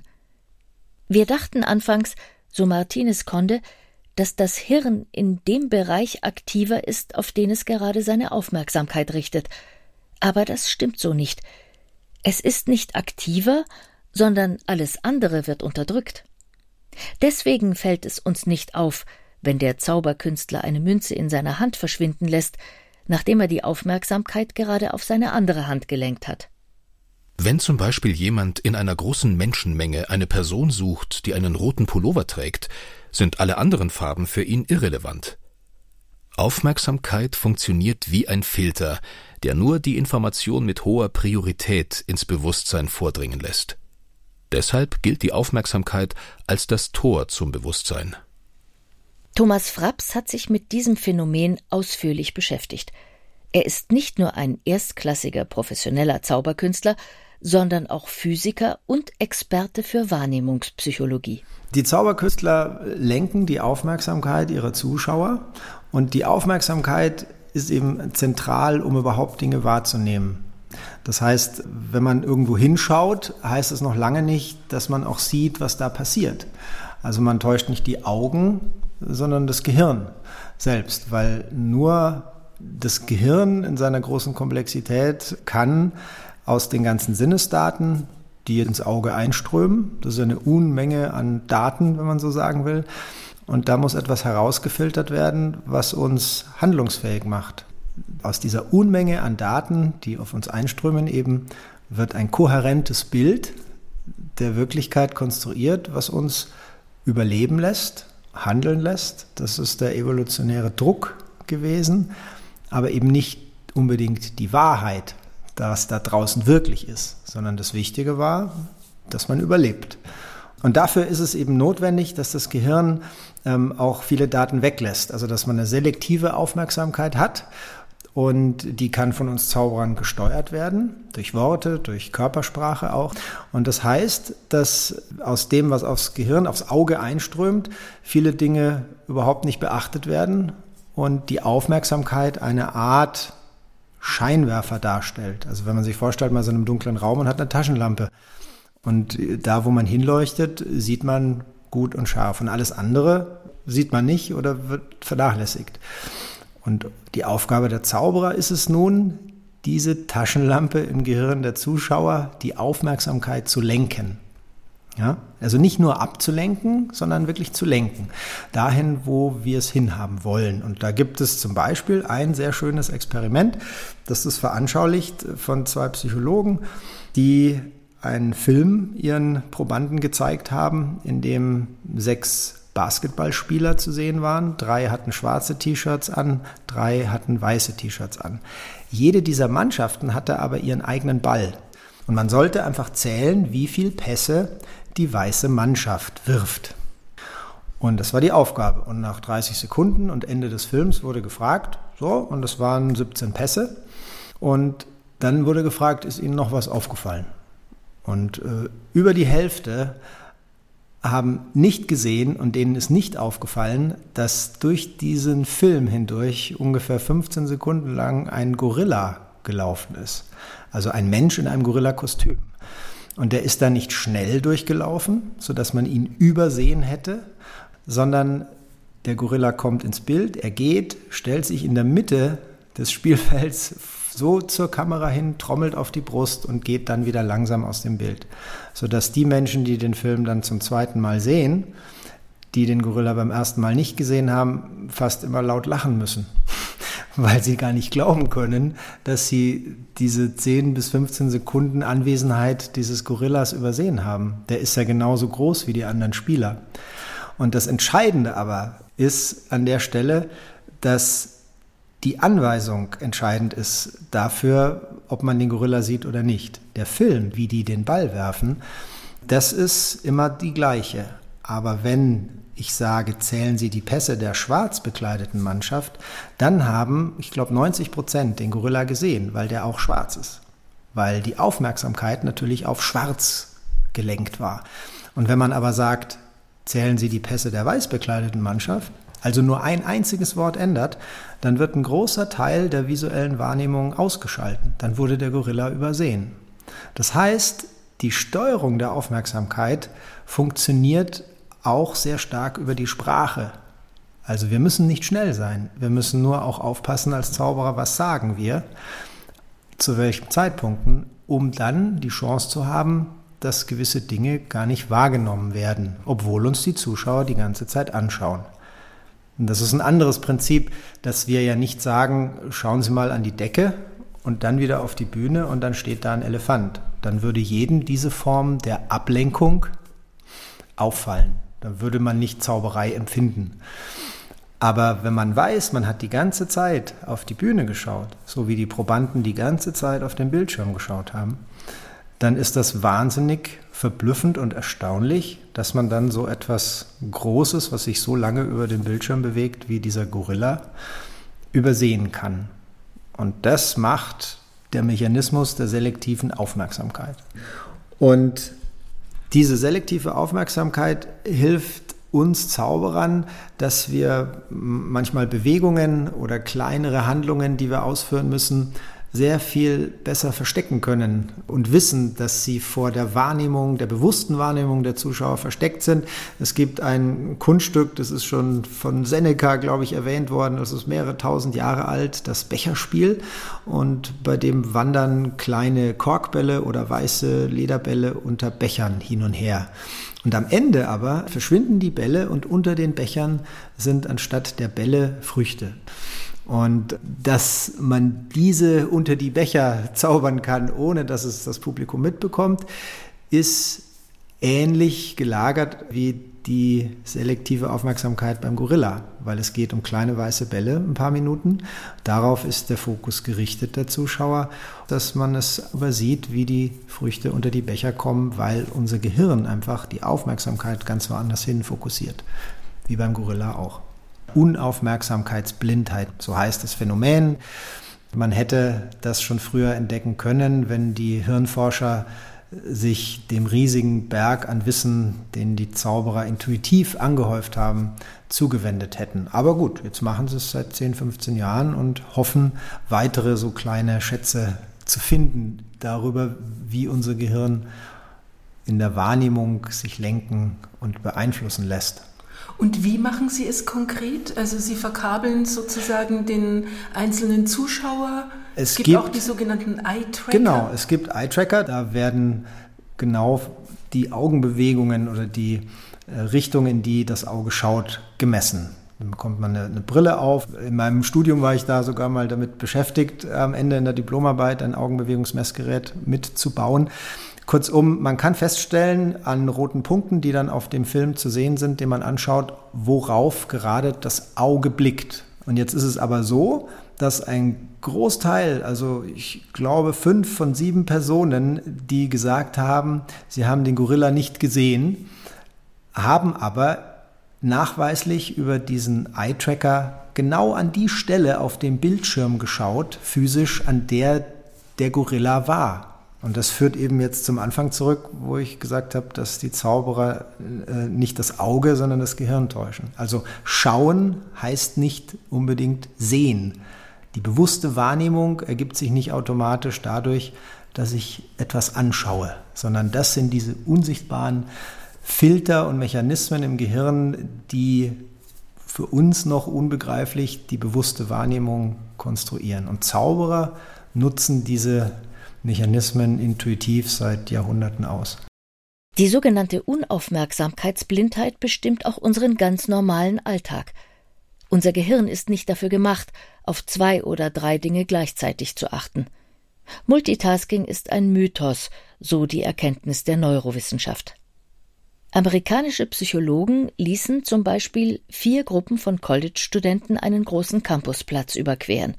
Wir dachten anfangs, so Martinez-Conde, dass das Hirn in dem Bereich aktiver ist, auf den es gerade seine Aufmerksamkeit richtet. Aber das stimmt so nicht. Es ist nicht aktiver, sondern alles andere wird unterdrückt. Deswegen fällt es uns nicht auf, wenn der Zauberkünstler eine Münze in seiner Hand verschwinden lässt, nachdem er die Aufmerksamkeit gerade auf seine andere Hand gelenkt hat. Wenn zum Beispiel jemand in einer großen Menschenmenge eine Person sucht, die einen roten Pullover trägt, sind alle anderen Farben für ihn irrelevant. Aufmerksamkeit funktioniert wie ein Filter, der nur die Information mit hoher Priorität ins Bewusstsein vordringen lässt. Deshalb gilt die Aufmerksamkeit als das Tor zum Bewusstsein. Thomas Fraps hat sich mit diesem Phänomen ausführlich beschäftigt. Er ist nicht nur ein erstklassiger professioneller Zauberkünstler, sondern auch Physiker und Experte für Wahrnehmungspsychologie. Die Zauberkünstler lenken die Aufmerksamkeit ihrer Zuschauer und die Aufmerksamkeit ist eben zentral, um überhaupt Dinge wahrzunehmen. Das heißt, wenn man irgendwo hinschaut, heißt es noch lange nicht, dass man auch sieht, was da passiert. Also man täuscht nicht die Augen, sondern das Gehirn selbst, weil nur das Gehirn in seiner großen Komplexität kann aus den ganzen Sinnesdaten, die ins Auge einströmen, das ist eine Unmenge an Daten, wenn man so sagen will, und da muss etwas herausgefiltert werden, was uns handlungsfähig macht. Aus dieser Unmenge an Daten, die auf uns einströmen, eben wird ein kohärentes Bild der Wirklichkeit konstruiert, was uns überleben lässt, handeln lässt. Das ist der evolutionäre Druck gewesen, aber eben nicht unbedingt die Wahrheit, was da draußen wirklich ist, sondern das Wichtige war, dass man überlebt. Und dafür ist es eben notwendig, dass das Gehirn auch viele Daten weglässt, also dass man eine selektive Aufmerksamkeit hat. Und die kann von uns Zauberern gesteuert werden, durch Worte, durch Körpersprache auch. Und das heißt, dass aus dem, was aufs Gehirn, aufs Auge einströmt, viele Dinge überhaupt nicht beachtet werden und die Aufmerksamkeit eine Art Scheinwerfer darstellt. Also wenn man sich vorstellt, man ist in einem dunklen Raum und hat eine Taschenlampe. Und da, wo man hinleuchtet, sieht man gut und scharf. Und alles andere sieht man nicht oder wird vernachlässigt. Und die Aufgabe der Zauberer ist es nun, diese Taschenlampe im Gehirn der Zuschauer, die Aufmerksamkeit zu lenken. Ja? Also nicht nur abzulenken, sondern wirklich zu lenken. Dahin, wo wir es hinhaben wollen. Und da gibt es zum Beispiel ein sehr schönes Experiment, das ist veranschaulicht von 2 Psychologen, die einen Film ihren Probanden gezeigt haben, in dem 6 Basketballspieler zu sehen waren. 3 hatten schwarze T-Shirts an, 3 hatten weiße T-Shirts an. Jede dieser Mannschaften hatte aber ihren eigenen Ball. Und man sollte einfach zählen, wie viel Pässe die weiße Mannschaft wirft. Und das war die Aufgabe. Und nach 30 Sekunden und Ende des Films wurde gefragt, so, und das waren 17 Pässe. Und dann wurde gefragt, ist Ihnen noch was aufgefallen? Und über die Hälfte haben nicht gesehen und denen ist nicht aufgefallen, dass durch diesen Film hindurch ungefähr 15 Sekunden lang ein Gorilla gelaufen ist. Also ein Mensch in einem Gorilla-Kostüm. Und der ist da nicht schnell durchgelaufen, sodass man ihn übersehen hätte, sondern der Gorilla kommt ins Bild, er geht, stellt sich in der Mitte des Spielfelds so zur Kamera hin, trommelt auf die Brust und geht dann wieder langsam aus dem Bild. Sodass die Menschen, die den Film dann zum zweiten Mal sehen, die den Gorilla beim ersten Mal nicht gesehen haben, fast immer laut lachen müssen. Weil sie gar nicht glauben können, dass sie diese 10 bis 15 Sekunden Anwesenheit dieses Gorillas übersehen haben. Der ist ja genauso groß wie die anderen Spieler. Und das Entscheidende aber ist an der Stelle, dass die Anweisung entscheidend ist dafür, ob man den Gorilla sieht oder nicht. Der Film, wie die den Ball werfen, das ist immer die gleiche. Aber wenn ich sage, zählen Sie die Pässe der schwarz bekleideten Mannschaft, dann haben, ich glaube, 90% den Gorilla gesehen, weil der auch schwarz ist. Weil die Aufmerksamkeit natürlich auf schwarz gelenkt war. Und wenn man aber sagt, zählen Sie die Pässe der weiß bekleideten Mannschaft, also nur ein einziges Wort ändert, dann wird ein großer Teil der visuellen Wahrnehmung ausgeschalten. Dann wurde der Gorilla übersehen. Das heißt, die Steuerung der Aufmerksamkeit funktioniert auch sehr stark über die Sprache. Also wir müssen nicht schnell sein. Wir müssen nur auch aufpassen als Zauberer, was sagen wir, zu welchen Zeitpunkten, um dann die Chance zu haben, dass gewisse Dinge gar nicht wahrgenommen werden, obwohl uns die Zuschauer die ganze Zeit anschauen. Und das ist ein anderes Prinzip, dass wir ja nicht sagen, schauen Sie mal an die Decke und dann wieder auf die Bühne und dann steht da ein Elefant. Dann würde jedem diese Form der Ablenkung auffallen. Dann würde man nicht Zauberei empfinden. Aber wenn man weiß, man hat die ganze Zeit auf die Bühne geschaut, so wie die Probanden die ganze Zeit auf den Bildschirm geschaut haben, dann ist das wahnsinnig verblüffend und erstaunlich, dass man dann so etwas Großes, was sich so lange über den Bildschirm bewegt, wie dieser Gorilla, übersehen kann. Und das macht der Mechanismus der selektiven Aufmerksamkeit. Und diese selektive Aufmerksamkeit hilft uns Zauberern, dass wir manchmal Bewegungen oder kleinere Handlungen, die wir ausführen müssen, sehr viel besser verstecken können und wissen, dass sie vor der Wahrnehmung, der bewussten Wahrnehmung der Zuschauer versteckt sind. Es gibt ein Kunststück, das ist schon von Seneca, glaube ich, erwähnt worden, das ist mehrere tausend Jahre alt, das Becherspiel. Und bei dem wandern kleine Korkbälle oder weiße Lederbälle unter Bechern hin und her. Und am Ende aber verschwinden die Bälle und unter den Bechern sind anstatt der Bälle Früchte. Und dass man diese unter die Becher zaubern kann, ohne dass es das Publikum mitbekommt, ist ähnlich gelagert wie die selektive Aufmerksamkeit beim Gorilla, weil es geht um kleine weiße Bälle ein paar Minuten. Darauf ist der Fokus gerichtet, der Zuschauer, dass man es übersieht, wie die Früchte unter die Becher kommen, weil unser Gehirn einfach die Aufmerksamkeit ganz woanders hin fokussiert, wie beim Gorilla auch. Unaufmerksamkeitsblindheit, so heißt das Phänomen. Man hätte das schon früher entdecken können, wenn die Hirnforscher sich dem riesigen Berg an Wissen, den die Zauberer intuitiv angehäuft haben, zugewendet hätten. Aber gut, jetzt machen sie es seit 10, 15 Jahren und hoffen, weitere so kleine Schätze zu finden darüber, wie unser Gehirn in der Wahrnehmung sich lenken und beeinflussen lässt. Und wie machen Sie es konkret? Also Sie verkabeln sozusagen den einzelnen Zuschauer. Es gibt auch die sogenannten Eye-Tracker. Genau, es gibt Eye-Tracker. Da werden genau die Augenbewegungen oder die Richtung, in die das Auge schaut, gemessen. Dann bekommt man eine Brille auf. In meinem Studium war ich da sogar mal damit beschäftigt, am Ende in der Diplomarbeit ein Augenbewegungsmessgerät mitzubauen. Kurzum, man kann feststellen an roten Punkten, die dann auf dem Film zu sehen sind, den man anschaut, worauf gerade das Auge blickt. Und jetzt ist es aber so, dass ein Großteil, also ich glaube 5 von 7 Personen, die gesagt haben, sie haben den Gorilla nicht gesehen, haben aber nachweislich über diesen Eye-Tracker genau an die Stelle auf dem Bildschirm geschaut, physisch, an der der Gorilla war. Und das führt eben jetzt zum Anfang zurück, wo ich gesagt habe, dass die Zauberer nicht das Auge, sondern das Gehirn täuschen. Also schauen heißt nicht unbedingt sehen. Die bewusste Wahrnehmung ergibt sich nicht automatisch dadurch, dass ich etwas anschaue, sondern das sind diese unsichtbaren Filter und Mechanismen im Gehirn, die für uns noch unbegreiflich die bewusste Wahrnehmung konstruieren. Und Zauberer nutzen diese Mechanismen intuitiv seit Jahrhunderten aus. Die sogenannte Unaufmerksamkeitsblindheit bestimmt auch unseren ganz normalen Alltag. Unser Gehirn ist nicht dafür gemacht, auf 2 oder 3 Dinge gleichzeitig zu achten. Multitasking ist ein Mythos, so die Erkenntnis der Neurowissenschaft. Amerikanische Psychologen ließen zum Beispiel 4 Gruppen von College-Studenten einen großen Campusplatz überqueren.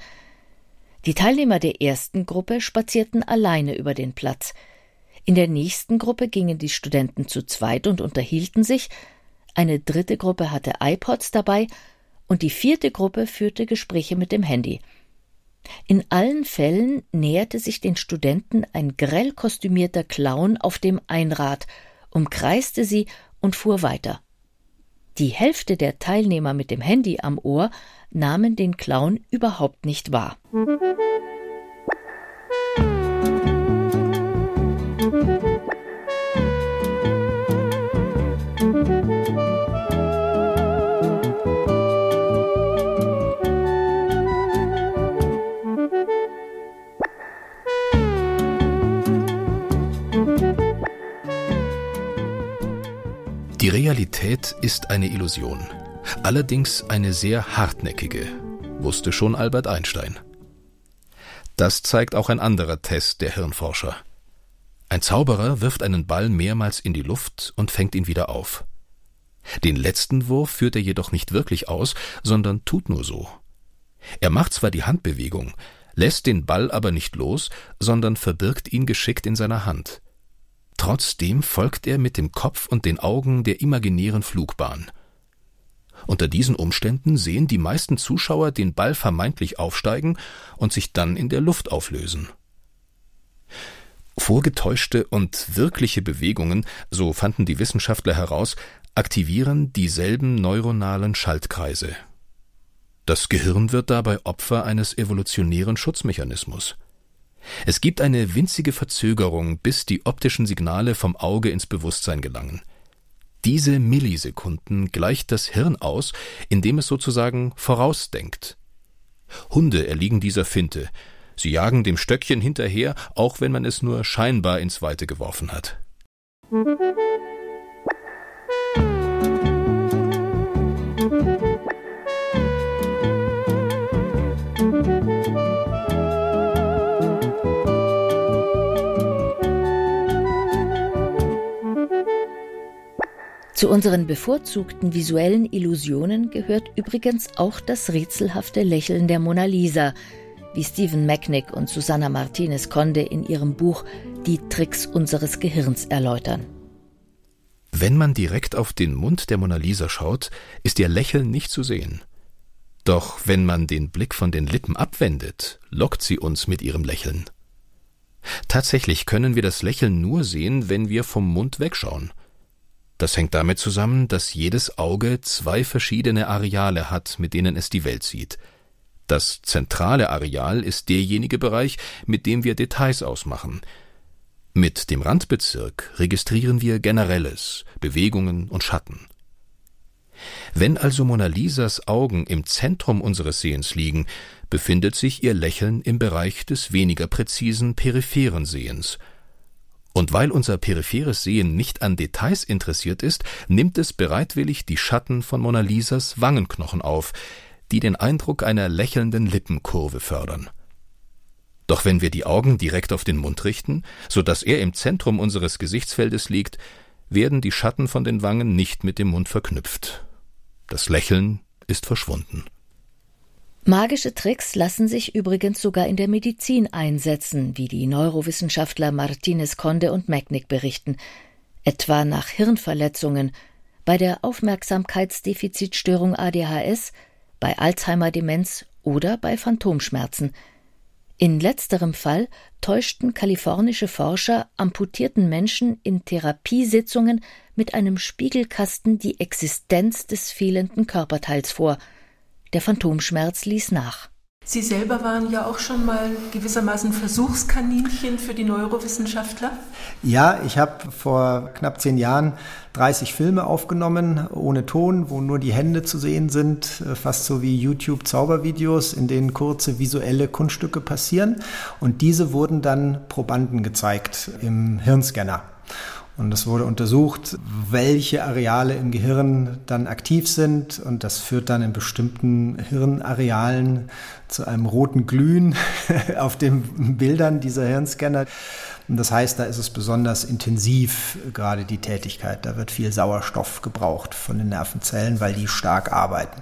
Die Teilnehmer der ersten Gruppe spazierten alleine über den Platz. In der nächsten Gruppe gingen die Studenten zu zweit und unterhielten sich. Eine dritte Gruppe hatte iPods dabei und die 4. Gruppe führte Gespräche mit dem Handy. In allen Fällen näherte sich den Studenten ein grell kostümierter Clown auf dem Einrad, umkreiste sie und fuhr weiter. Die Hälfte der Teilnehmer mit dem Handy am Ohr nahmen den Clown überhaupt nicht wahr. Die Realität ist eine Illusion, allerdings eine sehr hartnäckige, wusste schon Albert Einstein. Das zeigt auch ein anderer Test der Hirnforscher. Ein Zauberer wirft einen Ball mehrmals in die Luft und fängt ihn wieder auf. Den letzten Wurf führt er jedoch nicht wirklich aus, sondern tut nur so. Er macht zwar die Handbewegung, lässt den Ball aber nicht los, sondern verbirgt ihn geschickt in seiner Hand. Trotzdem folgt er mit dem Kopf und den Augen der imaginären Flugbahn. Unter diesen Umständen sehen die meisten Zuschauer den Ball vermeintlich aufsteigen und sich dann in der Luft auflösen. Vorgetäuschte und wirkliche Bewegungen, so fanden die Wissenschaftler heraus, aktivieren dieselben neuronalen Schaltkreise. Das Gehirn wird dabei Opfer eines evolutionären Schutzmechanismus. Es gibt eine winzige Verzögerung, bis die optischen Signale vom Auge ins Bewusstsein gelangen. Diese Millisekunden gleicht das Hirn aus, indem es sozusagen vorausdenkt. Hunde erliegen dieser Finte. Sie jagen dem Stöckchen hinterher, auch wenn man es nur scheinbar ins Weite geworfen hat. Zu unseren bevorzugten visuellen Illusionen gehört übrigens auch das rätselhafte Lächeln der Mona Lisa, wie Stephen Macknick und Susana Martinez-Conde in ihrem Buch Die Tricks unseres Gehirns erläutern. Wenn man direkt auf den Mund der Mona Lisa schaut, ist ihr Lächeln nicht zu sehen. Doch wenn man den Blick von den Lippen abwendet, lockt sie uns mit ihrem Lächeln. Tatsächlich können wir das Lächeln nur sehen, wenn wir vom Mund wegschauen. Das hängt damit zusammen, dass jedes Auge 2 verschiedene Areale hat, mit denen es die Welt sieht. Das zentrale Areal ist derjenige Bereich, mit dem wir Details ausmachen. Mit dem Randbezirk registrieren wir Generelles, Bewegungen und Schatten. Wenn also Mona Lisas Augen im Zentrum unseres Sehens liegen, befindet sich ihr Lächeln im Bereich des weniger präzisen peripheren Sehens. Und weil unser peripheres Sehen nicht an Details interessiert ist, nimmt es bereitwillig die Schatten von Mona Lisas Wangenknochen auf, die den Eindruck einer lächelnden Lippenkurve fördern. Doch wenn wir die Augen direkt auf den Mund richten, sodass er im Zentrum unseres Gesichtsfeldes liegt, werden die Schatten von den Wangen nicht mit dem Mund verknüpft. Das Lächeln ist verschwunden. Magische Tricks lassen sich übrigens sogar in der Medizin einsetzen, wie die Neurowissenschaftler Martinez-Conde und Macknick berichten, etwa nach Hirnverletzungen, bei der Aufmerksamkeitsdefizitstörung ADHS, bei Alzheimer-Demenz oder bei Phantomschmerzen. In letzterem Fall täuschten kalifornische Forscher amputierten Menschen in Therapiesitzungen mit einem Spiegelkasten die Existenz des fehlenden Körperteils vor. Der Phantomschmerz ließ nach. Sie selber waren ja auch schon mal gewissermaßen Versuchskaninchen für die Neurowissenschaftler? Ja, ich habe vor knapp 10 Jahren 30 Filme aufgenommen, ohne Ton, wo nur die Hände zu sehen sind, fast so wie YouTube-Zaubervideos, in denen kurze visuelle Kunststücke passieren. Und diese wurden dann Probanden gezeigt im Hirnscanner. Und es wurde untersucht, welche Areale im Gehirn dann aktiv sind. Und das führt dann in bestimmten Hirnarealen zu einem roten Glühen auf den Bildern dieser Hirnscanner. Und das heißt, da ist es besonders intensiv, gerade die Tätigkeit. Da wird viel Sauerstoff gebraucht von den Nervenzellen, weil die stark arbeiten.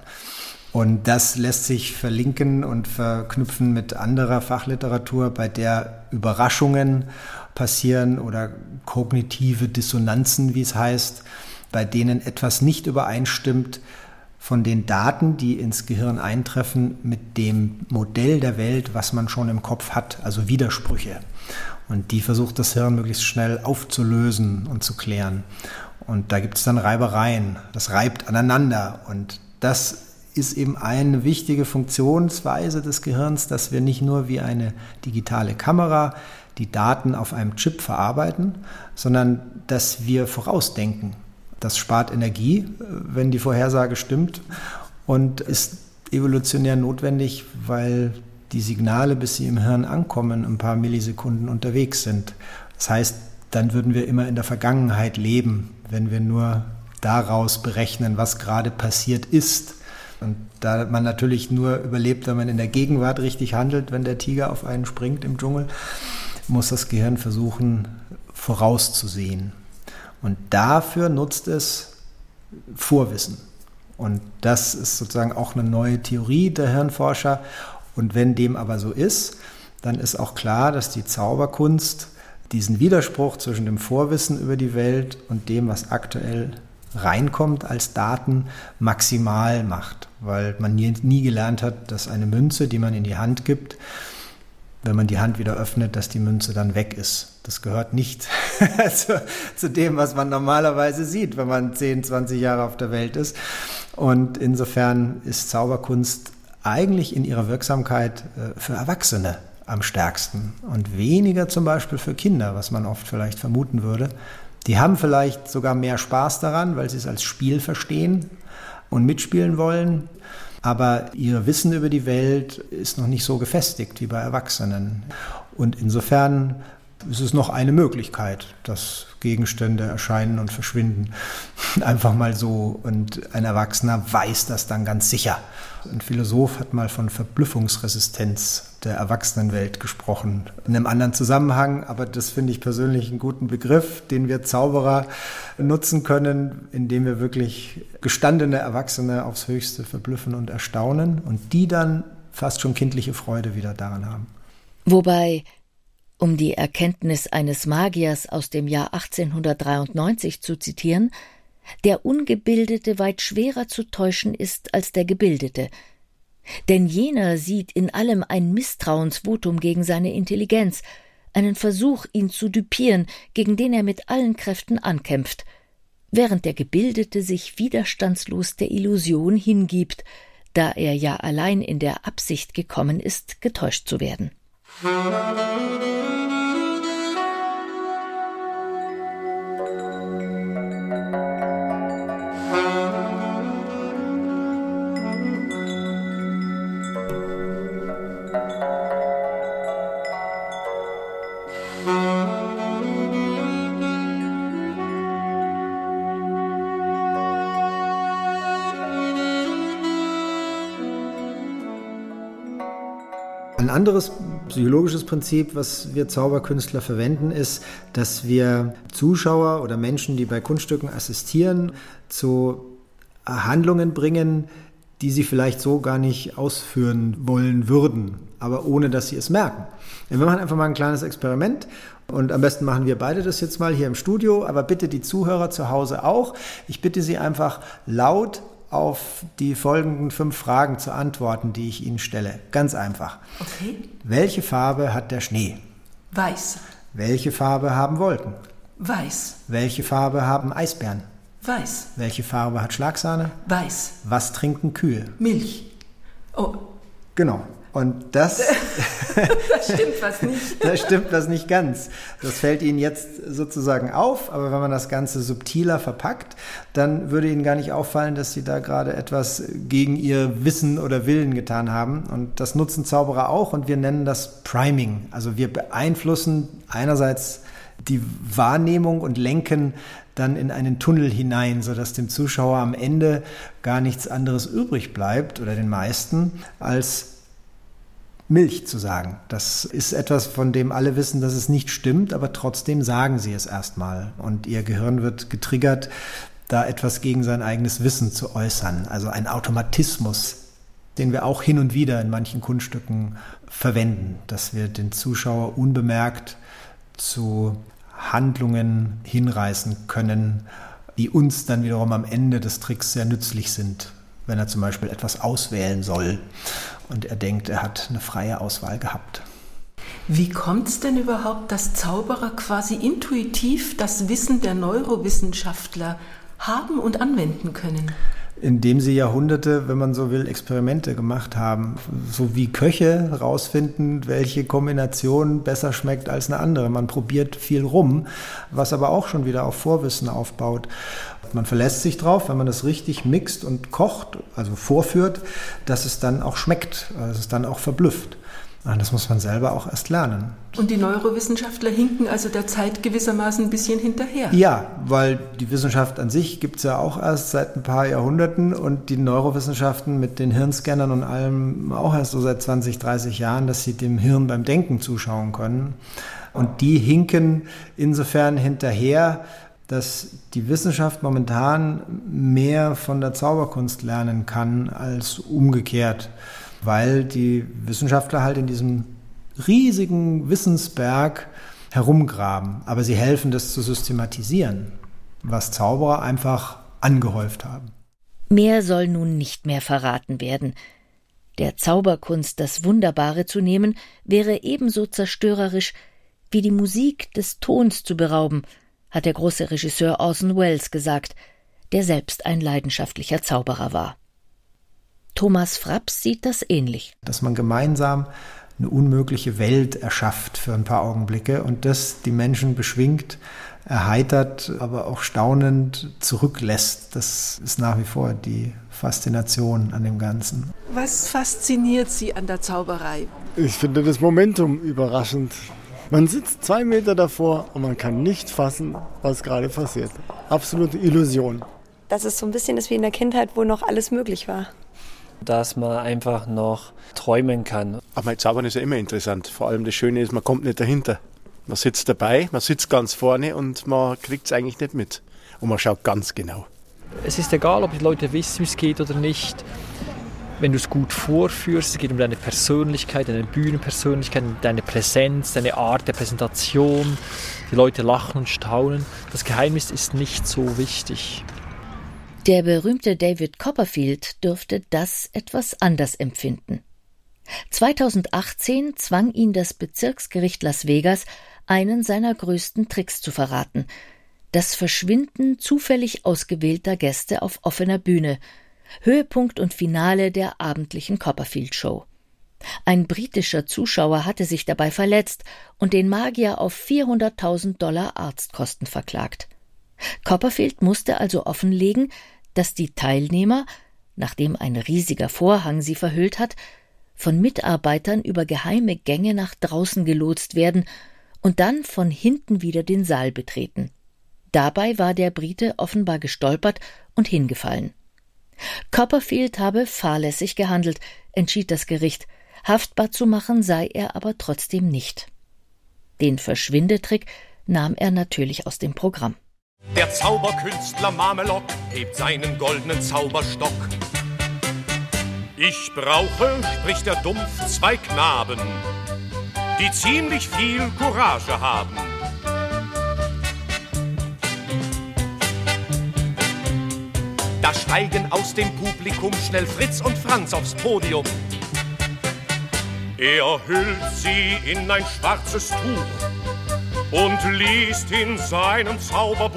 Und das lässt sich verlinken und verknüpfen mit anderer Fachliteratur, bei der Überraschungen passieren oder kognitive Dissonanzen, wie es heißt, bei denen etwas nicht übereinstimmt von den Daten, die ins Gehirn eintreffen, mit dem Modell der Welt, was man schon im Kopf hat, also Widersprüche. Und die versucht das Hirn möglichst schnell aufzulösen und zu klären. Und da gibt es dann Reibereien, das reibt aneinander. Und das ist eben eine wichtige Funktionsweise des Gehirns, dass wir nicht nur wie eine digitale Kamera die Daten auf einem Chip verarbeiten, sondern dass wir vorausdenken. Das spart Energie, wenn die Vorhersage stimmt, und ist evolutionär notwendig, weil die Signale, bis sie im Hirn ankommen, ein paar Millisekunden unterwegs sind. Das heißt, dann würden wir immer in der Vergangenheit leben, wenn wir nur daraus berechnen, was gerade passiert ist. Und da man natürlich nur überlebt, wenn man in der Gegenwart richtig handelt, wenn der Tiger auf einen springt im Dschungel, muss das Gehirn versuchen, vorauszusehen. Und dafür nutzt es Vorwissen. Und das ist sozusagen auch eine neue Theorie der Hirnforscher. Und wenn dem aber so ist, dann ist auch klar, dass die Zauberkunst diesen Widerspruch zwischen dem Vorwissen über die Welt und dem, was aktuell reinkommt als Daten, maximal macht. Weil man nie gelernt hat, dass eine Münze, die man in die Hand gibt, wenn man die Hand wieder öffnet, dass die Münze dann weg ist. Das gehört nicht zu dem, was man normalerweise sieht, wenn man 10, 20 Jahre auf der Welt ist. Und insofern ist Zauberkunst eigentlich in ihrer Wirksamkeit für Erwachsene am stärksten und weniger zum Beispiel für Kinder, was man oft vielleicht vermuten würde. Die haben vielleicht sogar mehr Spaß daran, weil sie es als Spiel verstehen und mitspielen wollen. Aber ihr Wissen über die Welt ist noch nicht so gefestigt wie bei Erwachsenen. Und insofern ist es noch eine Möglichkeit, dass Gegenstände erscheinen und verschwinden. Einfach mal so. Und ein Erwachsener weiß das dann ganz sicher. Ein Philosoph hat mal von Verblüffungsresistenz der Erwachsenenwelt gesprochen. In einem anderen Zusammenhang, aber das finde ich persönlich einen guten Begriff, den wir Zauberer nutzen können, indem wir wirklich gestandene Erwachsene aufs Höchste verblüffen und erstaunen und die dann fast schon kindliche Freude wieder daran haben. Wobei, um die Erkenntnis eines Magiers aus dem Jahr 1893 zu zitieren, der Ungebildete weit schwerer zu täuschen ist als der Gebildete. Denn jener sieht in allem ein Misstrauensvotum gegen seine Intelligenz, einen Versuch, ihn zu düpieren, gegen den er mit allen Kräften ankämpft, während der Gebildete sich widerstandslos der Illusion hingibt, da er ja allein in der Absicht gekommen ist, getäuscht zu werden. Ein anderes psychologisches Prinzip, was wir Zauberkünstler verwenden, ist, dass wir Zuschauer oder Menschen, die bei Kunststücken assistieren, zu Handlungen bringen, die sie vielleicht so gar nicht ausführen wollen würden, aber ohne, dass sie es merken. Wir machen einfach mal ein kleines Experiment und am besten machen wir beide das jetzt mal hier im Studio, aber bitte die Zuhörer zu Hause auch. Ich bitte Sie einfach laut auf die folgenden 5 Fragen zu antworten, die ich Ihnen stelle. Ganz einfach. Okay. Welche Farbe hat der Schnee? Weiß. Welche Farbe haben Wolken? Weiß. Welche Farbe haben Eisbären? Weiß. Welche Farbe hat Schlagsahne? Weiß. Was trinken Kühe? Milch. Oh. Genau. Und das... Das stimmt was nicht. Das stimmt was nicht ganz. Das fällt Ihnen jetzt sozusagen auf, aber wenn man das Ganze subtiler verpackt, dann würde Ihnen gar nicht auffallen, dass Sie da gerade etwas gegen Ihr Wissen oder Willen getan haben. Und das nutzen Zauberer auch und wir nennen das Priming. Also wir beeinflussen einerseits die Wahrnehmung und lenken dann in einen Tunnel hinein, sodass dem Zuschauer am Ende gar nichts anderes übrig bleibt, oder den meisten, als Milch zu sagen. Das ist etwas, von dem alle wissen, dass es nicht stimmt, aber trotzdem sagen sie es erstmal. Und ihr Gehirn wird getriggert, da etwas gegen sein eigenes Wissen zu äußern. Also ein Automatismus, den wir auch hin und wieder in manchen Kunststücken verwenden, dass wir den Zuschauer unbemerkt zu Handlungen hinreißen können, die uns dann wiederum am Ende des Tricks sehr nützlich sind, wenn er zum Beispiel etwas auswählen soll und er denkt, er hat eine freie Auswahl gehabt. Wie kommt es denn überhaupt, dass Zauberer quasi intuitiv das Wissen der Neurowissenschaftler haben und anwenden können? Indem sie Jahrhunderte, wenn man so will, Experimente gemacht haben. So wie Köche herausfinden, welche Kombination besser schmeckt als eine andere. Man probiert viel rum, was aber auch schon wieder auf Vorwissen aufbaut. Man verlässt sich drauf, wenn man das richtig mixt und kocht, also vorführt, dass es dann auch schmeckt, dass es dann auch verblüfft. Und das muss man selber auch erst lernen. Und die Neurowissenschaftler hinken also der Zeit gewissermaßen ein bisschen hinterher? Ja, weil die Wissenschaft an sich gibt es ja auch erst seit ein paar Jahrhunderten und die Neurowissenschaften mit den Hirnscannern und allem auch erst so seit 20, 30 Jahren, dass sie dem Hirn beim Denken zuschauen können. Und die hinken insofern hinterher, dass die Wissenschaft momentan mehr von der Zauberkunst lernen kann als umgekehrt, weil die Wissenschaftler halt in diesem riesigen Wissensberg herumgraben. Aber sie helfen, das zu systematisieren, was Zauberer einfach angehäuft haben. Mehr soll nun nicht mehr verraten werden. Der Zauberkunst das Wunderbare zu nehmen, wäre ebenso zerstörerisch, wie die Musik des Tons zu berauben, hat der große Regisseur Orson Welles gesagt, der selbst ein leidenschaftlicher Zauberer war. Thomas Fraps sieht das ähnlich. Dass man gemeinsam eine unmögliche Welt erschafft für ein paar Augenblicke und das die Menschen beschwingt, erheitert, aber auch staunend zurücklässt. Das ist nach wie vor die Faszination an dem Ganzen. Was fasziniert Sie an der Zauberei? Ich finde das Momentum überraschend. Man sitzt 2 Meter davor und man kann nicht fassen, was gerade passiert. Absolute Illusion. Dass es so ein bisschen ist wie in der Kindheit, wo noch alles möglich war. Dass man einfach noch träumen kann. Aber mein Zaubern ist ja immer interessant. Vor allem das Schöne ist, man kommt nicht dahinter. Man sitzt dabei, man sitzt ganz vorne und man kriegt es eigentlich nicht mit. Und man schaut ganz genau. Es ist egal, ob die Leute wissen, wie es geht oder nicht. Wenn du es gut vorführst, es geht um deine Persönlichkeit, deine Bühnenpersönlichkeit, deine Präsenz, deine Art der Präsentation. Die Leute lachen und staunen. Das Geheimnis ist nicht so wichtig. Der berühmte David Copperfield dürfte das etwas anders empfinden. 2018 zwang ihn das Bezirksgericht Las Vegas, einen seiner größten Tricks zu verraten: das Verschwinden zufällig ausgewählter Gäste auf offener Bühne, Höhepunkt und Finale der abendlichen Copperfield-Show. Ein britischer Zuschauer hatte sich dabei verletzt und den Magier auf $400.000 Arztkosten verklagt. Copperfield musste also offenlegen, dass die Teilnehmer, nachdem ein riesiger Vorhang sie verhüllt hat, von Mitarbeitern über geheime Gänge nach draußen gelotst werden und dann von hinten wieder den Saal betreten. Dabei war der Brite offenbar gestolpert und hingefallen. Copperfield habe fahrlässig gehandelt, entschied das Gericht. Haftbar zu machen sei er aber trotzdem nicht. Den Verschwindetrick nahm er natürlich aus dem Programm. Der Zauberkünstler Marmelock hebt seinen goldenen Zauberstock. Ich brauche, spricht er dumpf, 2 Knaben, die ziemlich viel Courage haben. Da steigen aus dem Publikum schnell Fritz und Franz aufs Podium. Er hüllt sie in ein schwarzes Tuch und liest in seinem Zauberbuch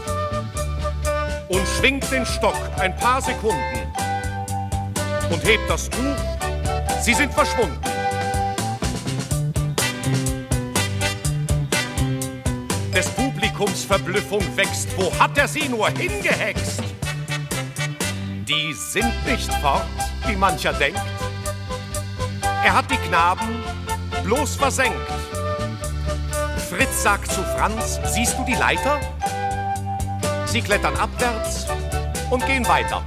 und schwingt den Stock ein paar Sekunden und hebt das Tuch. Sie sind verschwunden. Des Publikums Verblüffung wächst. Wo hat er sie nur hingehext? Die sind nicht fort, wie mancher denkt. Er hat die Knaben bloß versenkt. Fritz sagt zu Franz: Siehst du die Leiter? Sie klettern abwärts und gehen weiter.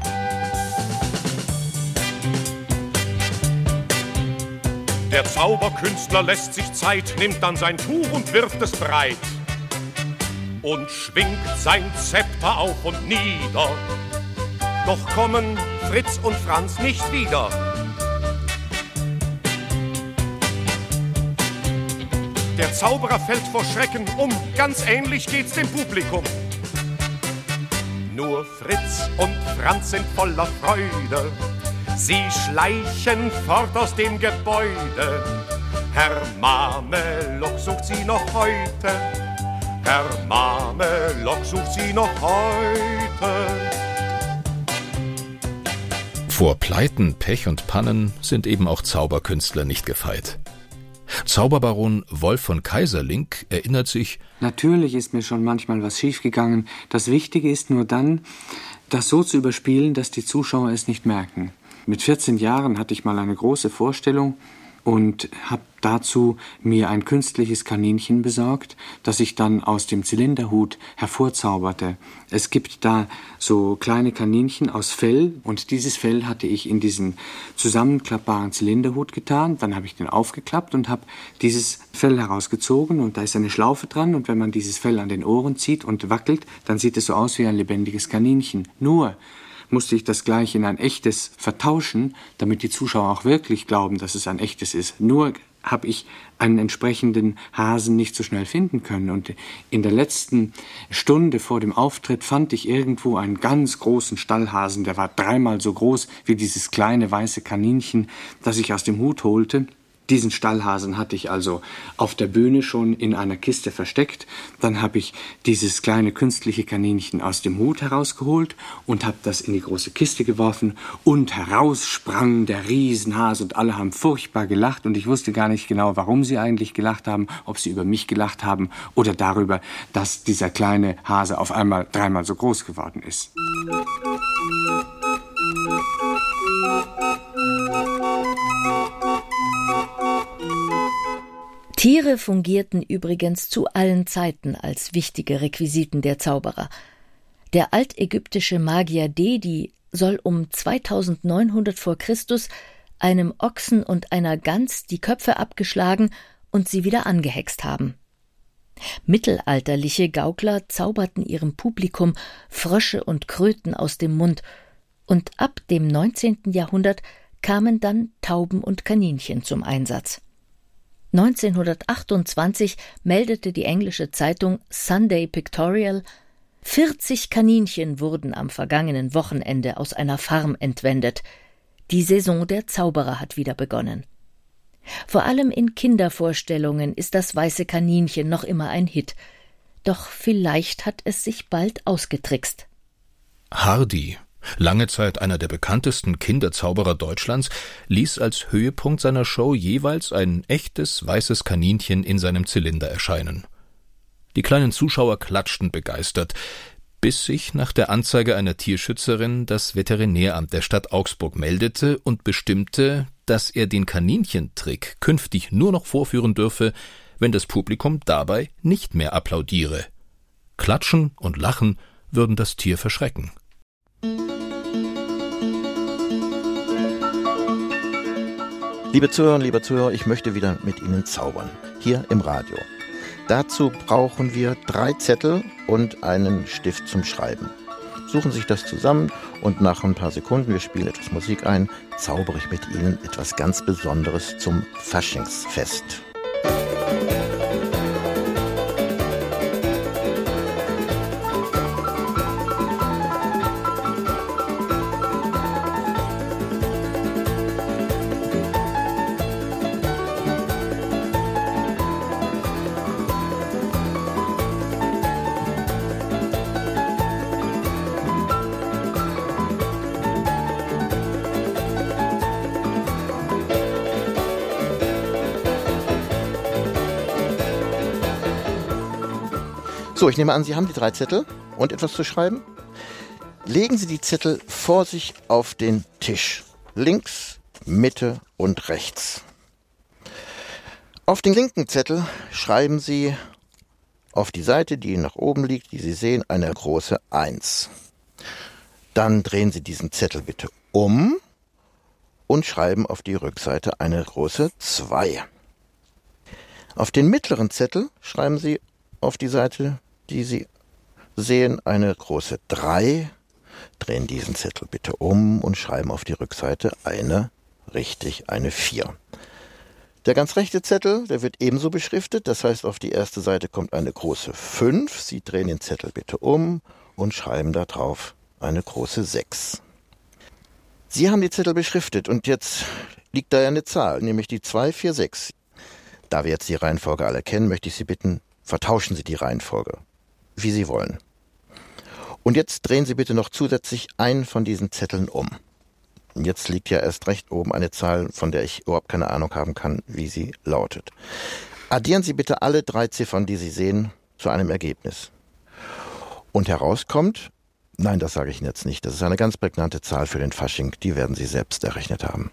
Der Zauberkünstler lässt sich Zeit, nimmt dann sein Tuch und wirft es breit und schwingt sein Zepter auf und nieder. Doch kommen Fritz und Franz nicht wieder. Der Zauberer fällt vor Schrecken um, ganz ähnlich geht's dem Publikum. Nur Fritz und Franz sind voller Freude, sie schleichen fort aus dem Gebäude. Herr Marmelock sucht sie noch heute, Herr Marmelock sucht sie noch heute. Vor Pleiten, Pech und Pannen sind eben auch Zauberkünstler nicht gefeit. Zauberbaron Wolf von Kaiserlink erinnert sich: Natürlich ist mir schon manchmal was schiefgegangen. Das Wichtige ist nur dann, das so zu überspielen, dass die Zuschauer es nicht merken. Mit 14 Jahren hatte ich mal eine große Vorstellung und habe dazu mir ein künstliches Kaninchen besorgt, das ich dann aus dem Zylinderhut hervorzauberte. Es gibt da so kleine Kaninchen aus Fell und dieses Fell hatte ich in diesen zusammenklappbaren Zylinderhut getan. Dann habe ich den aufgeklappt und habe dieses Fell herausgezogen und da ist eine Schlaufe dran und wenn man dieses Fell an den Ohren zieht und wackelt, dann sieht es so aus wie ein lebendiges Kaninchen. Nur musste ich das gleich in ein echtes vertauschen, damit die Zuschauer auch wirklich glauben, dass es ein echtes ist. Nur habe ich einen entsprechenden Hasen nicht so schnell finden können. Und in der letzten Stunde vor dem Auftritt fand ich irgendwo einen ganz großen Stallhasen, der war 3-mal so groß wie dieses kleine weiße Kaninchen, das ich aus dem Hut holte. Diesen Stallhasen hatte ich also auf der Bühne schon in einer Kiste versteckt. Dann habe ich dieses kleine künstliche Kaninchen aus dem Hut herausgeholt und habe das in die große Kiste geworfen. Und heraus sprang der Riesenhase und alle haben furchtbar gelacht. Und ich wusste gar nicht genau, warum sie eigentlich gelacht haben, ob sie über mich gelacht haben oder darüber, dass dieser kleine Hase auf einmal 3-mal so groß geworden ist. Tiere fungierten übrigens zu allen Zeiten als wichtige Requisiten der Zauberer. Der altägyptische Magier Dedi soll um 2900 vor Christus einem Ochsen und einer Gans die Köpfe abgeschlagen und sie wieder angehext haben. Mittelalterliche Gaukler zauberten ihrem Publikum Frösche und Kröten aus dem Mund, und ab dem 19. Jahrhundert kamen dann Tauben und Kaninchen zum Einsatz. 1928 meldete die englische Zeitung Sunday Pictorial: 40 Kaninchen wurden am vergangenen Wochenende aus einer Farm entwendet. Die Saison der Zauberer hat wieder begonnen. Vor allem in Kindervorstellungen ist das weiße Kaninchen noch immer ein Hit. Doch vielleicht hat es sich bald ausgetrickst. Hardy, lange Zeit einer der bekanntesten Kinderzauberer Deutschlands, ließ als Höhepunkt seiner Show jeweils ein echtes weißes Kaninchen in seinem Zylinder erscheinen. Die kleinen Zuschauer klatschten begeistert, bis sich nach der Anzeige einer Tierschützerin das Veterinäramt der Stadt Augsburg meldete und bestimmte, dass er den Kaninchentrick künftig nur noch vorführen dürfe, wenn das Publikum dabei nicht mehr applaudiere. Klatschen und Lachen würden das Tier verschrecken. Liebe Zuhörerinnen, liebe Zuhörer, ich möchte wieder mit Ihnen zaubern, hier im Radio. Dazu brauchen wir 3 Zettel und einen Stift zum Schreiben. Suchen Sie sich das zusammen und nach ein paar Sekunden, wir spielen etwas Musik ein, zaubere ich mit Ihnen etwas ganz Besonderes zum Faschingsfest. So, ich nehme an, Sie haben die 3 Zettel und etwas zu schreiben. Legen Sie die Zettel vor sich auf den Tisch. Links, Mitte und rechts. Auf den linken Zettel schreiben Sie auf die Seite, die nach oben liegt, die Sie sehen, eine große 1. Dann drehen Sie diesen Zettel bitte um und schreiben auf die Rückseite eine große 2. Auf den mittleren Zettel schreiben Sie auf die Seite, die Sie sehen, eine große 3, drehen diesen Zettel bitte um und schreiben auf die Rückseite eine 4. Der ganz rechte Zettel, der wird ebenso beschriftet, das heißt, auf die erste Seite kommt eine große 5, Sie drehen den Zettel bitte um und schreiben da drauf eine große 6. Sie haben die Zettel beschriftet und jetzt liegt da ja eine Zahl, nämlich die 246. Da wir jetzt die Reihenfolge alle kennen, möchte ich Sie bitten, vertauschen Sie die Reihenfolge, wie Sie wollen. Und jetzt drehen Sie bitte noch zusätzlich einen von diesen Zetteln um. Jetzt liegt ja erst recht oben eine Zahl, von der ich überhaupt keine Ahnung haben kann, wie sie lautet. Addieren Sie bitte alle 3 Ziffern, die Sie sehen, zu einem Ergebnis. Und herauskommt, nein, das sage ich Ihnen jetzt nicht, das ist eine ganz prägnante Zahl für den Fasching, die werden Sie selbst errechnet haben.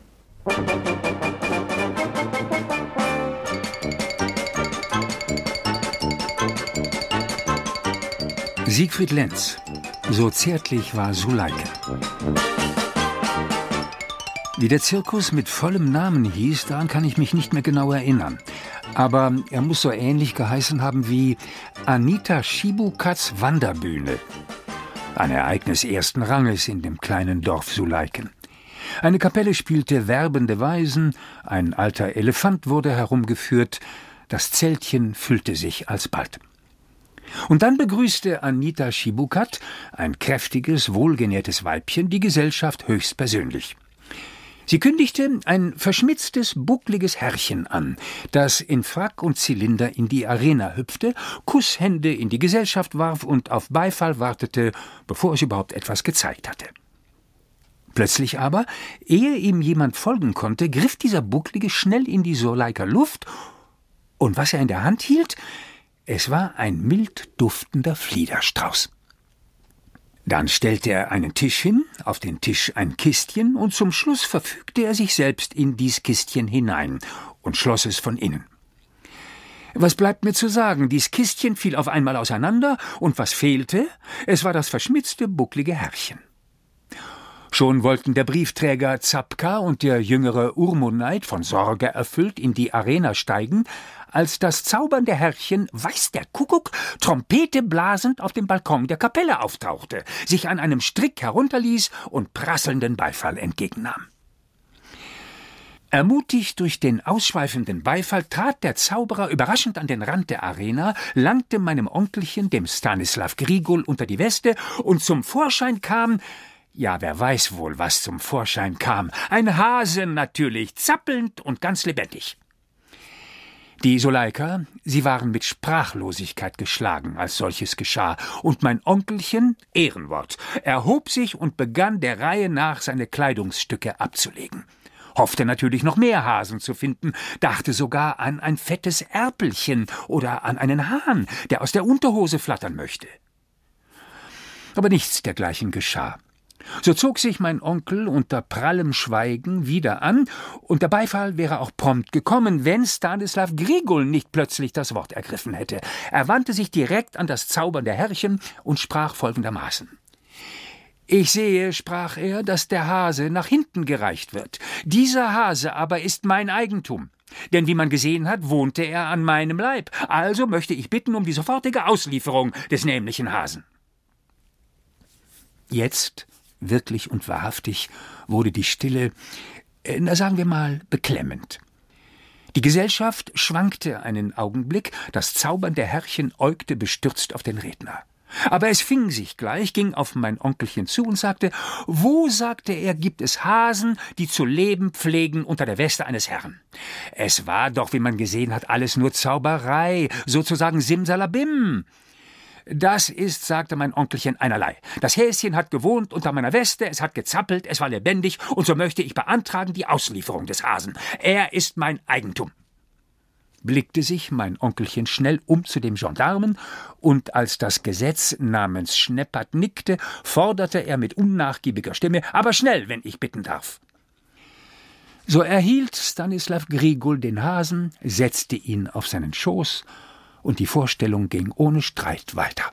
Siegfried Lenz. So zärtlich war Suleike. Wie der Zirkus mit vollem Namen hieß, daran kann ich mich nicht mehr genau erinnern. Aber er muss so ähnlich geheißen haben wie Anita Schibukats Wanderbühne. Ein Ereignis ersten Ranges in dem kleinen Dorf Suleiken. Eine Kapelle spielte werbende Weisen, ein alter Elefant wurde herumgeführt, das Zeltchen füllte sich alsbald. Und dann begrüßte Anita Schibukat, ein kräftiges, wohlgenährtes Weibchen, die Gesellschaft höchstpersönlich. Sie kündigte ein verschmitztes, buckliges Herrchen an, das in Frack und Zylinder in die Arena hüpfte, Kusshände in die Gesellschaft warf und auf Beifall wartete, bevor es überhaupt etwas gezeigt hatte. Plötzlich aber, ehe ihm jemand folgen konnte, griff dieser Bucklige schnell in die Suleiker Luft, und was er in der Hand hielt, es war ein mild duftender Fliederstrauß. Dann stellte er einen Tisch hin, auf den Tisch ein Kistchen, und zum Schluss verfügte er sich selbst in dies Kistchen hinein und schloss es von innen. Was bleibt mir zu sagen? Dies Kistchen fiel auf einmal auseinander, und was fehlte? Es war das verschmitzte, bucklige Herrchen. Schon wollten der Briefträger Zapka und der jüngere Urmoneit von Sorge erfüllt in die Arena steigen, als das zaubernde Herrchen, weiß der Kuckuck, Trompete blasend auf dem Balkon der Kapelle auftauchte, sich an einem Strick herunterließ und prasselnden Beifall entgegennahm. Ermutigt durch den ausschweifenden Beifall trat der Zauberer überraschend an den Rand der Arena, langte meinem Onkelchen, dem Stanislav Grigol, unter die Weste, und zum Vorschein kam, ja, wer weiß wohl, was zum Vorschein kam, ein Hase natürlich, zappelnd und ganz lebendig. Die Soleika, sie waren mit Sprachlosigkeit geschlagen, als solches geschah, und mein Onkelchen, Ehrenwort, erhob sich und begann der Reihe nach seine Kleidungsstücke abzulegen. Hoffte natürlich noch mehr Hasen zu finden, dachte sogar an ein fettes Erpelchen oder an einen Hahn, der aus der Unterhose flattern möchte. Aber nichts dergleichen geschah. So zog sich mein Onkel unter prallem Schweigen wieder an, und der Beifall wäre auch prompt gekommen, wenn Stanislav Grigol nicht plötzlich das Wort ergriffen hätte. Er wandte sich direkt an das zaubernde Herrchen und sprach folgendermaßen: »Ich sehe«, sprach er, »dass der Hase nach hinten gereicht wird. Dieser Hase aber ist mein Eigentum. Denn wie man gesehen hat, wohnte er an meinem Leib. Also möchte ich bitten um die sofortige Auslieferung des nämlichen Hasen.« Jetzt, wirklich und wahrhaftig, wurde die Stille, sagen wir mal, beklemmend. Die Gesellschaft schwankte einen Augenblick, das zaubernde Herrchen äugte bestürzt auf den Redner. Aber es fing sich gleich, ging auf mein Onkelchen zu und sagte, wo, sagte er, gibt es Hasen, die zu leben pflegen unter der Weste eines Herrn? Es war doch, wie man gesehen hat, alles nur Zauberei, sozusagen Simsalabim. Das ist, sagte mein Onkelchen, einerlei. Das Häschen hat gewohnt unter meiner Weste, es hat gezappelt, es war lebendig, und so möchte ich beantragen die Auslieferung des Hasen. Er ist mein Eigentum. Blickte sich mein Onkelchen schnell um zu dem Gendarmen, und als das Gesetz namens Schneppert nickte, forderte er mit unnachgiebiger Stimme, aber schnell, wenn ich bitten darf. So erhielt Stanislav Grigol den Hasen, setzte ihn auf seinen Schoß, und die Vorstellung ging ohne Streit weiter.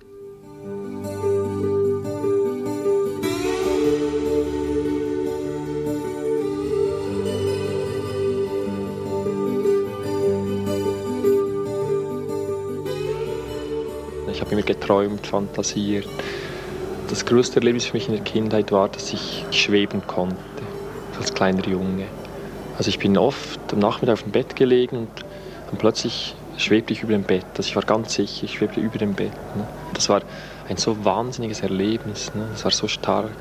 Ich habe immer geträumt, fantasiert. Das größte Erlebnis für mich in der Kindheit war, dass ich schweben konnte, als kleiner Junge. Also ich bin oft am Nachmittag auf dem Bett gelegen und plötzlich schwebte ich über dem Bett. Also ich war ganz sicher, ich schwebte über dem Bett. Das war ein so wahnsinniges Erlebnis. Das war so stark.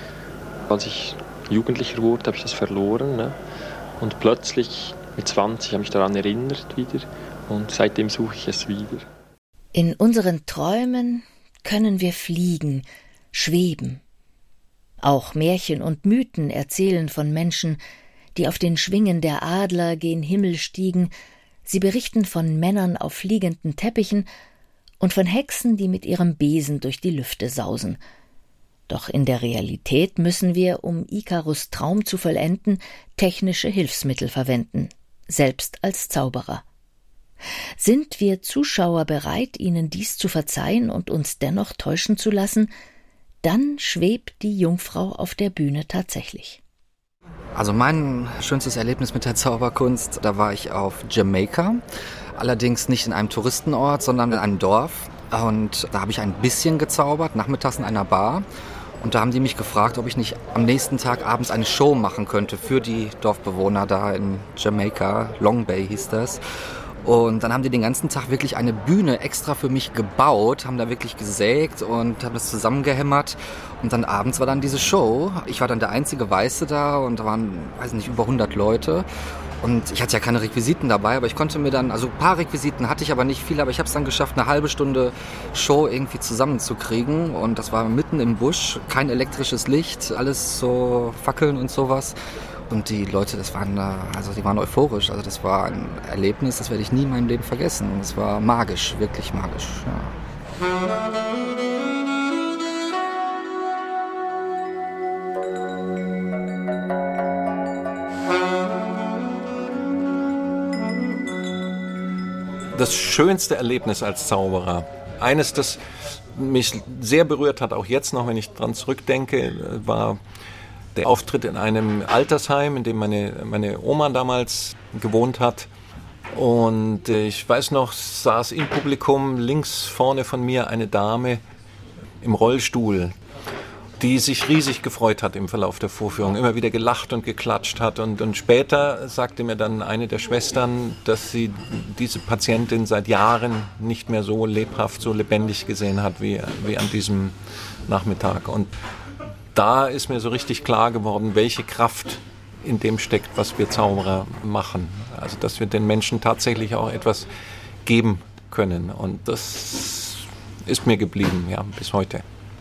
Als ich Jugendlicher wurde, habe ich das verloren. Und plötzlich mit 20 habe ich mich daran erinnert wieder. Und seitdem suche ich es wieder. In unseren Träumen können wir fliegen, schweben. Auch Märchen und Mythen erzählen von Menschen, die auf den Schwingen der Adler gen Himmel stiegen. Sie berichten von Männern auf fliegenden Teppichen und von Hexen, die mit ihrem Besen durch die Lüfte sausen. Doch in der Realität müssen wir, um Ikarus' Traum zu vollenden, technische Hilfsmittel verwenden, selbst als Zauberer. Sind wir Zuschauer bereit, ihnen dies zu verzeihen und uns dennoch täuschen zu lassen, dann schwebt die Jungfrau auf der Bühne tatsächlich. Also mein schönstes Erlebnis mit der Zauberkunst, da war ich auf Jamaika, allerdings nicht in einem Touristenort, sondern in einem Dorf. Und da habe ich ein bisschen gezaubert, nachmittags in einer Bar. Und da haben die mich gefragt, ob ich nicht am nächsten Tag abends eine Show machen könnte für die Dorfbewohner da in Jamaika, Long Bay hieß das. Und dann haben die den ganzen Tag wirklich eine Bühne extra für mich gebaut, haben da wirklich gesägt und haben das zusammengehämmert. Und dann abends war dann diese Show. Ich war dann der einzige Weiße da und da waren, weiß nicht, über 100 Leute. Und ich hatte ja keine Requisiten dabei, aber ich konnte mir dann, also ein paar Requisiten hatte ich aber nicht viele, aber ich habe es dann geschafft, eine halbe Stunde Show irgendwie zusammenzukriegen. Und das war mitten im Busch, kein elektrisches Licht, alles so Fackeln und sowas. Und die Leute, die waren euphorisch. Also das war ein Erlebnis, das werde ich nie in meinem Leben vergessen. Es war magisch, wirklich magisch. Ja. Das schönste Erlebnis als Zauberer, eines, das mich sehr berührt hat, auch jetzt noch, wenn ich dran zurückdenke, war der Auftritt in einem Altersheim, in dem meine Oma damals gewohnt hat. Und ich weiß noch, saß im Publikum links vorne von mir eine Dame im Rollstuhl, die sich riesig gefreut hat im Verlauf der Vorführung, immer wieder gelacht und geklatscht hat. Und später sagte mir dann eine der Schwestern, dass sie diese Patientin seit Jahren nicht mehr so lebhaft, so lebendig gesehen hat wie an diesem Nachmittag. Und da ist mir so richtig klar geworden, welche Kraft in dem steckt, was wir Zauberer machen. Also, dass wir den Menschen tatsächlich auch etwas geben können. Und das ist mir geblieben, ja, bis heute.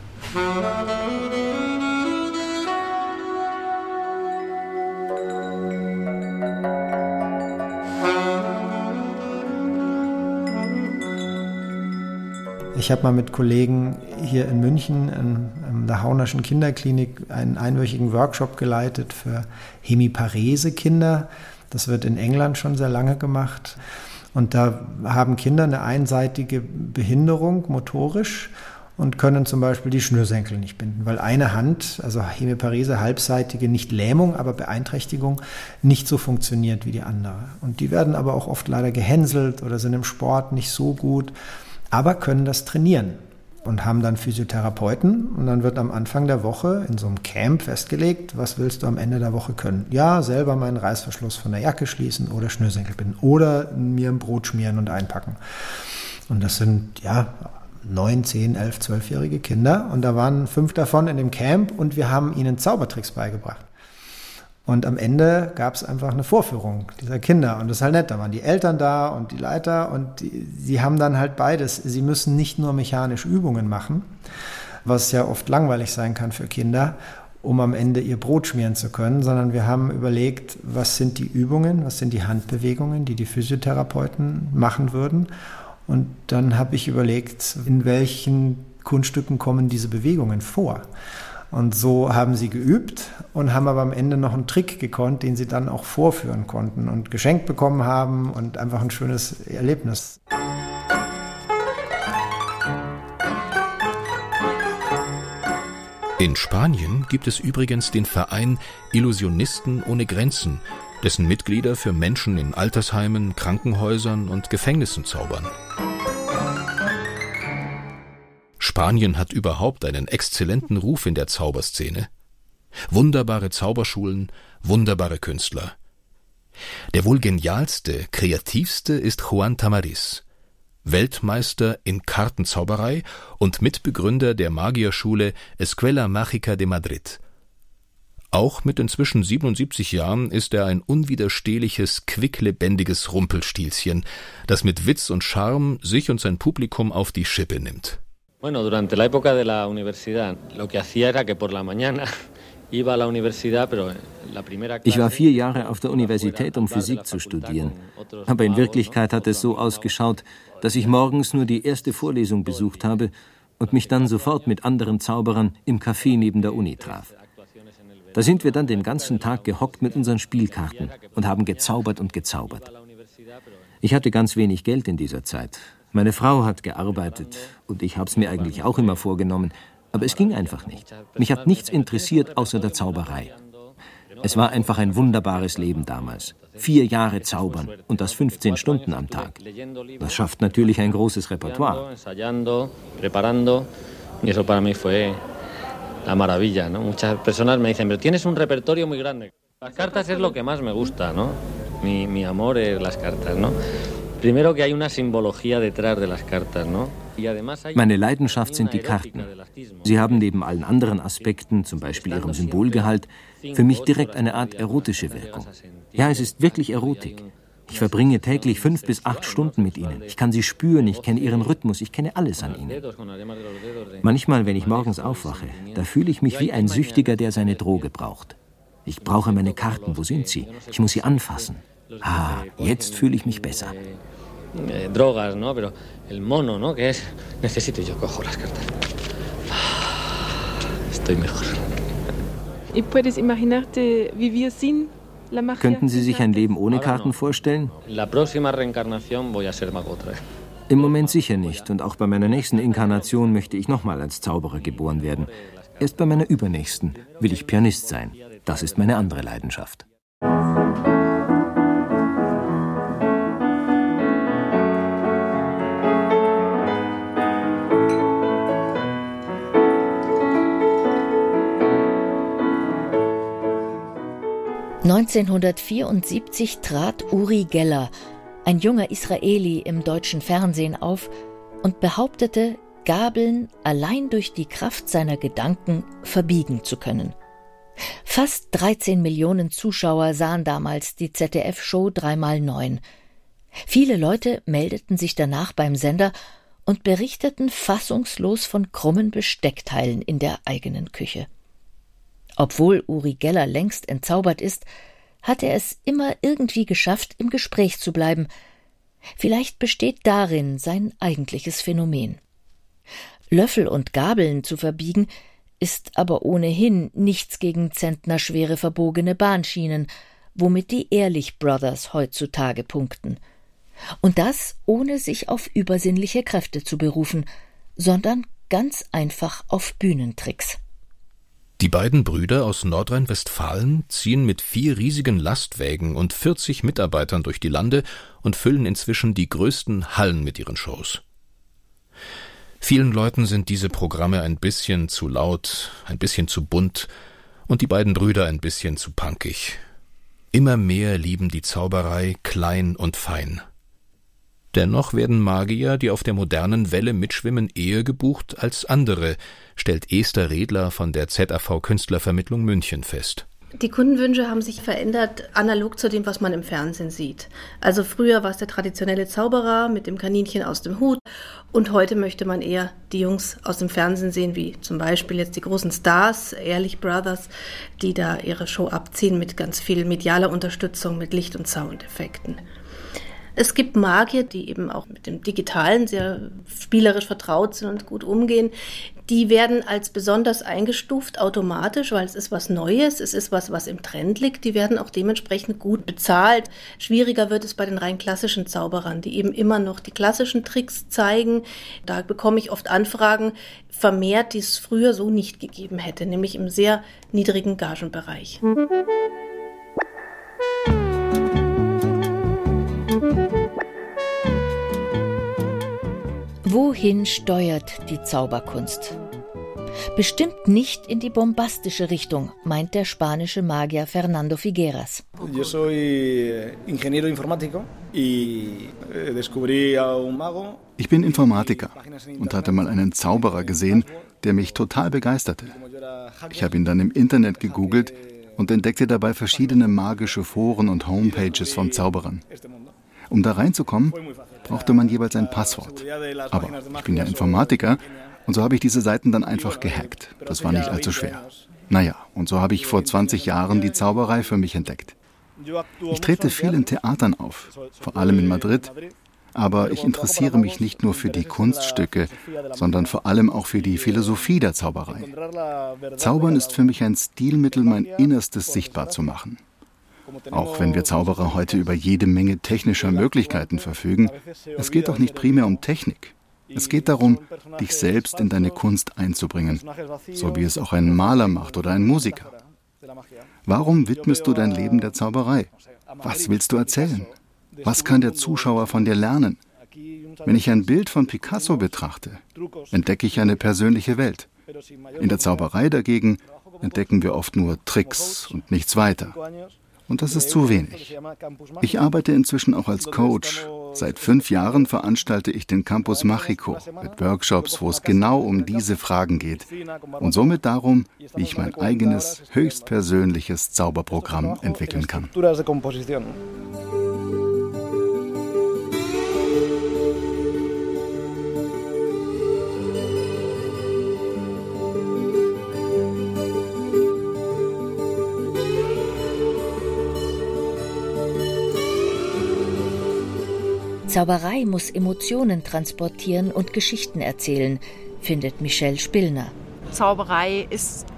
Ich habe mal mit Kollegen hier in München in der Haunerschen Kinderklinik einen einwöchigen Workshop geleitet für Hemiparese-Kinder. Das wird in England schon sehr lange gemacht. Und da haben Kinder eine einseitige Behinderung motorisch und können zum Beispiel die Schnürsenkel nicht binden, weil eine Hand, also Hemiparese, halbseitige, nicht Lähmung, aber Beeinträchtigung, nicht so funktioniert wie die andere. Und die werden aber auch oft leider gehänselt oder sind im Sport nicht so gut, aber können das trainieren und haben dann Physiotherapeuten. Und dann wird am Anfang der Woche in so einem Camp festgelegt, was willst du am Ende der Woche können? Ja, selber meinen Reißverschluss von der Jacke schließen oder Schnürsenkel binden oder mir ein Brot schmieren und einpacken. Und das sind, 9, 10, 11, 12-jährige Kinder. Und da waren 5 davon in dem Camp und wir haben ihnen Zaubertricks beigebracht. Und am Ende gab es einfach eine Vorführung dieser Kinder. Und das ist halt nett. Da waren die Eltern da und die Leiter. Und sie haben dann halt beides. Sie müssen nicht nur mechanisch Übungen machen, was ja oft langweilig sein kann für Kinder, um am Ende ihr Brot schmieren zu können, sondern wir haben überlegt, was sind die Übungen, was sind die Handbewegungen, die Physiotherapeuten machen würden. Und dann habe ich überlegt, in welchen Kunststücken kommen diese Bewegungen vor. Und so haben sie geübt und haben aber am Ende noch einen Trick gekonnt, den sie dann auch vorführen konnten und geschenkt bekommen haben und einfach ein schönes Erlebnis. In Spanien gibt es übrigens den Verein Illusionisten ohne Grenzen, dessen Mitglieder für Menschen in Altersheimen, Krankenhäusern und Gefängnissen zaubern. Spanien hat überhaupt einen exzellenten Ruf in der Zauberszene. Wunderbare Zauberschulen, wunderbare Künstler. Der wohl genialste, kreativste ist Juan Tamariz, Weltmeister in Kartenzauberei und Mitbegründer der Magierschule Escuela Mágica de Madrid. Auch mit inzwischen 77 Jahren ist er ein unwiderstehliches, quicklebendiges Rumpelstilzchen, das mit Witz und Charme sich und sein Publikum auf die Schippe nimmt. Bueno, durante la época de la universidad, lo que hacía era que por la mañana iba a la universidad, pero la primera clase. Ich war 4 Jahre auf der Universität, um Physik zu studieren. Aber in Wirklichkeit hat es so ausgeschaut, dass ich morgens nur die erste Vorlesung besucht habe und mich dann sofort mit anderen Zauberern im Café neben der Uni traf. Da sind wir dann den ganzen Tag gehockt mit unseren Spielkarten und haben gezaubert und gezaubert. Ich hatte ganz wenig Geld in dieser Zeit. Meine Frau hat gearbeitet und ich habe es mir eigentlich auch immer vorgenommen, aber es ging einfach nicht. Mich hat nichts interessiert außer der Zauberei. Es war einfach ein wunderbares Leben damals. 4 Jahre zaubern und das 15 Stunden am Tag. Das schafft natürlich ein großes Repertoire. La maravilla, ¿no? Muchas personas me dicen, pero tienes un repertorio muy grande. Las cartas es lo que más me gusta, ¿no? Mi amor es las cartas, ¿no? Primero que hay una simbología detrás de las cartas, ¿no? Meine Leidenschaft sind die Karten. Sie haben neben allen anderen Aspekten, zum Beispiel ihrem Symbolgehalt, für mich direkt eine Art erotische Wirkung. Ja, es ist wirklich Erotik. Ich verbringe täglich 5 bis 8 Stunden mit ihnen. Ich kann sie spüren, ich kenne ihren Rhythmus, ich kenne alles an ihnen. Manchmal, wenn ich morgens aufwache, da fühle ich mich wie ein Süchtiger, der seine Droge braucht. Ich brauche meine Karten, wo sind sie? Ich muss sie anfassen. Ah, jetzt fühle ich mich besser. Drogas, ¿no? Pero el mono, ¿no? Que es, necesito, yo cojo las cartas. Estoy mejor. ¿Y puedes imaginarte vivir sin Könnten Sie sich ein Leben ohne Karten vorstellen? Im Moment sicher nicht. Und auch bei meiner nächsten Inkarnation möchte ich nochmal als Zauberer geboren werden. Erst bei meiner übernächsten will ich Pianist sein. Das ist meine andere Leidenschaft. (1974) trat Uri Geller, ein junger Israeli, im deutschen Fernsehen auf und behauptete, Gabeln allein durch die Kraft seiner Gedanken verbiegen zu können. Fast 13 Millionen Zuschauer sahen damals die ZDF-Show 3x9. Viele Leute meldeten sich danach beim Sender und berichteten fassungslos von krummen Besteckteilen in der eigenen Küche. Obwohl Uri Geller längst entzaubert ist, hat er es immer irgendwie geschafft, im Gespräch zu bleiben. Vielleicht besteht darin sein eigentliches Phänomen. Löffel und Gabeln zu verbiegen, ist aber ohnehin nichts gegen zentnerschwere verbogene Bahnschienen, womit die Ehrlich Brothers heutzutage punkten. Und das ohne sich auf übersinnliche Kräfte zu berufen, sondern ganz einfach auf Bühnentricks. Die beiden Brüder aus Nordrhein-Westfalen ziehen mit 4 riesigen Lastwägen und 40 Mitarbeitern durch die Lande und füllen inzwischen die größten Hallen mit ihren Shows. Vielen Leuten sind diese Programme ein bisschen zu laut, ein bisschen zu bunt und die beiden Brüder ein bisschen zu punkig. Immer mehr lieben die Zauberei klein und fein. Dennoch werden Magier, die auf der modernen Welle mitschwimmen, eher gebucht als andere, stellt Esther Redler von der ZAV Künstlervermittlung München fest. Die Kundenwünsche haben sich verändert, analog zu dem, was man im Fernsehen sieht. Also früher war es der traditionelle Zauberer mit dem Kaninchen aus dem Hut und heute möchte man eher die Jungs aus dem Fernsehen sehen, wie zum Beispiel jetzt die großen Stars, Ehrlich Brothers, die da ihre Show abziehen mit ganz viel medialer Unterstützung, mit Licht- und Soundeffekten. Es gibt Magier, die eben auch mit dem Digitalen sehr spielerisch vertraut sind und gut umgehen. Die werden als besonders eingestuft automatisch, weil es ist was Neues, es ist was im Trend liegt. Die werden auch dementsprechend gut bezahlt. Schwieriger wird es bei den rein klassischen Zauberern, die eben immer noch die klassischen Tricks zeigen. Da bekomme ich oft Anfragen vermehrt, die es früher so nicht gegeben hätte, nämlich im sehr niedrigen Gagenbereich. Wohin steuert die Zauberkunst? Bestimmt nicht in die bombastische Richtung, meint der spanische Magier Fernando Figueras. Yo soy ingeniero informático y descubrí a un mago. Ich bin Informatiker und hatte mal einen Zauberer gesehen, der mich total begeisterte. Ich habe ihn dann im Internet gegoogelt und entdeckte dabei verschiedene magische Foren und Homepages von Zauberern. Um da reinzukommen, brauchte man jeweils ein Passwort. Aber ich bin ja Informatiker und so habe ich diese Seiten dann einfach gehackt. Das war nicht allzu schwer. Naja, und so habe ich vor 20 Jahren die Zauberei für mich entdeckt. Ich trete viel in Theatern auf, vor allem in Madrid. Aber ich interessiere mich nicht nur für die Kunststücke, sondern vor allem auch für die Philosophie der Zauberei. Zaubern ist für mich ein Stilmittel, mein Innerstes sichtbar zu machen. Auch wenn wir Zauberer heute über jede Menge technischer Möglichkeiten verfügen, es geht doch nicht primär um Technik. Es geht darum, dich selbst in deine Kunst einzubringen, so wie es auch ein Maler macht oder ein Musiker. Warum widmest du dein Leben der Zauberei? Was willst du erzählen? Was kann der Zuschauer von dir lernen? Wenn ich ein Bild von Picasso betrachte, entdecke ich eine persönliche Welt. In der Zauberei dagegen entdecken wir oft nur Tricks und nichts weiter. Und das ist zu wenig. Ich arbeite inzwischen auch als Coach. Seit 5 Jahren veranstalte ich den Campus Mágico mit Workshops, wo es genau um diese Fragen geht und somit darum, wie ich mein eigenes, höchstpersönliches Zauberprogramm entwickeln kann. Zauberei muss Emotionen transportieren und Geschichten erzählen, findet Michelle Spillner. Zauberei ist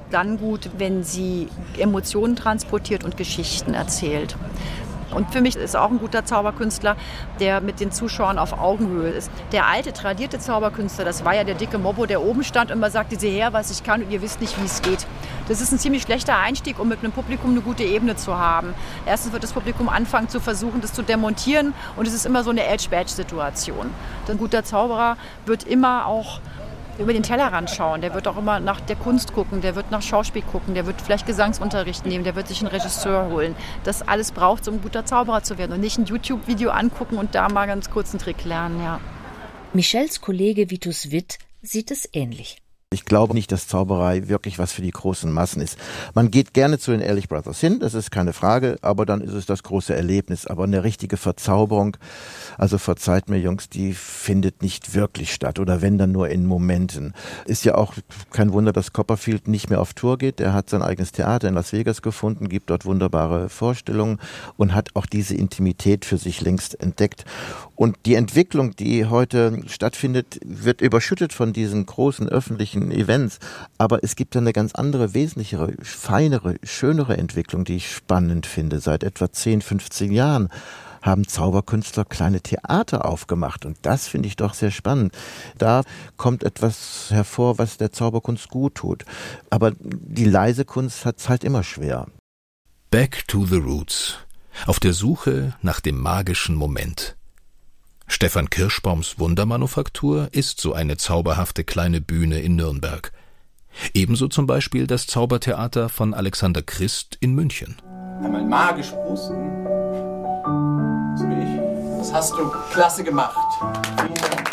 dann gut, wenn sie Emotionen transportiert und Geschichten erzählt. Und für mich ist auch ein guter Zauberkünstler, der mit den Zuschauern auf Augenhöhe ist. Der alte, tradierte Zauberkünstler, das war ja der dicke Mobbo, der oben stand und immer sagte, seht her, was ich kann und ihr wisst nicht, wie es geht. Das ist ein ziemlich schlechter Einstieg, um mit einem Publikum eine gute Ebene zu haben. Erstens wird das Publikum anfangen zu versuchen, das zu demontieren und es ist immer so eine Edge-Badge-Situation. Ein guter Zauberer wird immer auch über den Tellerrand schauen, der wird auch immer nach der Kunst gucken, der wird nach Schauspiel gucken, der wird vielleicht Gesangsunterricht nehmen, der wird sich einen Regisseur holen. Das alles braucht es, um ein guter Zauberer zu werden und nicht ein YouTube-Video angucken und da mal ganz kurz einen Trick lernen. Ja. Michels Kollege Vitus Witt sieht es ähnlich. Ich glaube nicht, dass Zauberei wirklich was für die großen Massen ist. Man geht gerne zu den Ehrlich Brothers hin, das ist keine Frage, aber dann ist es das große Erlebnis. Aber eine richtige Verzauberung, also verzeiht mir Jungs, die findet nicht wirklich statt oder wenn dann nur in Momenten. Ist ja auch kein Wunder, dass Copperfield nicht mehr auf Tour geht. Er hat sein eigenes Theater in Las Vegas gefunden, gibt dort wunderbare Vorstellungen und hat auch diese Intimität für sich längst entdeckt. Und die Entwicklung, die heute stattfindet, wird überschüttet von diesen großen öffentlichen Events. Aber es gibt eine ganz andere, wesentlichere, feinere, schönere Entwicklung, die ich spannend finde. Seit etwa 10, 15 Jahren haben Zauberkünstler kleine Theater aufgemacht. Und das finde ich doch sehr spannend. Da kommt etwas hervor, was der Zauberkunst gut tut. Aber die leise Kunst hat es halt immer schwer. Back to the Roots. Auf der Suche nach dem magischen Moment. Stefan Kirschbaums Wundermanufaktur ist so eine zauberhafte kleine Bühne in Nürnberg. Ebenso zum Beispiel das Zaubertheater von Alexander Christ in München. Einmal magisch pusten. So wie ich. Das hast du klasse gemacht. Vielen Dank.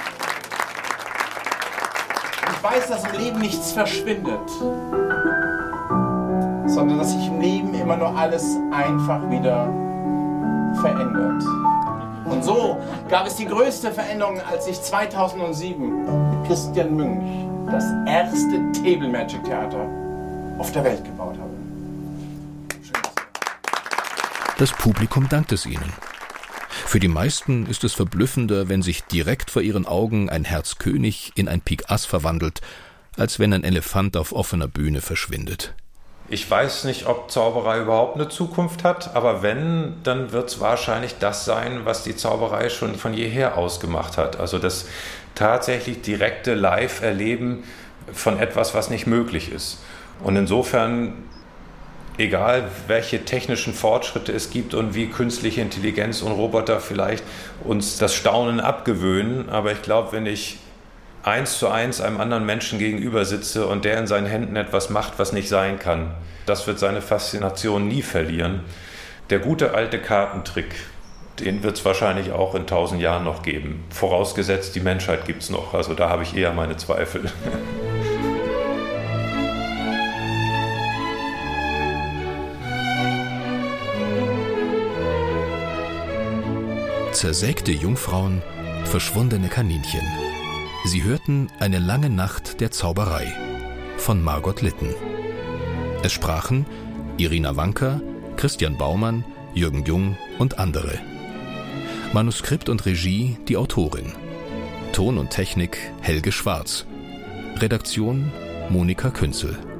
Ich weiß, dass im Leben nichts verschwindet, sondern dass sich im Leben immer nur alles einfach wieder verändert. Und so gab es die größte Veränderung, als ich 2007 mit Christian Münch das erste Table Magic Theater auf der Welt gebaut habe. Das Publikum dankt es ihnen. Für die meisten ist es verblüffender, wenn sich direkt vor ihren Augen ein Herz König in ein Pik Ass verwandelt, als wenn ein Elefant auf offener Bühne verschwindet. Ich weiß nicht, ob Zauberei überhaupt eine Zukunft hat, aber wenn, dann wird es wahrscheinlich das sein, was die Zauberei schon von jeher ausgemacht hat. Also das tatsächlich direkte Live-Erleben von etwas, was nicht möglich ist. Und insofern, egal welche technischen Fortschritte es gibt und wie künstliche Intelligenz und Roboter vielleicht uns das Staunen abgewöhnen, aber ich glaube, wenn ich 1:1 einem anderen Menschen gegenüber sitze und der in seinen Händen etwas macht, was nicht sein kann, das wird seine Faszination nie verlieren. Der gute alte Kartentrick, den wird es wahrscheinlich auch in 1000 Jahren noch geben. Vorausgesetzt, die Menschheit gibt es noch. Also da habe ich eher meine Zweifel. Zersägte Jungfrauen, verschwundene Kaninchen. Sie hörten Eine lange Nacht der Zauberei von Margot Litten. Es sprachen Irina Wanka, Christian Baumann, Jürgen Jung und andere. Manuskript und Regie die Autorin. Ton und Technik Helge Schwarz. Redaktion Monika Künzel.